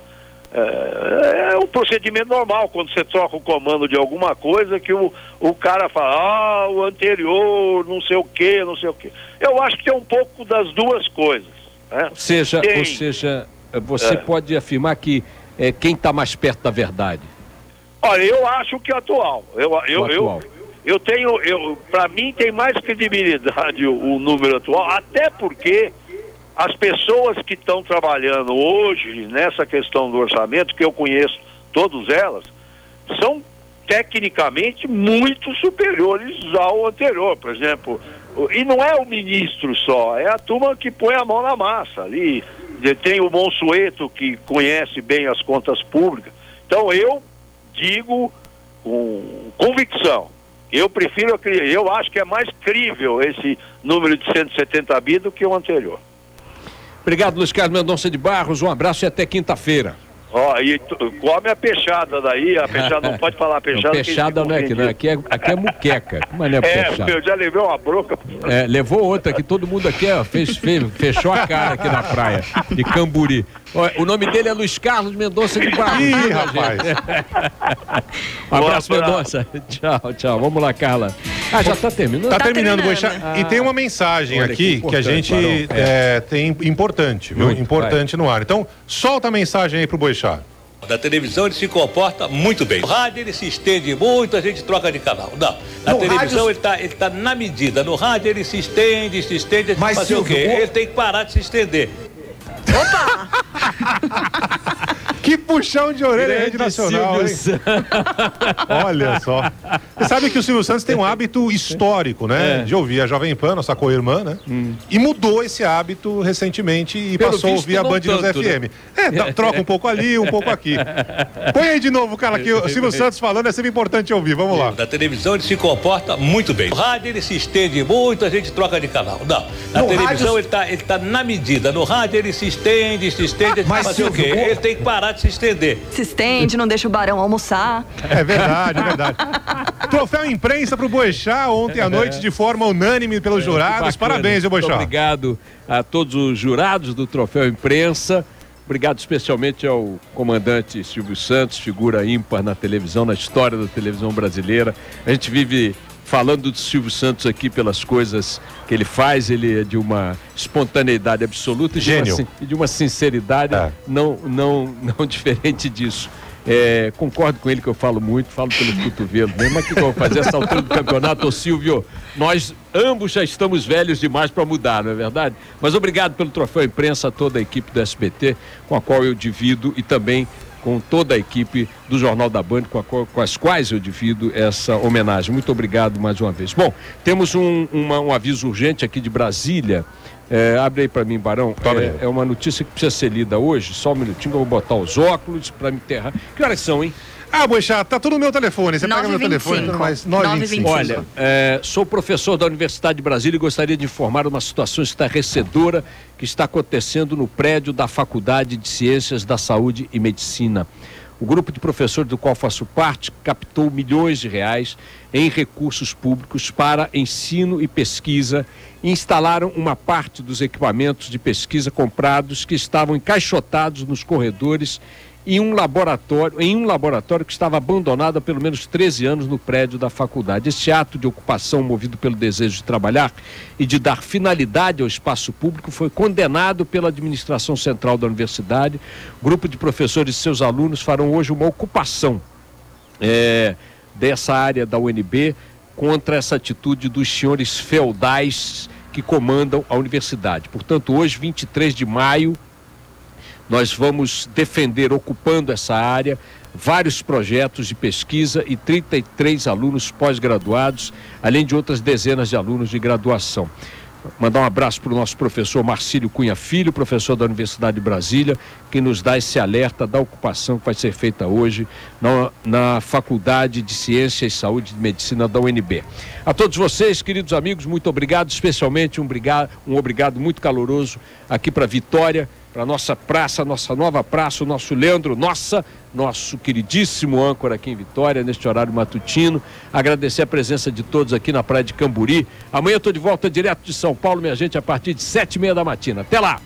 É, é um procedimento normal quando você troca o comando de alguma coisa, que o, o cara fala: ah, o anterior, não sei o que, não sei o que. Eu acho que tem um pouco das duas coisas, né?
Ou seja,
tem,
ou seja você
é,
pode afirmar que É, quem está mais perto da verdade?
Olha, eu acho que o atual. Eu, eu,
o atual.
eu, eu tenho, eu, para mim tem mais credibilidade o, o número atual, até porque as pessoas que estão trabalhando hoje nessa questão do orçamento, que eu conheço todas elas, são tecnicamente muito superiores ao anterior, por exemplo. E não é o ministro só, é a turma que põe a mão na massa ali. Tem o Monsueto, que conhece bem as contas públicas. Então eu digo com convicção, eu prefiro, eu acho que é mais crível esse número de cento e setenta bi do que o anterior.
Obrigado, Luiz Carlos Mendonça de Barros, um abraço e até quinta-feira.
Ó, e tu, come a peixada daí, a peixada não pode falar peixada.
Não, peixada não é aqui, não, aqui é, aqui é muqueca, mas não é,
é
peixada.
Eu já levei uma broca.
É, levou outra, que todo mundo aqui ó, fez, fez, fechou a cara aqui na praia de Camburi. O nome dele é Luiz Carlos Mendonça de Barros.
Ih, rapaz.
Um abraço, Mendonça. Tchau, tchau. Vamos lá, Carla. Ah, já tá terminando?
Tá,
tá
terminando,
terminando.
Boixá.
Ah.
E tem uma mensagem
Olha
aqui que, que a gente é. É, tem importante, viu?
Muito,
importante vai. no ar. Então, solta a mensagem aí pro Boixá.
Da televisão ele se comporta muito bem. No rádio ele se estende muito, a gente troca de canal. Não, na no televisão rádio... ele está ele tá na medida. No rádio ele se estende, se estende. Mas fazer Silvio, o quê? O... Ele tem que parar de se estender.
Opa!
Que puxão de orelha, Rede Nacional, hein? Olha só. Você sabe que o Silvio Santos tem um hábito histórico, né? É. De ouvir a Jovem Pan, nossa co-irmã, né? Hum. E mudou esse hábito recentemente e Pelo passou a ouvir a Band News F M. Né? É, troca um pouco ali, um pouco aqui. Põe aí de novo, cara, que o Silvio Santos falando é sempre importante ouvir. Vamos lá.
Na televisão ele se comporta muito bem. No rádio ele se estende muito, a gente troca de canal. Não, na no televisão rádio... ele está ele tá na medida. No rádio ele se estende, se estende. Ah, mas fazer Silvio, o quê? Ele tem que parar de se estender.
Se estende, não deixa o Barão almoçar.
É verdade, é verdade. Troféu imprensa pro Boechat ontem à noite de forma unânime pelos é, jurados. Parabéns, viu, Boechat?
Obrigado a todos os jurados do Troféu Imprensa. Obrigado especialmente ao comandante Silvio Santos, figura ímpar na televisão, na história da televisão brasileira. A gente vive falando do Silvio Santos aqui pelas coisas que ele faz, ele é de uma espontaneidade absoluta e de uma, de uma sinceridade é. não, não, não diferente disso. É, concordo com ele que eu falo muito, falo pelos cotovelos mesmo, mas o que eu vou fazer essa altura do campeonato? Ô Silvio, nós ambos já estamos velhos demais para mudar, não é verdade? Mas obrigado pelo Troféu Imprensa a toda a equipe do S B T, com a qual eu divido, e também com toda a equipe do Jornal da Band, com, a, com as quais eu divido essa homenagem. Muito obrigado mais uma vez. Bom, temos um, uma, um aviso urgente aqui de Brasília. É, abre aí para mim, Barão. É, é uma notícia que precisa ser lida hoje. Só um minutinho que eu vou botar os óculos para me enterrar. Que horas são, hein?
Ah, Boechat, tá tudo no meu telefone. Você pega meu telefone, mais nove e vinte e cinco.
Olha, é, sou professor da Universidade de Brasília e gostaria de informar uma situação estarrecedora que está acontecendo no prédio da Faculdade de Ciências da Saúde e Medicina. O grupo de professores do qual faço parte captou milhões de reais em recursos públicos para ensino e pesquisa e instalaram uma parte dos equipamentos de pesquisa comprados que estavam encaixotados nos corredores em um laboratório, em um laboratório que estava abandonado há pelo menos treze anos no prédio da faculdade. Este ato de ocupação movido pelo desejo de trabalhar e de dar finalidade ao espaço público foi condenado pela administração central da universidade. O grupo de professores e seus alunos farão hoje uma ocupação é, dessa área da U N B contra essa atitude dos senhores feudais que comandam a universidade. Portanto, hoje, vinte e três de maio, nós vamos defender, ocupando essa área, vários projetos de pesquisa e trinta e três alunos pós-graduados, além de outras dezenas de alunos de graduação. Mandar um abraço para o nosso professor Marcílio Cunha Filho, professor da Universidade de Brasília, que nos dá esse alerta da ocupação que vai ser feita hoje na, na Faculdade de Ciência e Saúde e Medicina da U N B. A todos vocês, queridos amigos, muito obrigado, especialmente um, obrigado, um obrigado muito caloroso aqui para Vitória, para a nossa praça, nossa nova praça, o nosso Leandro Nossa, nosso queridíssimo âncora aqui em Vitória, neste horário matutino. Agradecer a presença de todos aqui na Praia de Camburi. Amanhã eu estou de volta direto de São Paulo, minha gente, a partir de sete e meia da matina. Até lá!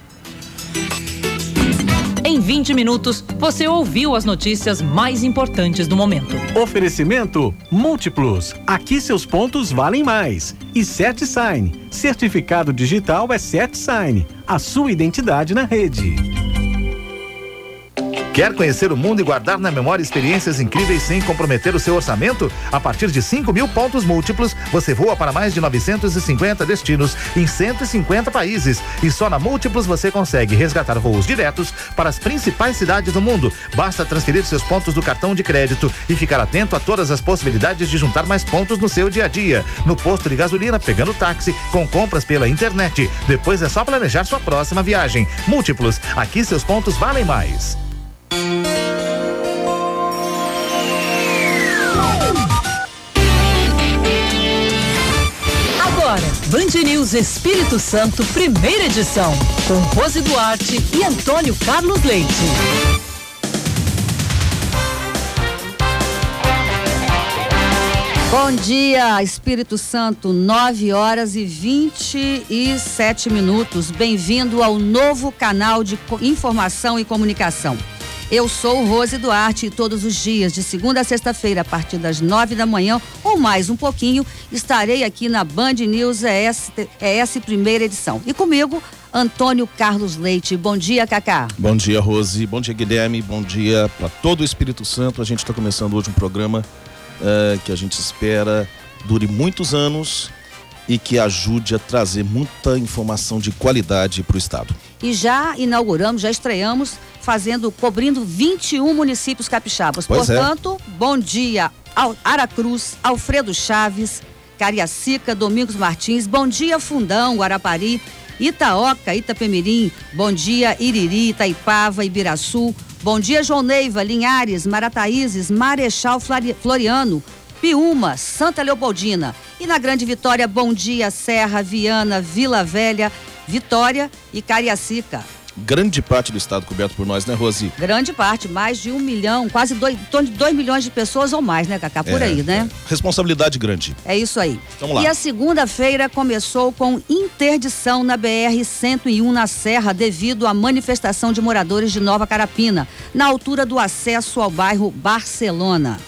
Em vinte minutos, você ouviu as notícias mais importantes do momento.
Oferecimento Múltiplos. Aqui seus pontos valem mais. E CertSign. Certificado digital é CertSign. A sua identidade na rede.
Quer conhecer o mundo e guardar na memória experiências incríveis sem comprometer o seu orçamento? A partir de cinco mil pontos múltiplos, você voa para mais de novecentos e cinquenta destinos em cento e cinquenta países. E só na Múltiplos você consegue resgatar voos diretos para as principais cidades do mundo. Basta transferir seus pontos do cartão de crédito e ficar atento a todas as possibilidades de juntar mais pontos no seu dia a dia. No posto de gasolina, pegando táxi, com compras pela internet. Depois é só planejar sua próxima viagem. Múltiplos, aqui seus pontos valem mais.
Agora, Band News Espírito Santo, primeira edição, com Rose Duarte e Antônio Carlos Leite.
Bom dia, Espírito Santo, nove horas e vinte e sete minutos. Bem-vindo ao novo canal de informação e comunicação. Eu sou Rose Duarte e todos os dias, de segunda a sexta-feira, a partir das nove da manhã ou mais um pouquinho, estarei aqui na Band News E S, E S primeira edição. E comigo, Antônio Carlos Leite. Bom dia, Cacá.
Bom dia, Rose. Bom dia, Guilherme. Bom dia para todo o Espírito Santo. A gente está começando hoje um programa uh, que a gente espera dure muitos anos e que ajude a trazer muita informação de qualidade para o Estado.
E já inauguramos, já estreamos, fazendo, cobrindo vinte e um municípios capixabas.
Pois
Portanto,
é.
Bom dia, Aracruz, Alfredo Chaves, Cariacica, Domingos Martins, bom dia, Fundão, Guarapari, Itaoca, Itapemirim, bom dia, Iriri, Itaipava, Ibiraçu, bom dia, João Neiva, Linhares, Marataízes, Marechal Floriano, Piúma, Santa Leopoldina. E na Grande Vitória, bom dia, Serra, Viana, Vila Velha, Vitória e Cariacica.
Grande parte do estado coberto por nós, né, Rose?
Grande parte, mais de um milhão, quase dois, em torno de dois milhões de pessoas ou mais, né, Cacá? Por
é,
aí, né?
É. Responsabilidade grande.
É isso aí.
Vamos lá.
E a segunda-feira começou com interdição na B R cento e um na Serra, devido à manifestação de moradores de Nova Carapina, na altura do acesso ao bairro Barcelona.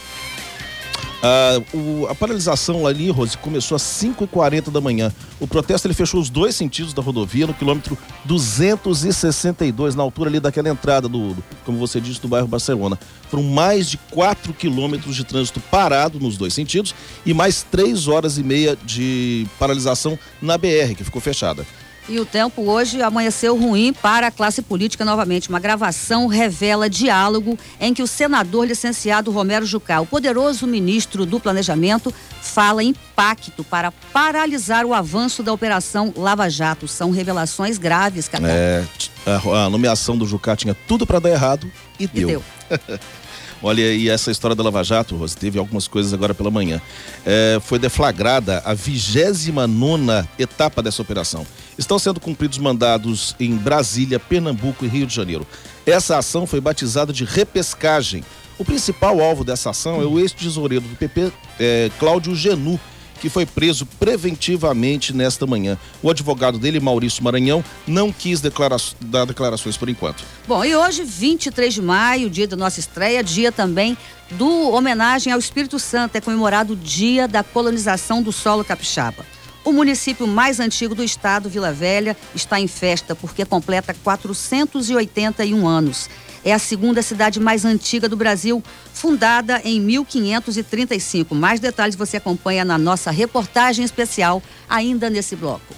Ah, o, a paralisação ali, Rose, começou às cinco e quarenta da manhã. O protesto ele fechou os dois sentidos da rodovia no quilômetro duzentos e sessenta e dois, na altura ali daquela entrada do, do como você disse, do bairro Barcelona. Foram mais de quatro quilômetros de trânsito parado nos dois sentidos e mais três horas e meia de paralisação na B R, que ficou fechada.
E o tempo hoje amanheceu ruim para a classe política novamente. Uma gravação revela diálogo em que o senador licenciado Romero Jucá, o poderoso ministro do Planejamento, fala em pacto para paralisar o avanço da Operação Lava Jato. São revelações graves, Cacá.
É, a, a nomeação do Jucá tinha tudo para dar errado e, e deu. deu. Olha, e essa história da Lava Jato, Rose, teve algumas coisas agora pela manhã. É, foi deflagrada a vigésima nona etapa dessa operação. Estão sendo cumpridos mandados em Brasília, Pernambuco e Rio de Janeiro. Essa ação foi batizada de repescagem. O principal alvo dessa ação é o ex-tesoureiro do P P, é, Cláudio Genu, que foi preso preventivamente nesta manhã. O advogado dele, Maurício Maranhão, não quis declara- dar declarações por enquanto.
Bom, e hoje, vinte e três de maio, dia da nossa estreia, dia também do homenagem ao Espírito Santo, é comemorado o dia da colonização do solo capixaba. O município mais antigo do estado, Vila Velha, está em festa porque completa quatrocentos e oitenta e um anos. É a segunda cidade mais antiga do Brasil, fundada em mil quinhentos e trinta e cinco. Mais detalhes você acompanha na nossa reportagem especial, ainda nesse bloco.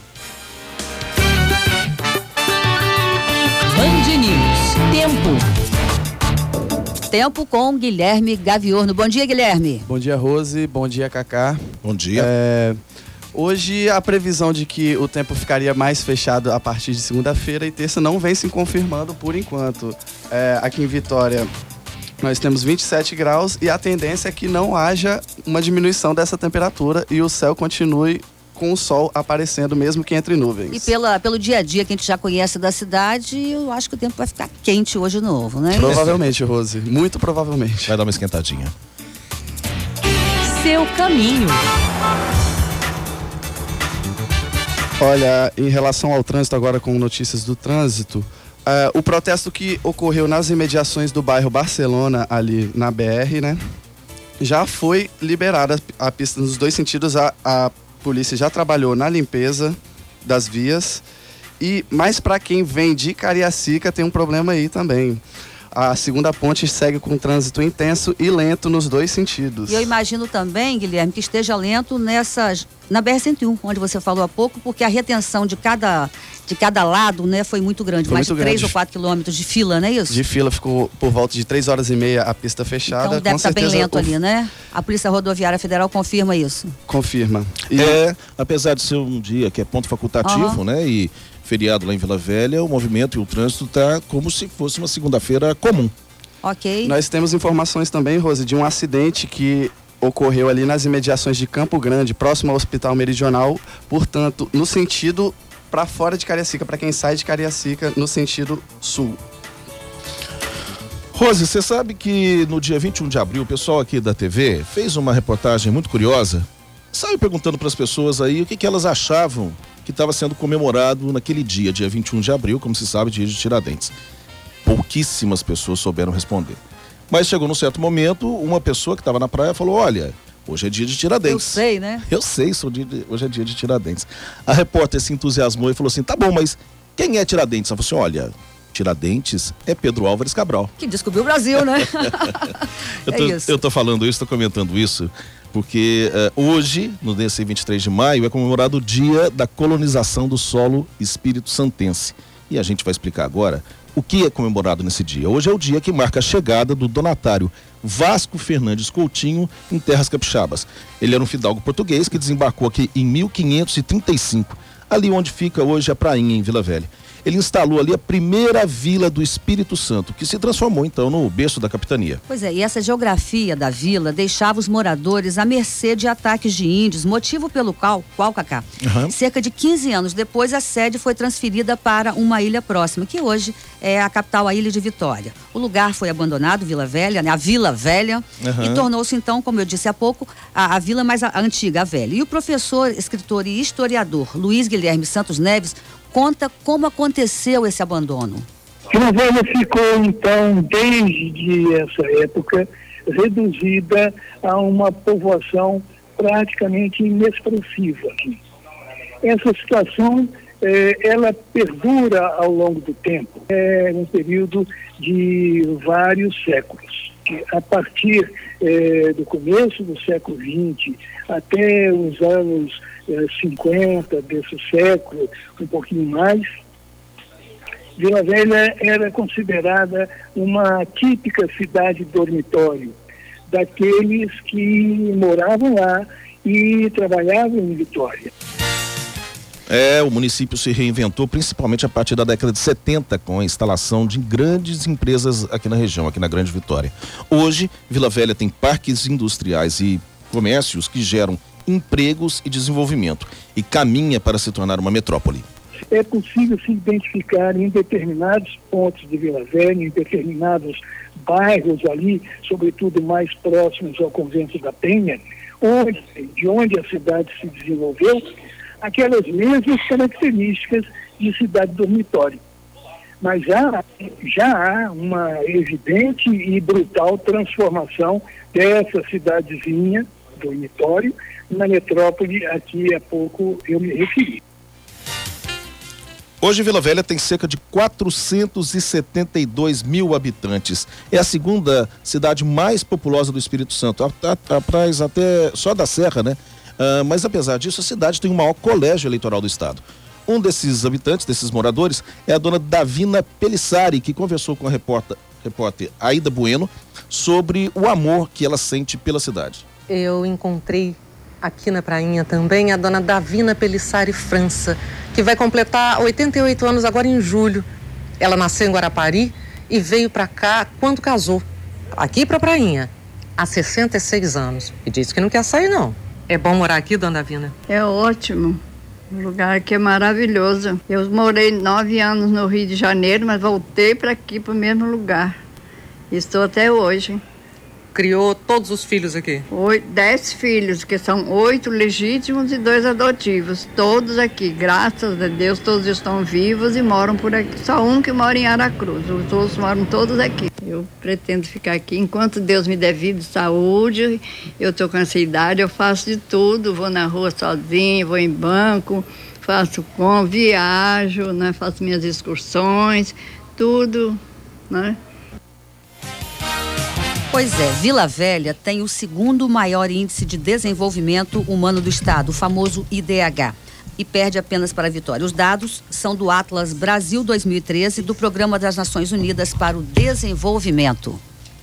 Band News. Tempo.
Tempo com Guilherme Gaviorno. Bom dia, Guilherme.
Bom dia, Rose. Bom dia, Cacá.
Bom dia.
É... Hoje a previsão de que o tempo ficaria mais fechado a partir de segunda-feira e terça não vem se confirmando por enquanto. É, aqui em Vitória nós temos vinte e sete graus e a tendência é que não haja uma diminuição dessa temperatura e o céu continue com o sol aparecendo mesmo que entre nuvens.
E pela, pelo dia a dia que a gente já conhece da cidade, eu acho que o tempo vai ficar quente hoje de novo, né?
Provavelmente, Rose. Muito provavelmente.
Vai dar uma esquentadinha.
Seu caminho.
Olha, em relação ao trânsito, agora com notícias do trânsito, uh, o protesto que ocorreu nas imediações do bairro Barcelona, ali na B R, né? Já foi liberada a pista nos dois sentidos, a, a polícia já trabalhou na limpeza das vias, e mas para quem vem de Cariacica tem um problema aí também. A segunda ponte segue com trânsito intenso e lento nos dois sentidos.
E eu imagino também, Guilherme, que esteja lento nessas, na B R cento e um, onde você falou há pouco, porque a retenção de cada, de cada lado, né, foi muito grande, foi mais muito de três ou quatro quilômetros de fila, não é isso?
De fila, ficou por volta de três horas e meia a pista fechada.
Então deve estar bem lento
o...
ali, né? A Polícia Rodoviária Federal confirma isso.
Confirma.
E... É, apesar de ser um dia que é ponto facultativo, uhum. né, e feriado lá em Vila Velha, o movimento e o trânsito está como se fosse uma segunda-feira comum.
Ok.
Nós temos informações também, Rose, de um acidente que ocorreu ali nas imediações de Campo Grande, próximo ao Hospital Meridional, portanto, no sentido para fora de Cariacica, para quem sai de Cariacica, no sentido sul.
Rose, você sabe que no dia vinte e um de abril, o pessoal aqui da T V fez uma reportagem muito curiosa, saiu perguntando para as pessoas aí o que, que elas achavam que estava sendo comemorado naquele dia, dia vinte e um de abril, como se sabe, dia de Tiradentes. Pouquíssimas pessoas souberam responder. Mas chegou num certo momento, uma pessoa que estava na praia falou, olha, hoje é dia de Tiradentes.
Eu sei, né?
Eu sei, sou dia de, hoje é dia de Tiradentes. A repórter se entusiasmou e falou assim, tá bom, mas quem é Tiradentes? Ela falou assim, olha, Tiradentes é Pedro Álvares Cabral.
Que descobriu o Brasil, né?
eu, tô, é eu tô falando isso, tô comentando isso, porque uh, hoje, no desse vinte e três de maio, é comemorado o dia da colonização do solo espírito santense. E a gente vai explicar agora o que é comemorado nesse dia. Hoje é o dia que marca a chegada do donatário Vasco Fernandes Coutinho em terras capixabas. Ele era um fidalgo português que desembarcou aqui em mil quinhentos e trinta e cinco, ali onde fica hoje a prainha, em Vila Velha. Ele instalou ali a primeira vila do Espírito Santo, que se transformou então no berço da capitania.
Pois é, e essa geografia da vila deixava os moradores à mercê de ataques de índios, motivo pelo qual, qual Cacá? Uhum. Cerca de quinze anos depois, a sede foi transferida para uma ilha próxima, que hoje é a capital, a Ilha de Vitória. O lugar foi abandonado, Vila Velha, né? A Vila Velha, uhum. e tornou-se então, como eu disse há pouco, a, a vila mais a, a antiga, a velha. E o professor, escritor e historiador Luiz Guilherme Santos Neves conta como aconteceu esse abandono.
Vila Velha ficou, então, desde essa época, reduzida a uma povoação praticamente inexpressiva aqui. Essa situação, eh, ela perdura ao longo do tempo. É um período de vários séculos. A partir eh, do começo do século vinte até os anos eh, cinquenta desse século, um pouquinho mais, Vila Velha era considerada uma típica cidade dormitório, daqueles que moravam lá e trabalhavam em Vitória.
É, o município se reinventou principalmente a partir da década de setenta, com a instalação de grandes empresas aqui na região, aqui na Grande Vitória. Hoje, Vila Velha tem parques industriais e comércios que geram empregos e desenvolvimento e caminha para se tornar uma metrópole.
É possível se identificar em determinados pontos de Vila Velha, em determinados bairros ali, sobretudo mais próximos ao Convento da Penha, onde, de onde a cidade se desenvolveu, aquelas mesmas características de cidade dormitório. Mas já, já há uma evidente e brutal transformação dessa cidadezinha dormitório na metrópole a que há pouco eu me referi.
Hoje Vila Velha tem cerca de quatrocentos e setenta e dois mil habitantes. É a segunda cidade mais populosa do Espírito Santo, atrás até só da Serra, né? Uh, mas apesar disso, a cidade tem o maior colégio eleitoral do estado. Um desses habitantes, desses moradores, é a dona Davina Pelissari, que conversou com a repórter, repórter Aida Bueno sobre o amor que ela sente pela cidade.
Eu encontrei aqui na prainha também a dona Davina Pelissari França, que vai completar oitenta e oito anos agora em julho. Ela nasceu em Guarapari e veio para cá quando casou, aqui para a prainha, há sessenta e seis anos. E disse que não quer sair, não. É bom morar aqui, dona Davina?
É ótimo. O lugar aqui é maravilhoso. Eu morei nove anos no Rio de Janeiro, mas voltei para aqui, para o mesmo lugar. Estou até hoje.
Criou todos os filhos aqui?
Oito, dez filhos, que são oito legítimos e dois adotivos. Todos aqui, graças a Deus, todos estão vivos e moram por aqui. Só um que mora em Aracruz, os outros moram todos aqui. Eu pretendo ficar aqui enquanto Deus me der vida e saúde. Eu estou com essa idade, eu faço de tudo. Vou na rua sozinha, vou em banco, faço com, viajo, né? Faço minhas excursões, tudo, né?
Pois é, Vila Velha tem o segundo maior índice de desenvolvimento humano do estado, o famoso I D H, e perde apenas para a Vitória. Os dados são do Atlas Brasil dois mil e treze, do Programa das Nações Unidas para o Desenvolvimento.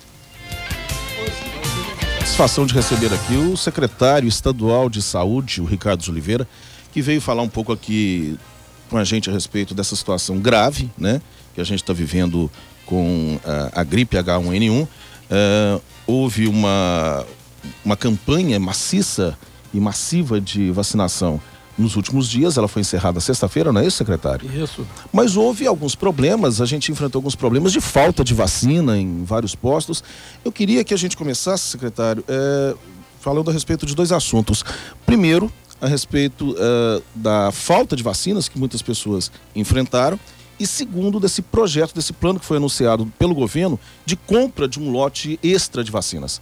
Satisfação de receber aqui o secretário estadual de saúde, o Ricardo de Oliveira, que veio falar um pouco aqui com a gente a respeito dessa situação grave, né, que a gente está vivendo com a, a gripe H um N um. Uh, houve uma, uma campanha maciça e massiva de vacinação nos últimos dias, ela foi encerrada sexta-feira, não é isso, secretário?
Isso.
Mas houve alguns problemas, a gente enfrentou alguns problemas de falta de vacina em vários postos. Eu queria que a gente começasse, secretário, é, falando a respeito de dois assuntos. Primeiro, a respeito é, da falta de vacinas que muitas pessoas enfrentaram. E segundo, desse projeto, desse plano que foi anunciado pelo governo de compra de um lote extra de vacinas.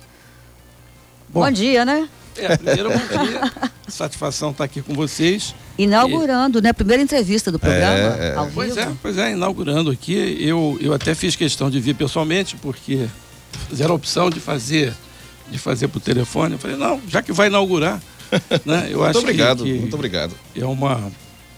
Bom, bom dia, né?
É, primeiro, bom dia. Satisfação estar aqui com vocês.
Inaugurando, e... né? Primeira entrevista do programa.
É, é.
Ao
pois
vivo.
é, pois é, inaugurando aqui. Eu, eu até fiz questão de vir pessoalmente, porque fizeram a opção de fazer, de fazer por telefone. Eu falei, não, já que vai inaugurar, né? Eu
muito
acho
obrigado,
que, que
muito obrigado.
É uma.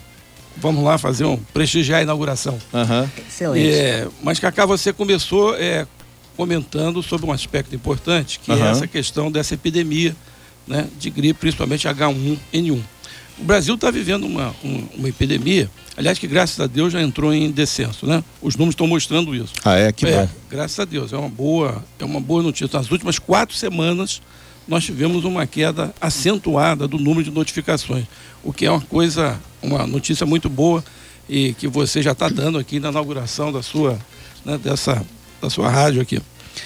Vamos lá fazer um prestigiar a inauguração.
Uhum.
Excelente.
É, mas, Cacá, você começou é, comentando sobre um aspecto importante, que
uhum.
é essa questão dessa epidemia, né, de gripe, principalmente agá um ene um. O Brasil está vivendo uma, um, uma epidemia, aliás, que graças a Deus já entrou em descenso, né? Os números estão mostrando isso.
Ah, é? Que
é,
bom.
Graças a Deus, é uma boa, é uma boa notícia. Nas últimas quatro semanas, nós tivemos uma queda acentuada do número de notificações, o que é uma coisa, uma notícia muito boa e que você já está dando aqui na inauguração da sua, né, dessa, da sua rádio aqui.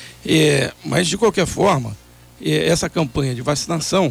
É, mas, de qualquer forma, é, essa campanha de vacinação,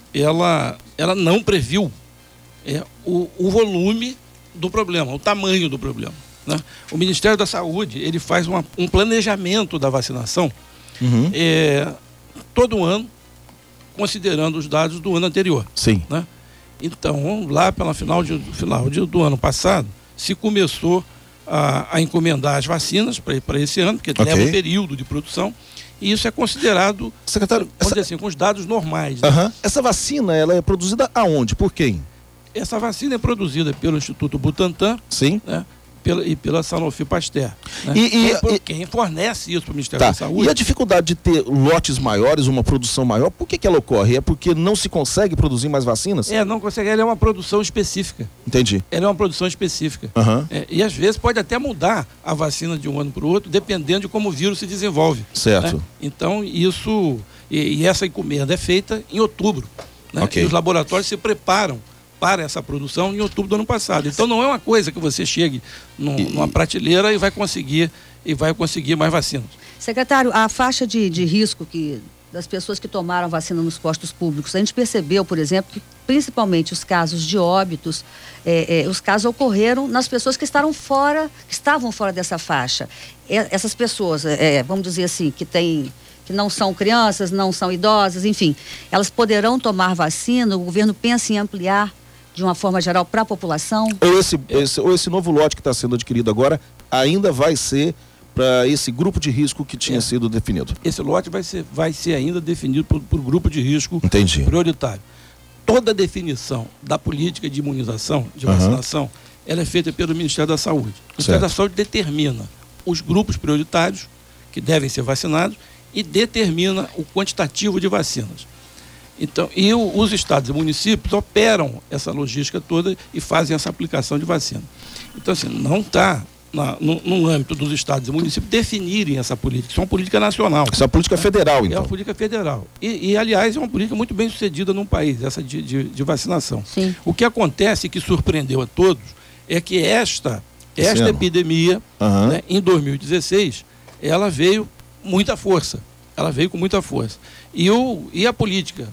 ela, ela não previu é, o, o volume do problema, o tamanho do problema, né? O Ministério da Saúde, ele faz uma, um planejamento da vacinação
uhum.
é, todo ano, considerando os dados do ano anterior.
Sim.
Né? Então, lá pela final, de, final de, do ano passado, se começou a, a encomendar as vacinas para esse ano, porque okay. leva um período de produção, e isso é considerado,
secretário,
vamos
essa...
dizer assim, com os dados normais. Né?
Uhum. Essa vacina, ela é produzida aonde? Por quem?
Essa vacina é produzida pelo Instituto Butantan.
Sim.
Né? Pela, e pela Sanofi Pasteur. Né?
E, e,
quem,
e,
quem fornece isso para o Ministério
tá.
da Saúde.
E a dificuldade de ter lotes maiores, uma produção maior, por que que ela ocorre? É porque não se consegue produzir mais vacinas?
É, não consegue. Ela é uma produção específica.
Entendi.
Ela é uma produção específica.
Uhum.
É, e às vezes pode até mudar a vacina de um ano para o outro, dependendo de como o vírus se desenvolve.
Certo.
Né? Então, isso... E, e essa encomenda é feita em outubro. Né?
Okay.
E os laboratórios se preparam para essa produção em outubro do ano passado. Então não é uma coisa que você chegue num, e... numa prateleira e vai conseguir e vai conseguir mais vacinas.
Secretário, a faixa de, de risco que, das pessoas que tomaram vacina nos postos públicos, a gente percebeu, por exemplo, que principalmente os casos de óbitos, é, é, os casos ocorreram nas pessoas que estavam fora, que estavam fora dessa faixa. É, essas pessoas, é, vamos dizer assim, que têm que não são crianças, não são idosas, enfim, elas poderão tomar vacina, o governo pensa em ampliar de uma forma geral para a população?
Ou esse, esse, ou esse novo lote que está sendo adquirido agora ainda vai ser para esse grupo de risco que tinha é. sido definido?
Esse lote vai ser, vai ser ainda definido por, por grupo de risco
Entendi.
prioritário. Toda a definição da política de imunização, de vacinação, uhum. ela é feita pelo Ministério da Saúde. O Ministério da Saúde determina os grupos prioritários que devem ser vacinados e determina o quantitativo de vacinas. Então, e o, os estados e municípios operam essa logística toda e fazem essa aplicação de vacina. Então, assim, não está no, no âmbito dos estados e municípios definirem essa política. Isso é uma política nacional.
Isso é uma política federal, então.
É uma política federal. E, e aliás, é uma política muito bem sucedida no país, essa de, de, de vacinação.
Sim.
O que acontece, que surpreendeu a todos, é que esta, esta epidemia,
uhum.
né, em dois mil e dezesseis, ela veio muita força. Ela veio com muita força. E, o, e a política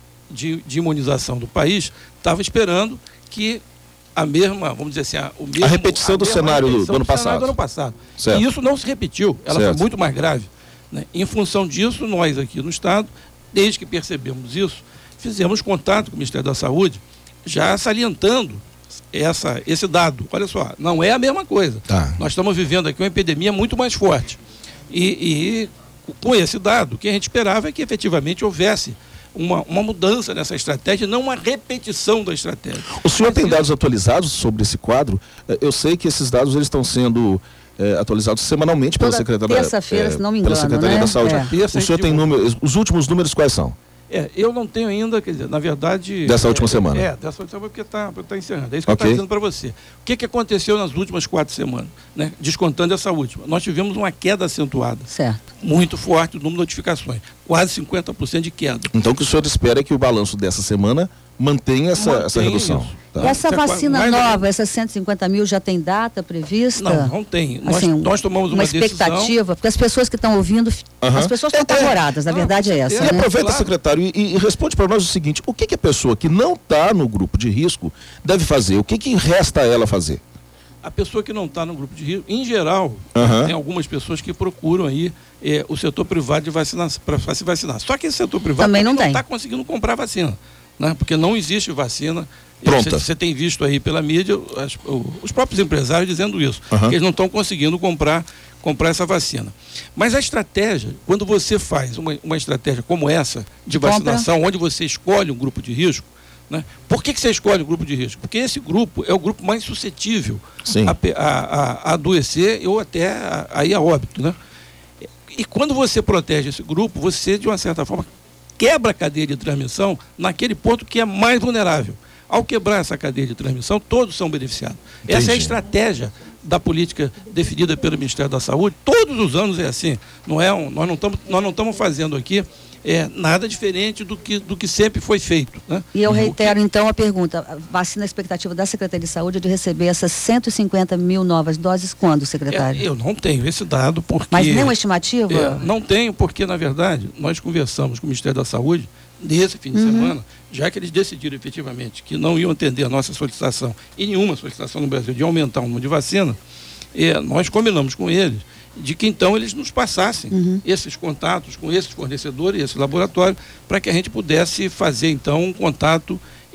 De, de imunização do país estava esperando que a mesma, vamos dizer assim, a, o mesmo,
a repetição
a
do cenário do, do ano passado.
Do ano passado.
Certo.
E isso não se repetiu, ela
certo.
foi muito mais grave. Né? Em função disso, nós aqui no Estado, desde que percebemos isso, fizemos contato com o Ministério da Saúde, já salientando essa, esse dado. Olha só, não é a mesma coisa.
Tá.
Nós estamos vivendo aqui uma epidemia muito mais forte. E, e com esse dado, o que a gente esperava é que efetivamente houvesse Uma, uma mudança nessa estratégia, não uma repetição da estratégia.
O senhor
Mas
tem
isso...
dados atualizados sobre esse quadro? Eu sei que esses dados eles estão sendo é, atualizados semanalmente pela Secretaria,
terça-feira,
é,
se não me engano,
pela Secretaria
né?
da Saúde.
É.
O senhor tem números, os últimos números quais são?
É, eu não tenho ainda, quer dizer, na verdade...
Dessa
é,
última semana?
É, dessa última semana porque está tá encerrando. É isso que
okay.
eu estou dizendo para você. O que, que aconteceu nas últimas quatro semanas, né? Descontando essa última? Nós tivemos uma queda acentuada.
Certo.
Muito forte no número de notificações. Quase cinquenta por cento de queda.
Então o que o senhor espera é que o balanço dessa semana mantém essa,
Mantém
essa redução.
Tá. E essa vacina
mais
nova, essas cento e cinquenta mil, já tem data prevista?
Não, não tem. Nós,
assim,
nós tomamos uma,
uma expectativa,
decisão...
porque as pessoas que estão ouvindo,
uhum.
as pessoas estão apavoradas, a verdade é essa.
E
né?
aproveita,
claro.
secretário, e, e responde para nós o seguinte: o que, que a pessoa que não está no grupo de risco deve fazer? O que, que resta a ela fazer?
A pessoa que não está no grupo de risco, em geral,
uhum.
tem algumas pessoas que procuram aí é, o setor privado de vacina, para se vacinar. Só que esse setor privado
também não
está conseguindo comprar vacina, né? Porque não existe vacina.
Pronta.
Você, você tem visto aí pela mídia as, os próprios empresários dizendo isso,
uhum.
que eles não estão conseguindo comprar, comprar essa vacina. Mas a estratégia, quando você faz uma, uma estratégia como essa, de vacinação, Compra. onde você escolhe um grupo de risco, né? Por que, que você escolhe um grupo de risco? Porque esse grupo é o grupo mais suscetível a, a, a, a adoecer ou até a, a ir a óbito, né? E quando você protege esse grupo, você, de uma certa forma, quebra a cadeia de transmissão naquele ponto que é mais vulnerável. Ao quebrar essa cadeia de transmissão, todos são beneficiados. Entendi. Essa é a estratégia da política definida pelo Ministério da Saúde. Todos os anos é assim. Não é um, nós não estamos nós não estamos fazendo aqui é, nada diferente do que, do que sempre foi feito, né?
E eu reitero, que... então, a pergunta. A vacina, a expectativa da Secretaria de Saúde é de receber essas cento e cinquenta mil novas doses quando, secretário?
É, eu não tenho esse dado porque...
Mas nem uma estimativa?
É, não tenho porque, na verdade, nós conversamos com o Ministério da Saúde nesse fim de uhum. semana, já que eles decidiram efetivamente que não iam atender a nossa solicitação e nenhuma solicitação no Brasil de aumentar o número de vacina, é, nós combinamos com eles de que então eles nos passassem uhum. esses contatos com esses fornecedores e esse laboratório para que a gente pudesse fazer então um contato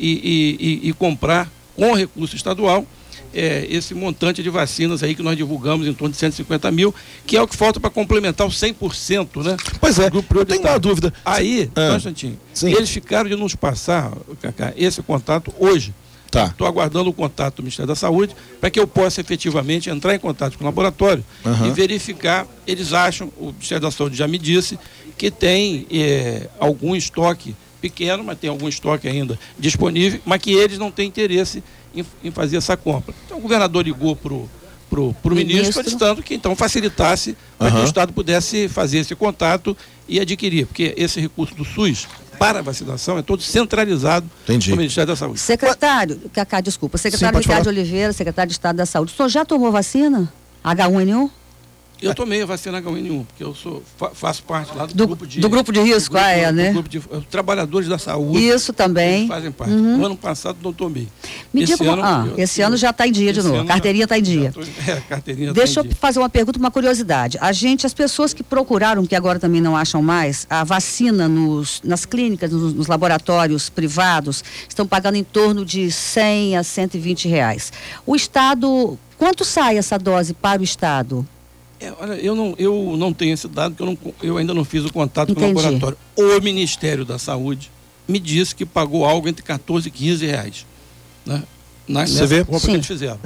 e, e, e, e comprar com recurso estadual É, esse montante de vacinas aí que nós divulgamos em torno de cento e cinquenta mil, que é o que falta para complementar os cem por cento, né?
Pois é, eu tenho uma dúvida.
Aí, ah, só um instantinho, eles ficaram de nos passar, Cacá, esse contato hoje.
Tá.
Estou aguardando o contato do Ministério da Saúde para que eu possa efetivamente entrar em contato com o laboratório uhum. e verificar. Eles acham, o Ministério da Saúde já me disse, que tem é, algum estoque pequeno, mas tem algum estoque ainda disponível, mas que eles não têm interesse em, em fazer essa compra. Então o governador ligou para o pro, pro ministro, solicitando que então facilitasse para uhum. que o Estado pudesse fazer esse contato e adquirir, porque esse recurso do SUS para a vacinação é todo centralizado
Entendi.
no Ministério da Saúde.
Secretário, Cacá, desculpa, secretário Ricardo Oliveira, secretário de Estado da Saúde, o senhor já tomou vacina? H um N um?
Eu tomei a vacina H um N um, porque eu sou, fa, faço parte lá do,
do
grupo de...
Do grupo de risco,
grupo,
ah, é, né?
Do grupo de uh, trabalhadores da saúde.
Isso também.
Eles fazem parte.
Uhum.
No ano passado não tomei.
Me
esse
diga,
ano,
ah,
eu,
esse eu, ano já está em dia de novo, carteirinha está em dia.
Tô, é, carteirinha
Deixa
tá
eu
em dia.
fazer uma pergunta, uma curiosidade. A gente, as pessoas que procuraram, que agora também não acham mais, a vacina nos, nas clínicas, nos, nos laboratórios privados, estão pagando em torno de cem a cento e vinte reais. O Estado, quanto sai essa dose para o Estado?
É, olha, eu não, eu não tenho esse dado, porque eu, não, eu ainda não fiz o contato
Entendi.
com o laboratório. O Ministério da Saúde me disse que pagou algo entre quatorze e quinze reais. Né? Na,
Você vê?
compra que eles fizeram.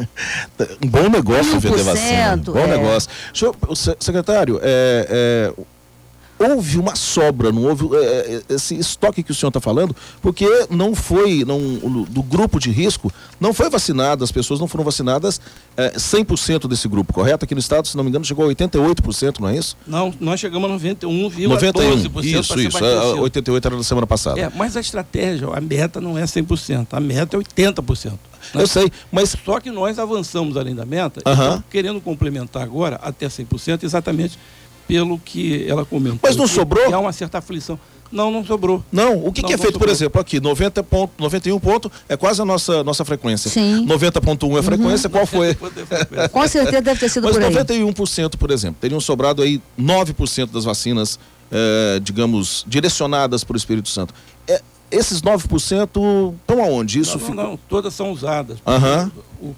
Um bom negócio vender vacina. Bom
é.
negócio. Deixa eu, secretário, é, é, houve uma sobra, não houve é, esse estoque que o senhor está falando, porque não foi, não, do grupo de risco, não foi vacinado, as pessoas não foram vacinadas é, cem por cento desse grupo, correto? Aqui no estado, se não me engano, chegou a oitenta e oito por cento, não é isso?
Não, nós chegamos a noventa e um vírgula doze por cento.
Isso, isso, a oitenta e oito por cento era na semana passada.
É, mas a estratégia, a meta não é cem por cento, a meta é oitenta por cento. Né?
Eu sei, mas...
Só que nós avançamos além da meta,
uh-huh.
e estamos querendo complementar agora até cem por cento, exatamente pelo que ela comentou.
Mas não
que,
sobrou?
Que há uma certa aflição. Não, não sobrou.
Não, o que,
não,
que é
não
feito,
sobrou.
por exemplo, aqui, noventa ponto, noventa e um ponto é quase a nossa, nossa frequência.
Sim.
noventa ponto um é a frequência, uhum. Qual foi?
Com certeza deve ter sido
Mas
por aí.
noventa e um por cento, por exemplo, teriam sobrado aí nove por cento das vacinas, é, digamos, direcionadas para o Espírito Santo. É, esses nove por cento estão aonde? Isso
não, não,
fica...
não, todas são usadas.
Aham.
Uhum.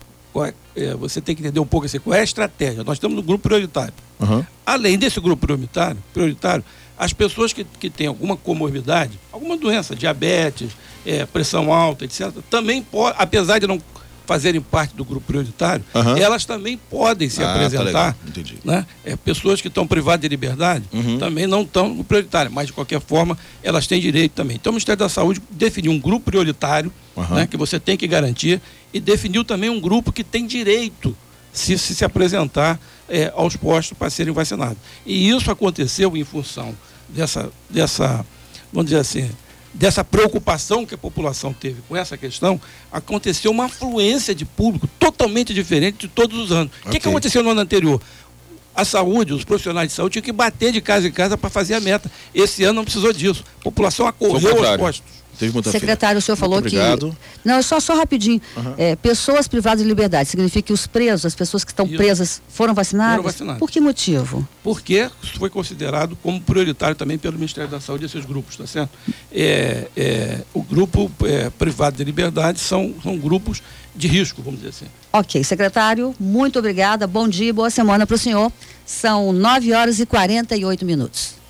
É, você tem que entender um pouco assim, qual é a estratégia. Nós estamos no grupo prioritário.
Uhum.
Além desse grupo prioritário, prioritário as pessoas que, que têm alguma comorbidade, alguma doença, diabetes, é, pressão alta, etcétera, também podem, apesar de não fazerem parte do grupo prioritário, uhum. elas também podem se
ah,
apresentar.
Tá Entendi.
Né? É, pessoas que estão privadas de liberdade uhum. também não estão no prioritário, mas de qualquer forma elas têm direito também. Então o Ministério da Saúde definiu um grupo prioritário, uhum. né, que você tem que garantir, e definiu também um grupo que tem direito se se, se apresentar é, aos postos para serem vacinados. E isso aconteceu em função dessa, dessa vamos dizer assim, dessa preocupação que a população teve com essa questão, aconteceu uma afluência de público totalmente diferente de todos os anos. O okay. que, que aconteceu no ano anterior? A saúde, os profissionais de saúde tinham que bater de casa em casa para fazer a meta. Esse ano não precisou disso. A população acorreu aos postos.
Secretário, o senhor falou que... Não, só, só rapidinho. Uhum. É, pessoas privadas de liberdade, significa que os presos, as pessoas que estão Isso. presas, foram vacinadas? Foram vacinadas. Por que motivo?
Porque foi considerado como prioritário também pelo Ministério da Saúde esses grupos, tá certo? É, é, o grupo é, privado de liberdade são, são grupos de risco, vamos dizer assim.
Ok, secretário, muito obrigada, bom dia e boa semana para o senhor. São nove horas e quarenta e oito minutos.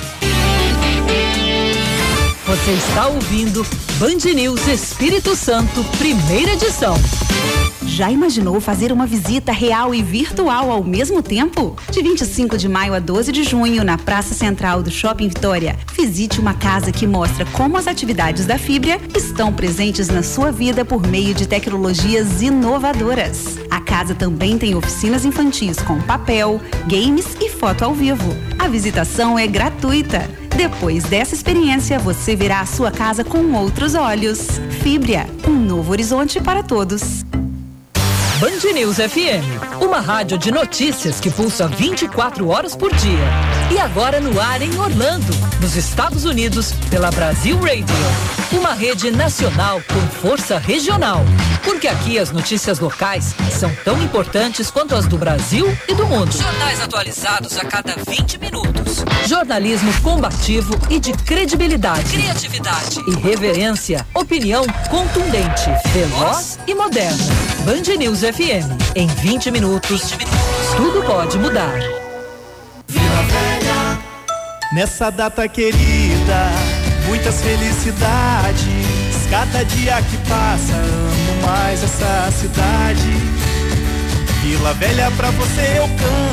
Você está ouvindo Band News Espírito Santo, primeira edição.
Já imaginou fazer uma visita real e virtual ao mesmo tempo? De vinte e cinco de maio a doze de junho, na Praça Central do Shopping Vitória, visite uma casa que mostra como as atividades da Fibria estão presentes na sua vida por meio de tecnologias inovadoras. A casa também tem oficinas infantis com papel, games e foto ao vivo. A visitação é gratuita. Depois dessa experiência, você verá a sua casa com outros olhos. Fibria, um novo horizonte para todos.
Band News F M, uma rádio de notícias que pulsa vinte e quatro horas por dia. E agora no ar em Orlando, nos Estados Unidos, pela Brasil Radio. Uma rede nacional com força regional. Porque aqui as notícias locais são tão importantes quanto as do Brasil e do mundo. Jornais atualizados a cada vinte minutos. Jornalismo combativo e de credibilidade. Criatividade. E reverência. Opinião contundente, veloz e moderna. Band News F M. Em vinte minutos, vinte minutos. Tudo pode mudar.
Vila Velha. Nessa data querida, muitas felicidades. Cada dia que passa, amo mais essa cidade. Vila Velha, pra você eu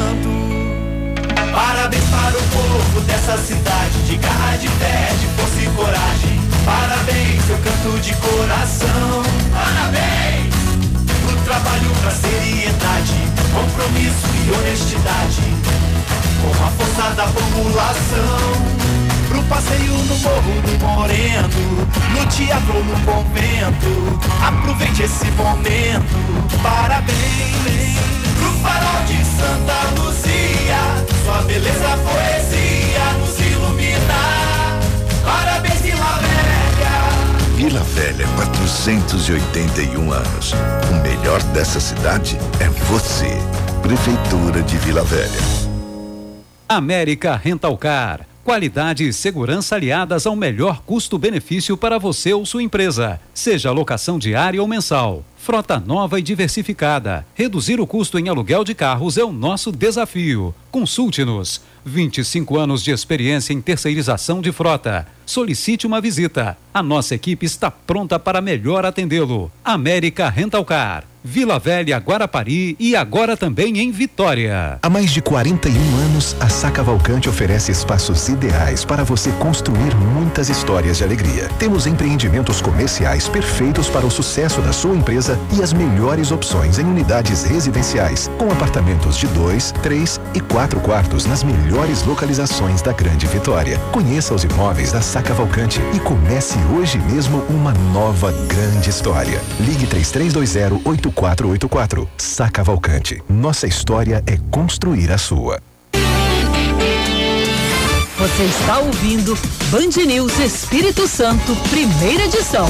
canto. Parabéns para o povo dessa cidade, de garra, de fé, de força e coragem. Parabéns, eu canto de coração. Parabéns pro trabalho, pra seriedade, compromisso e honestidade, com a força da população. Pro passeio no Morro do Moreno, no teatro ou no convento, aproveite esse momento. Parabéns pro farol de Santa Luzia, sua beleza, poesia nos ilumina. Parabéns, Vila Velha.
Vila Velha, quatrocentos e oitenta e um anos. O melhor dessa cidade é você. Prefeitura de Vila Velha.
América Rental Car. Qualidade e segurança aliadas ao melhor custo-benefício para você ou sua empresa. Seja locação diária ou mensal. Frota nova e diversificada. Reduzir o custo em aluguel de carros é o nosso desafio. Consulte-nos. vinte e cinco anos de experiência em terceirização de frota. Solicite uma visita. A nossa equipe está pronta para melhor atendê-lo. América Rental Car. Vila Velha, Guarapari e agora também em Vitória.
Há mais de quarenta e um anos, a Sá Cavalcante oferece espaços ideais para você construir muitas histórias de alegria. Temos empreendimentos comerciais perfeitos para o sucesso da sua empresa e as melhores opções em unidades residenciais, com apartamentos de dois, três e quatro quartos nas melhores localizações da Grande Vitória. Conheça os imóveis da Sá Cavalcante e comece hoje mesmo uma nova grande história. Ligue três três dois zero, oito quatro oito quatro. Sá Cavalcante. Nossa história é construir a sua.
Você está ouvindo Band News Espírito Santo, primeira edição.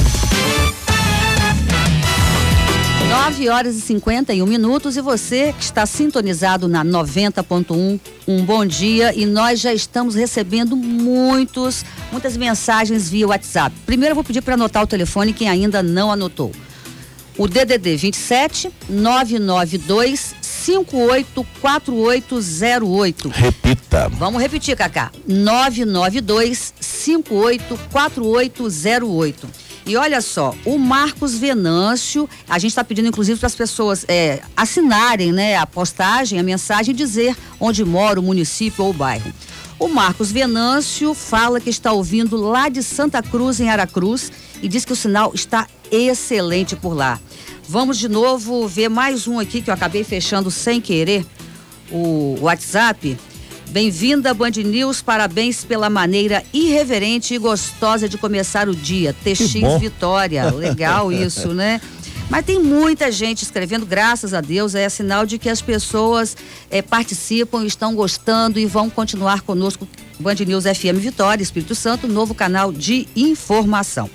nove horas e cinquenta e um minutos e você que está sintonizado na noventa ponto um, um bom dia, e nós já estamos recebendo muitos, muitas mensagens via WhatsApp. Primeiro eu vou pedir para anotar o telefone quem ainda não anotou. O D D D vinte e sete, nove nove dois, cinco oito quatro oito zero oito.
Repita.
Vamos repetir, Cacá. nove nove dois, cinco oito quatro oito zero oito. E olha só, o Marcos Venâncio, a gente está pedindo inclusive para as pessoas é, assinarem, né, a postagem, a mensagem, e dizer onde mora o município ou o bairro. O Marcos Venâncio fala que está ouvindo lá de Santa Cruz, em Aracruz, e diz que o sinal está excelente por lá. Vamos de novo ver mais um aqui que eu acabei fechando sem querer, o WhatsApp. Bem-vinda, Band News, parabéns pela maneira irreverente e gostosa de começar o dia. T X Vitória, legal isso, né? Mas tem muita gente escrevendo, graças a Deus, é sinal de que as pessoas é, participam, estão gostando e vão continuar conosco. Band News F M Vitória, Espírito Santo, novo canal de informação.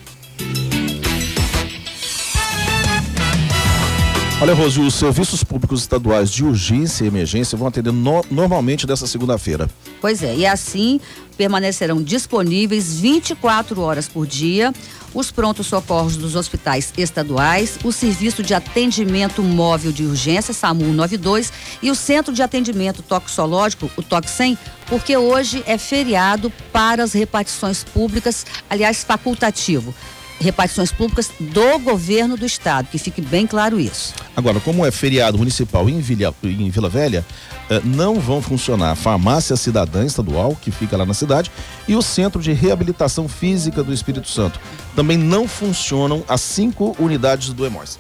Olha, Rose, os serviços públicos estaduais de urgência e emergência vão atender no, normalmente dessa segunda-feira.
Pois é, e assim permanecerão disponíveis vinte e quatro horas por dia os prontos-socorros dos hospitais estaduais, o Serviço de Atendimento Móvel de Urgência, SAMU noventa e dois, e o Centro de Atendimento Toxicológico, o Toxem, porque hoje é feriado para as repartições públicas, aliás, facultativo. Repartições públicas do governo do estado, que fique bem claro isso.
Agora, como é feriado municipal em Vila, em Vila Velha, eh, não vão funcionar a Farmácia Cidadã Estadual, que fica lá na cidade, e o Centro de Reabilitação Física do Espírito Santo. Também não funcionam as cinco unidades do EMOS.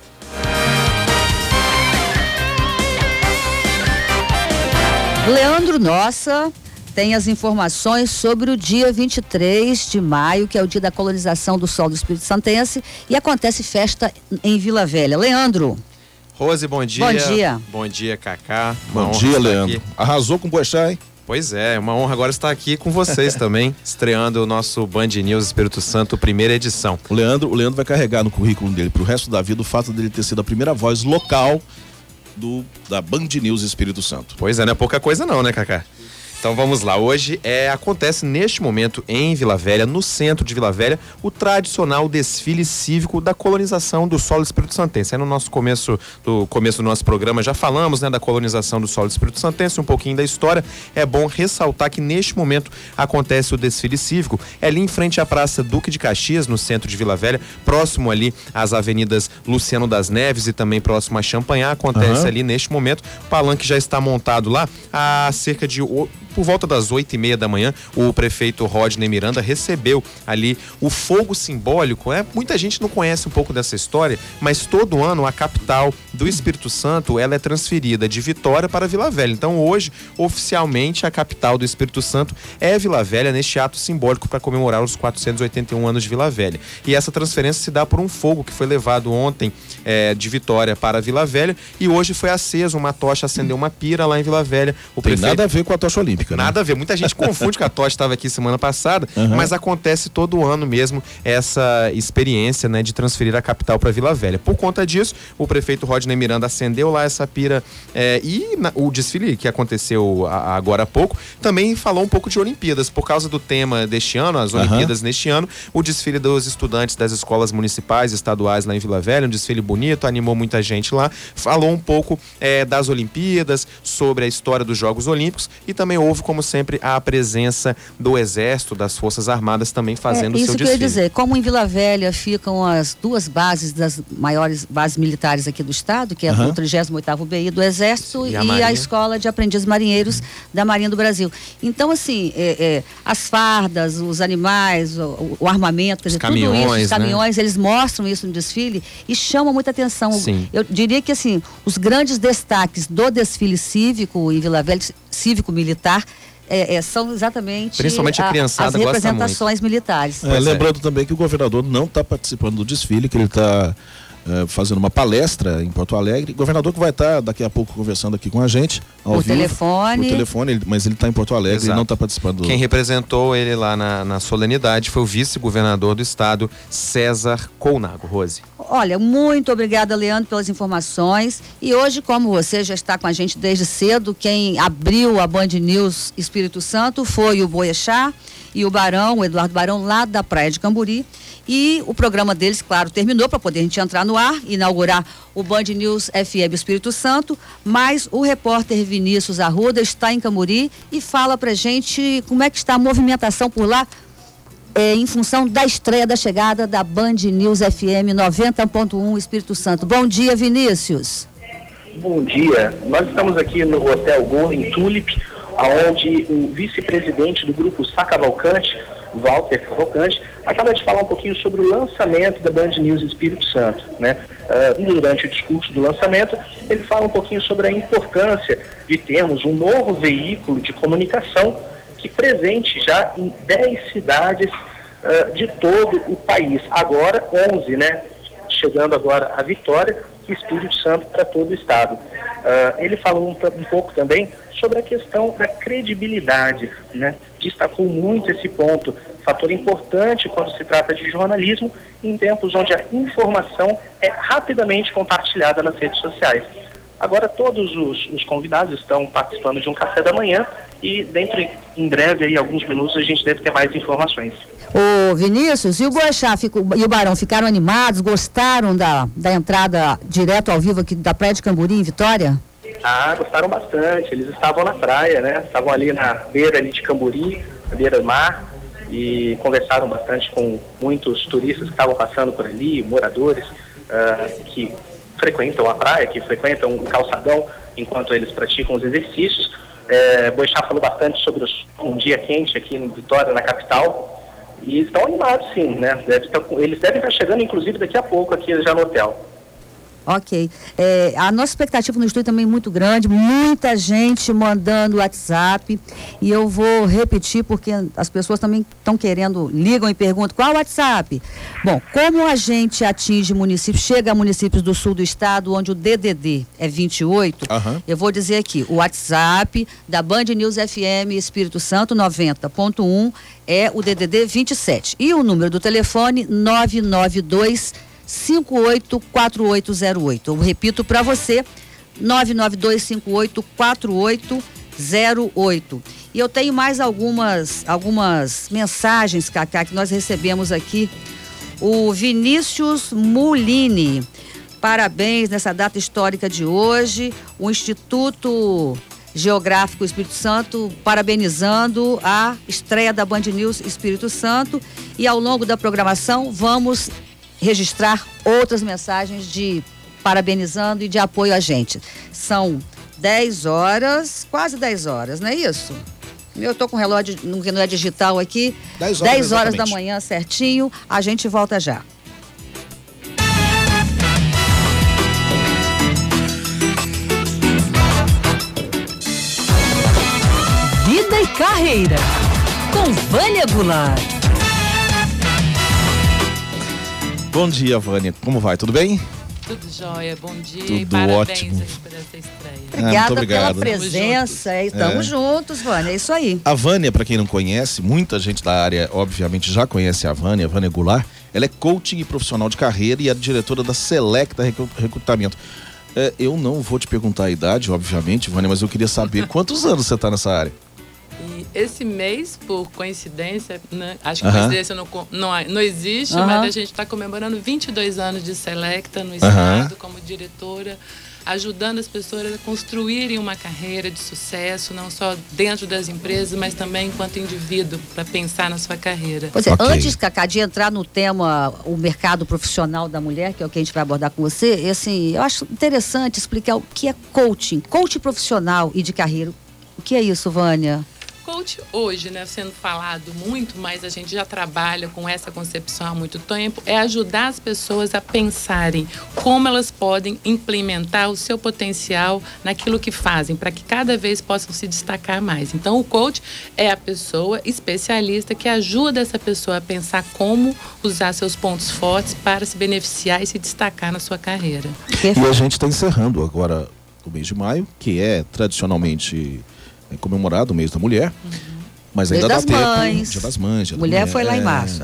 Leandro Nossa tem as informações sobre o dia vinte e três de maio, que é o dia da colonização do solo do Espírito Santense, e acontece festa em Vila Velha. Leandro.
Rose, bom dia.
Bom dia.
Bom dia, Cacá.
Bom dia, Leandro. Aqui. Arrasou com o Boechat, hein?
Pois é, uma honra agora estar aqui com vocês também, estreando o nosso Band News Espírito Santo, primeira edição.
O Leandro, o Leandro vai carregar no currículo dele pro resto da vida o fato dele ter sido a primeira voz local do, da Band News Espírito Santo.
Pois é, não é pouca coisa não, né, Cacá? Então vamos lá, hoje é, acontece neste momento em Vila Velha, no centro de Vila Velha, o tradicional desfile cívico da colonização do solo Espírito Santense. Aí no nosso começo do, começo do nosso programa já falamos, né, da colonização do solo Espírito Santense, um pouquinho da história. É bom ressaltar que neste momento acontece o desfile cívico, é ali em frente à Praça Duque de Caxias, no centro de Vila Velha, próximo ali às avenidas Luciano das Neves e também próximo a Champanhar, acontece uhum. ali neste momento. O palanque já está montado lá há cerca de... Por volta das oito e meia da manhã, o prefeito Rodney Miranda recebeu ali o fogo simbólico. É, muita gente não conhece um pouco dessa história, mas todo ano a capital do Espírito Santo ela é transferida de Vitória para Vila Velha. Então hoje, oficialmente, a capital do Espírito Santo é Vila Velha, neste ato simbólico para comemorar os quatrocentos e oitenta e um anos de Vila Velha. E essa transferência se dá por um fogo que foi levado ontem é, de Vitória para Vila Velha e hoje foi aceso uma tocha, acendeu uma pira lá em Vila Velha. O
Tem
prefeito...
nada a ver com a tocha olímpica.
Nada a ver, muita gente confunde que a tocha estava aqui semana passada, uhum. mas acontece todo ano mesmo essa experiência, né, de transferir a capital para Vila Velha. Por conta disso, o prefeito Rodney Miranda acendeu lá essa pira é, e na, o desfile que aconteceu a, agora há pouco também falou um pouco de Olimpíadas, por causa do tema deste ano, as Olimpíadas uhum. neste ano, o desfile dos estudantes das escolas municipais e estaduais lá em Vila Velha, um desfile bonito, animou muita gente lá, falou um pouco é, das Olimpíadas, sobre a história dos Jogos Olímpicos e também houve, como sempre, a presença do Exército, das Forças Armadas também fazendo o
é,
seu desfile.
Isso que eu ia dizer, como em Vila Velha ficam as duas bases das maiores bases militares aqui do estado, que é uhum. o trigésimo oitavo B I do Exército e a, e a Escola de Aprendizes Marinheiros uhum. da Marinha do Brasil. Então, assim, é, é, as fardas, os animais, o, o armamento, quer dizer, tudo isso, os caminhões, né? Eles mostram isso no desfile e chamam muita atenção. Sim. Eu diria que, assim, os grandes destaques do desfile cívico em Vila Velha, cívico-militar, É, é, são exatamente
Principalmente a criançada
a, as representações militares.
É, lembrando é. também que o governador não está participando do desfile, que ele está é, fazendo uma palestra em Porto Alegre. O governador que vai estar tá daqui a pouco conversando aqui com a gente, ao
por
vivo,
telefone.
Por telefone, ele, mas ele está em Porto Alegre Exato. E não está participando.
Quem representou ele lá na, na solenidade foi o vice-governador do estado, César Colnago. Rose.
Olha, muito obrigada, Leandro, pelas informações. E hoje, como você já está com a gente desde cedo, quem abriu a Band News Espírito Santo foi o Boechat e o Barão, o Eduardo Barão, lá da Praia de Camburi. E o programa deles, claro, terminou para poder a gente entrar no ar, inaugurar o Band News F M Espírito Santo, mas o repórter Vinícius Arruda está em Camburi e fala pra gente como é que está a movimentação por lá, É, em função da estreia, da chegada da Band News F M noventa ponto um Espírito Santo. Bom dia, Vinícius.
Bom dia. Nós estamos aqui no Hotel Golden Tulip, onde o vice-presidente do grupo Sacavalcante, Walter Cavalcante, acaba de falar um pouquinho sobre o lançamento da Band News Espírito Santo, né? Uh, durante o discurso do lançamento, ele fala um pouquinho sobre a importância de termos um novo veículo de comunicação que presente já em dez cidades uh, de todo o país. Agora onze, né? Chegando agora a Vitória e Espírito Santo para todo o estado. Uh, ele falou um, um pouco também sobre a questão da credibilidade, né? Destacou muito esse ponto, fator importante quando se trata de jornalismo em tempos onde a informação é rapidamente compartilhada nas redes sociais. Agora todos os, os convidados estão participando de um café da manhã e dentro, em breve, aí, alguns minutos, a gente deve ter mais informações.
Ô Vinícius, e o Boechat ficou, e o Barão ficaram animados, gostaram da, da entrada direto ao vivo aqui da Praia de Camburi, em Vitória?
Ah, gostaram bastante. Eles estavam na praia, né? Estavam ali na beira ali de Camburi, na beira do mar, e conversaram bastante com muitos turistas que estavam passando por ali, moradores uh, que frequentam a praia, que frequentam o calçadão enquanto eles praticam os exercícios. É, Boechat falou bastante sobre os, um dia quente aqui em Vitória, na capital, e estão animados sim, né? Deve estar, eles devem estar chegando, inclusive, daqui a pouco aqui já no hotel.
Ok. É, a nossa expectativa no estúdio também é muito grande, muita gente mandando WhatsApp, e eu vou repetir porque as pessoas também estão querendo, ligam e perguntam qual é o WhatsApp. Bom, como a gente atinge municípios, chega a municípios do sul do estado, onde o D D D é vinte e oito, uhum. Eu vou dizer aqui, o WhatsApp da Band News F M Espírito Santo noventa ponto um é o D D D vinte e sete, e o número do telefone nove nove dois cinco oito quatro oito zero oito. Eu repito para você, nove nove dois cinco oito quatro oito zero oito. E eu tenho mais algumas, algumas mensagens, Cacá, que nós recebemos aqui. O Vinícius Mulini, parabéns nessa data histórica de hoje. O Instituto Geográfico Espírito Santo parabenizando a estreia da Band News Espírito Santo. E ao longo da programação vamos registrar outras mensagens de parabenizando e de apoio a gente. São dez horas, quase dez horas, não é isso? Eu tô com o relógio, que não é digital aqui. dez horas, dez horas da manhã certinho, a gente volta já.
Vida e Carreira, com Vânia Goulart.
Bom dia, Vânia. Como vai? Tudo bem?
Tudo jóia. Bom dia
Tudo
e parabéns
ótimo.
aí por essa estreia.
Obrigada
ah,
pela presença. Estamos
é.
juntos, Vânia. É isso aí.
A Vânia, para quem não conhece, muita gente da área, obviamente, já conhece a Vânia, a Vânia Goulart. Ela é coaching e profissional de carreira e é diretora da Selecta Recrutamento. É, eu não vou te perguntar a idade, obviamente, Vânia, mas eu queria saber quantos anos você está nessa área.
E esse mês, por coincidência, né, acho que
Uhum.
coincidência não, não, não existe,
Uhum.
mas a gente está comemorando vinte e dois anos de Selecta no estado, como diretora, ajudando as pessoas a construírem uma carreira de sucesso, não só dentro das empresas, mas também enquanto indivíduo, para pensar na sua carreira.
Pois é, antes, Cacá, de entrar no tema o mercado profissional da mulher, que é o que a gente vai abordar com você, assim, eu acho interessante explicar o que é coaching, coaching profissional e de carreira. O que é isso, Vânia?
Coach hoje, né, sendo falado muito, mas a gente já trabalha com essa concepção há muito tempo, é ajudar as pessoas a pensarem como elas podem implementar o seu potencial naquilo que fazem, para que cada vez possam se destacar mais. Então, o coach é a pessoa especialista que ajuda essa pessoa a pensar como usar seus pontos fortes para se beneficiar e se destacar na sua carreira.
E a gente está encerrando agora o mês de maio, que é tradicionalmente é comemorado o mês da mulher, uhum. mas ainda
mês
dá
das
tempo.
Mães.
Dia das Mães. Dia
mulher
da
foi lá em março.
É,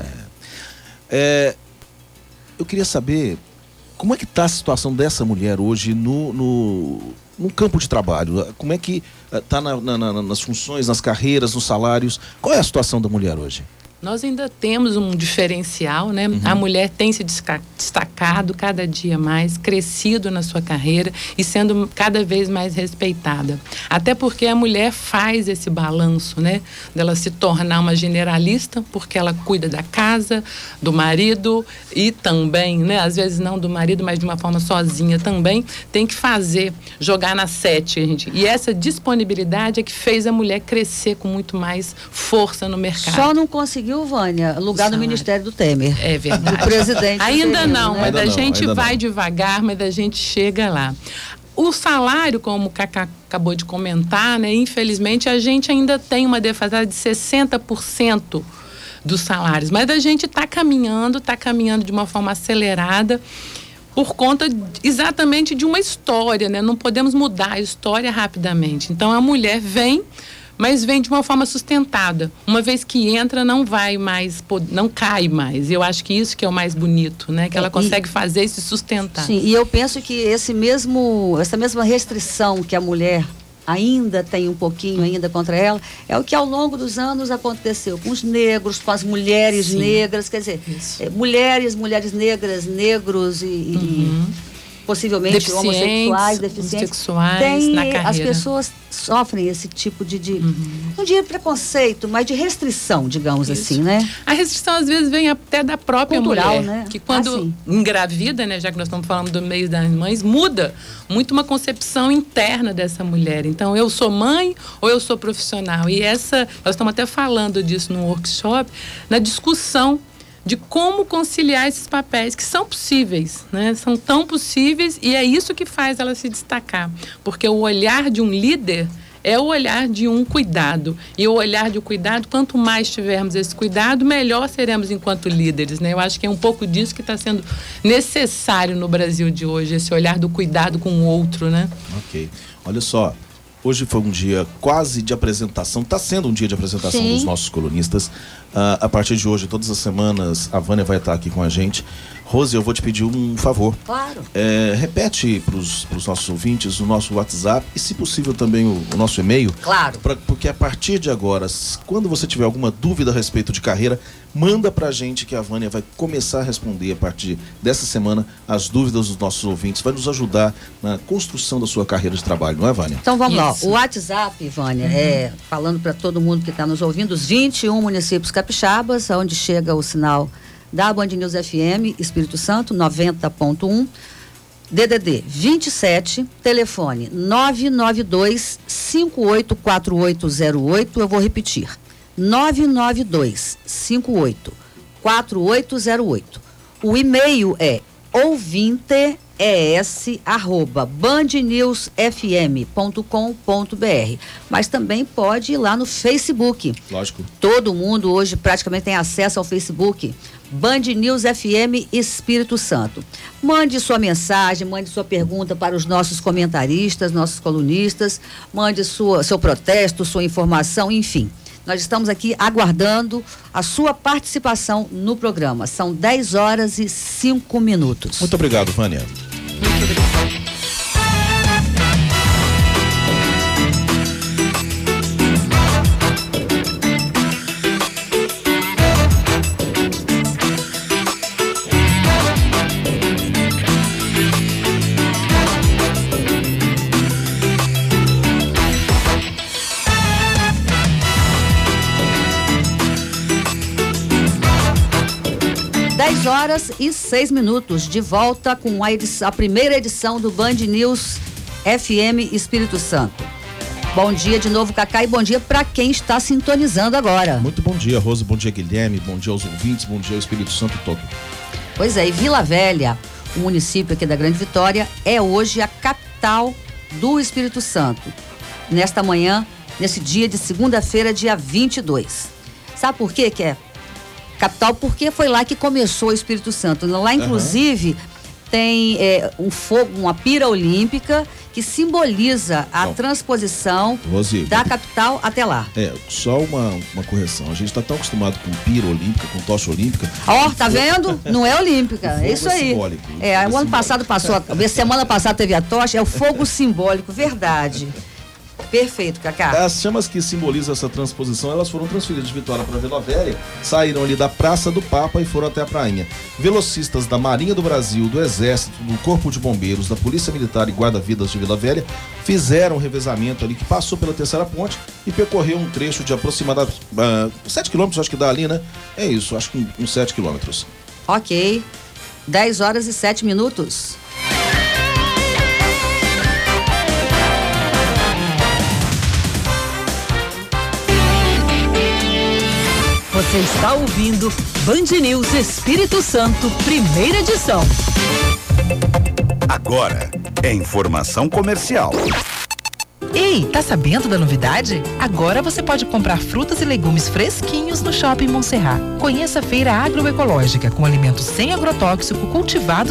é, eu queria saber como é que está a situação dessa mulher hoje no, no, no campo de trabalho. Como é que está na, na, na, nas funções, nas carreiras, nos salários? Qual é a situação da mulher hoje?
Nós ainda temos um diferencial, né? Uhum. A mulher tem se destacado cada dia mais, crescido na sua carreira e sendo cada vez mais respeitada. Até porque a mulher faz esse balanço, né? Dela se tornar uma generalista, porque ela cuida da casa, do marido e também, né? Às vezes não do marido, mas de uma forma sozinha também, tem que fazer, jogar na sete, gente. E essa disponibilidade é que fez a mulher crescer com muito mais força no mercado.
Só não conseguiu conseguiu, Vânia, lugar no Ministério do Temer.
É verdade.
O presidente.
Ainda
Temer,
não,
né?
mas
Ainda
a
não,
gente
ainda
vai
não.
devagar, mas a gente chega lá. O salário, como o Cacá acabou de comentar, né, infelizmente a gente ainda tem uma defasagem de sessenta por cento dos salários, mas a gente está caminhando, está caminhando de uma forma acelerada por conta exatamente de uma história, né? Não podemos mudar a história rapidamente. Então a mulher vem, mas vem de uma forma sustentada. Uma vez que entra, não vai mais, não cai mais. Eu acho que isso que é o mais bonito, né? Que ela consegue fazer e se sustentar.
Sim, e eu penso que esse mesmo, essa mesma restrição que a mulher ainda tem um pouquinho ainda contra ela, é o que ao longo dos anos aconteceu com os negros, com as mulheres
Sim.
negras, quer dizer, é, mulheres, mulheres negras, negros e, uhum. e possivelmente
deficientes,
homossexuais, deficientes.
Homossexuais
tem,
na carreira.
As pessoas sofrem esse tipo de, de uhum. não diria preconceito, mas de restrição, digamos Isso. assim, né?
A restrição às vezes vem até da própria
Cultural,
mulher,
né?
que quando
ah,
engravida, né, já que nós estamos falando do mês das mães, muda muito uma concepção interna dessa mulher. Então, eu sou mãe ou eu sou profissional? E essa, nós estamos até falando disso no workshop, na discussão de como conciliar esses papéis que são possíveis, né? São tão possíveis e é isso que faz ela se destacar. Porque o olhar de um líder é o olhar de um cuidado. E o olhar de um cuidado, quanto mais tivermos esse cuidado, melhor seremos enquanto líderes, né? Eu acho que é um pouco disso que está sendo necessário no Brasil de hoje, esse olhar do cuidado com o outro, né?
Ok. Olha só. Hoje foi um dia quase de apresentação, está sendo um dia de apresentação
Sim.
dos nossos colunistas. Uh, a partir de hoje, todas as semanas, a Vânia vai estar aqui com a gente. Rose, eu vou te pedir um favor.
Claro.
É, repete para os nossos ouvintes o nosso WhatsApp e, se possível, também o, o nosso e-mail.
Claro.
Pra, porque a partir de agora, quando você tiver alguma dúvida a respeito de carreira, manda pra gente que a Vânia vai começar a responder a partir dessa semana as dúvidas dos nossos ouvintes. Vai nos ajudar na construção da sua carreira de trabalho, não é, Vânia?
Então vamos
Isso.
lá. O WhatsApp, Vânia, uhum. é falando para todo mundo que está nos ouvindo, os vinte e um municípios capixabas, onde chega o sinal da Band News F M, Espírito Santo, noventa ponto um, D D D vinte e sete, telefone nove nove dois, cinco oito quatro oito zero oito, eu vou repetir, nove nove dois, cinco oito quatro oito zero oito. O e-mail é ouvinte es arroba bandnewsfm ponto com ponto br, mas também pode ir lá no Facebook.
Lógico.
Todo mundo hoje praticamente tem acesso ao Facebook. Band News F M Espírito Santo. Mande sua mensagem, mande sua pergunta para os nossos comentaristas, nossos colunistas, mande sua, seu protesto, sua informação, enfim. Nós estamos aqui aguardando a sua participação no programa. São dez horas e cinco minutos.
Muito obrigado, Vânia.
Muito obrigado. dez horas e seis minutos, de volta com a, edição, a primeira edição do Band News F M Espírito Santo. Bom dia de novo, Cacá, e bom dia para quem está sintonizando agora.
Muito bom dia, Rose, bom dia, Guilherme, bom dia aos ouvintes, bom dia ao Espírito Santo todo.
Pois é, e Vila Velha, o município aqui da Grande Vitória, é hoje a capital do Espírito Santo. Nesta manhã, nesse dia de segunda-feira, dia vinte e dois. Sabe por quê que é capital? Porque foi lá que começou o Espírito Santo. Lá, inclusive, uhum. tem é, um fogo, uma pira olímpica que simboliza a Bom, transposição Rose, da capital até lá.
É, só uma, uma correção. A gente está tão acostumado com pira olímpica, com tocha olímpica.
Ó, oh, tá vendo? Não é olímpica, é isso aí.
Simbólico,
é, é o ano simbólico. passado passou, a semana passada teve a tocha, é o fogo simbólico, verdade. Perfeito, Cacá.
As chamas que simbolizam essa transposição, elas foram transferidas de Vitória para Vila Velha, saíram ali da Praça do Papa e foram até a Prainha. Velocistas da Marinha do Brasil, do Exército, do Corpo de Bombeiros, da Polícia Militar e Guarda-Vidas de Vila Velha fizeram um revezamento ali que passou pela Terceira Ponte e percorreu um trecho de aproximadamente uh, sete quilômetros, acho que dá ali, né? É isso, acho que uns sete quilômetros.
Ok. dez horas e sete minutos.
Você está ouvindo Band News Espírito Santo, primeira edição.
Agora é informação comercial.
Ei, tá sabendo da novidade? Agora você pode comprar frutas e legumes fresquinhos no Shopping Montserrat. Conheça a feira agroecológica com alimentos sem agrotóxico cultivados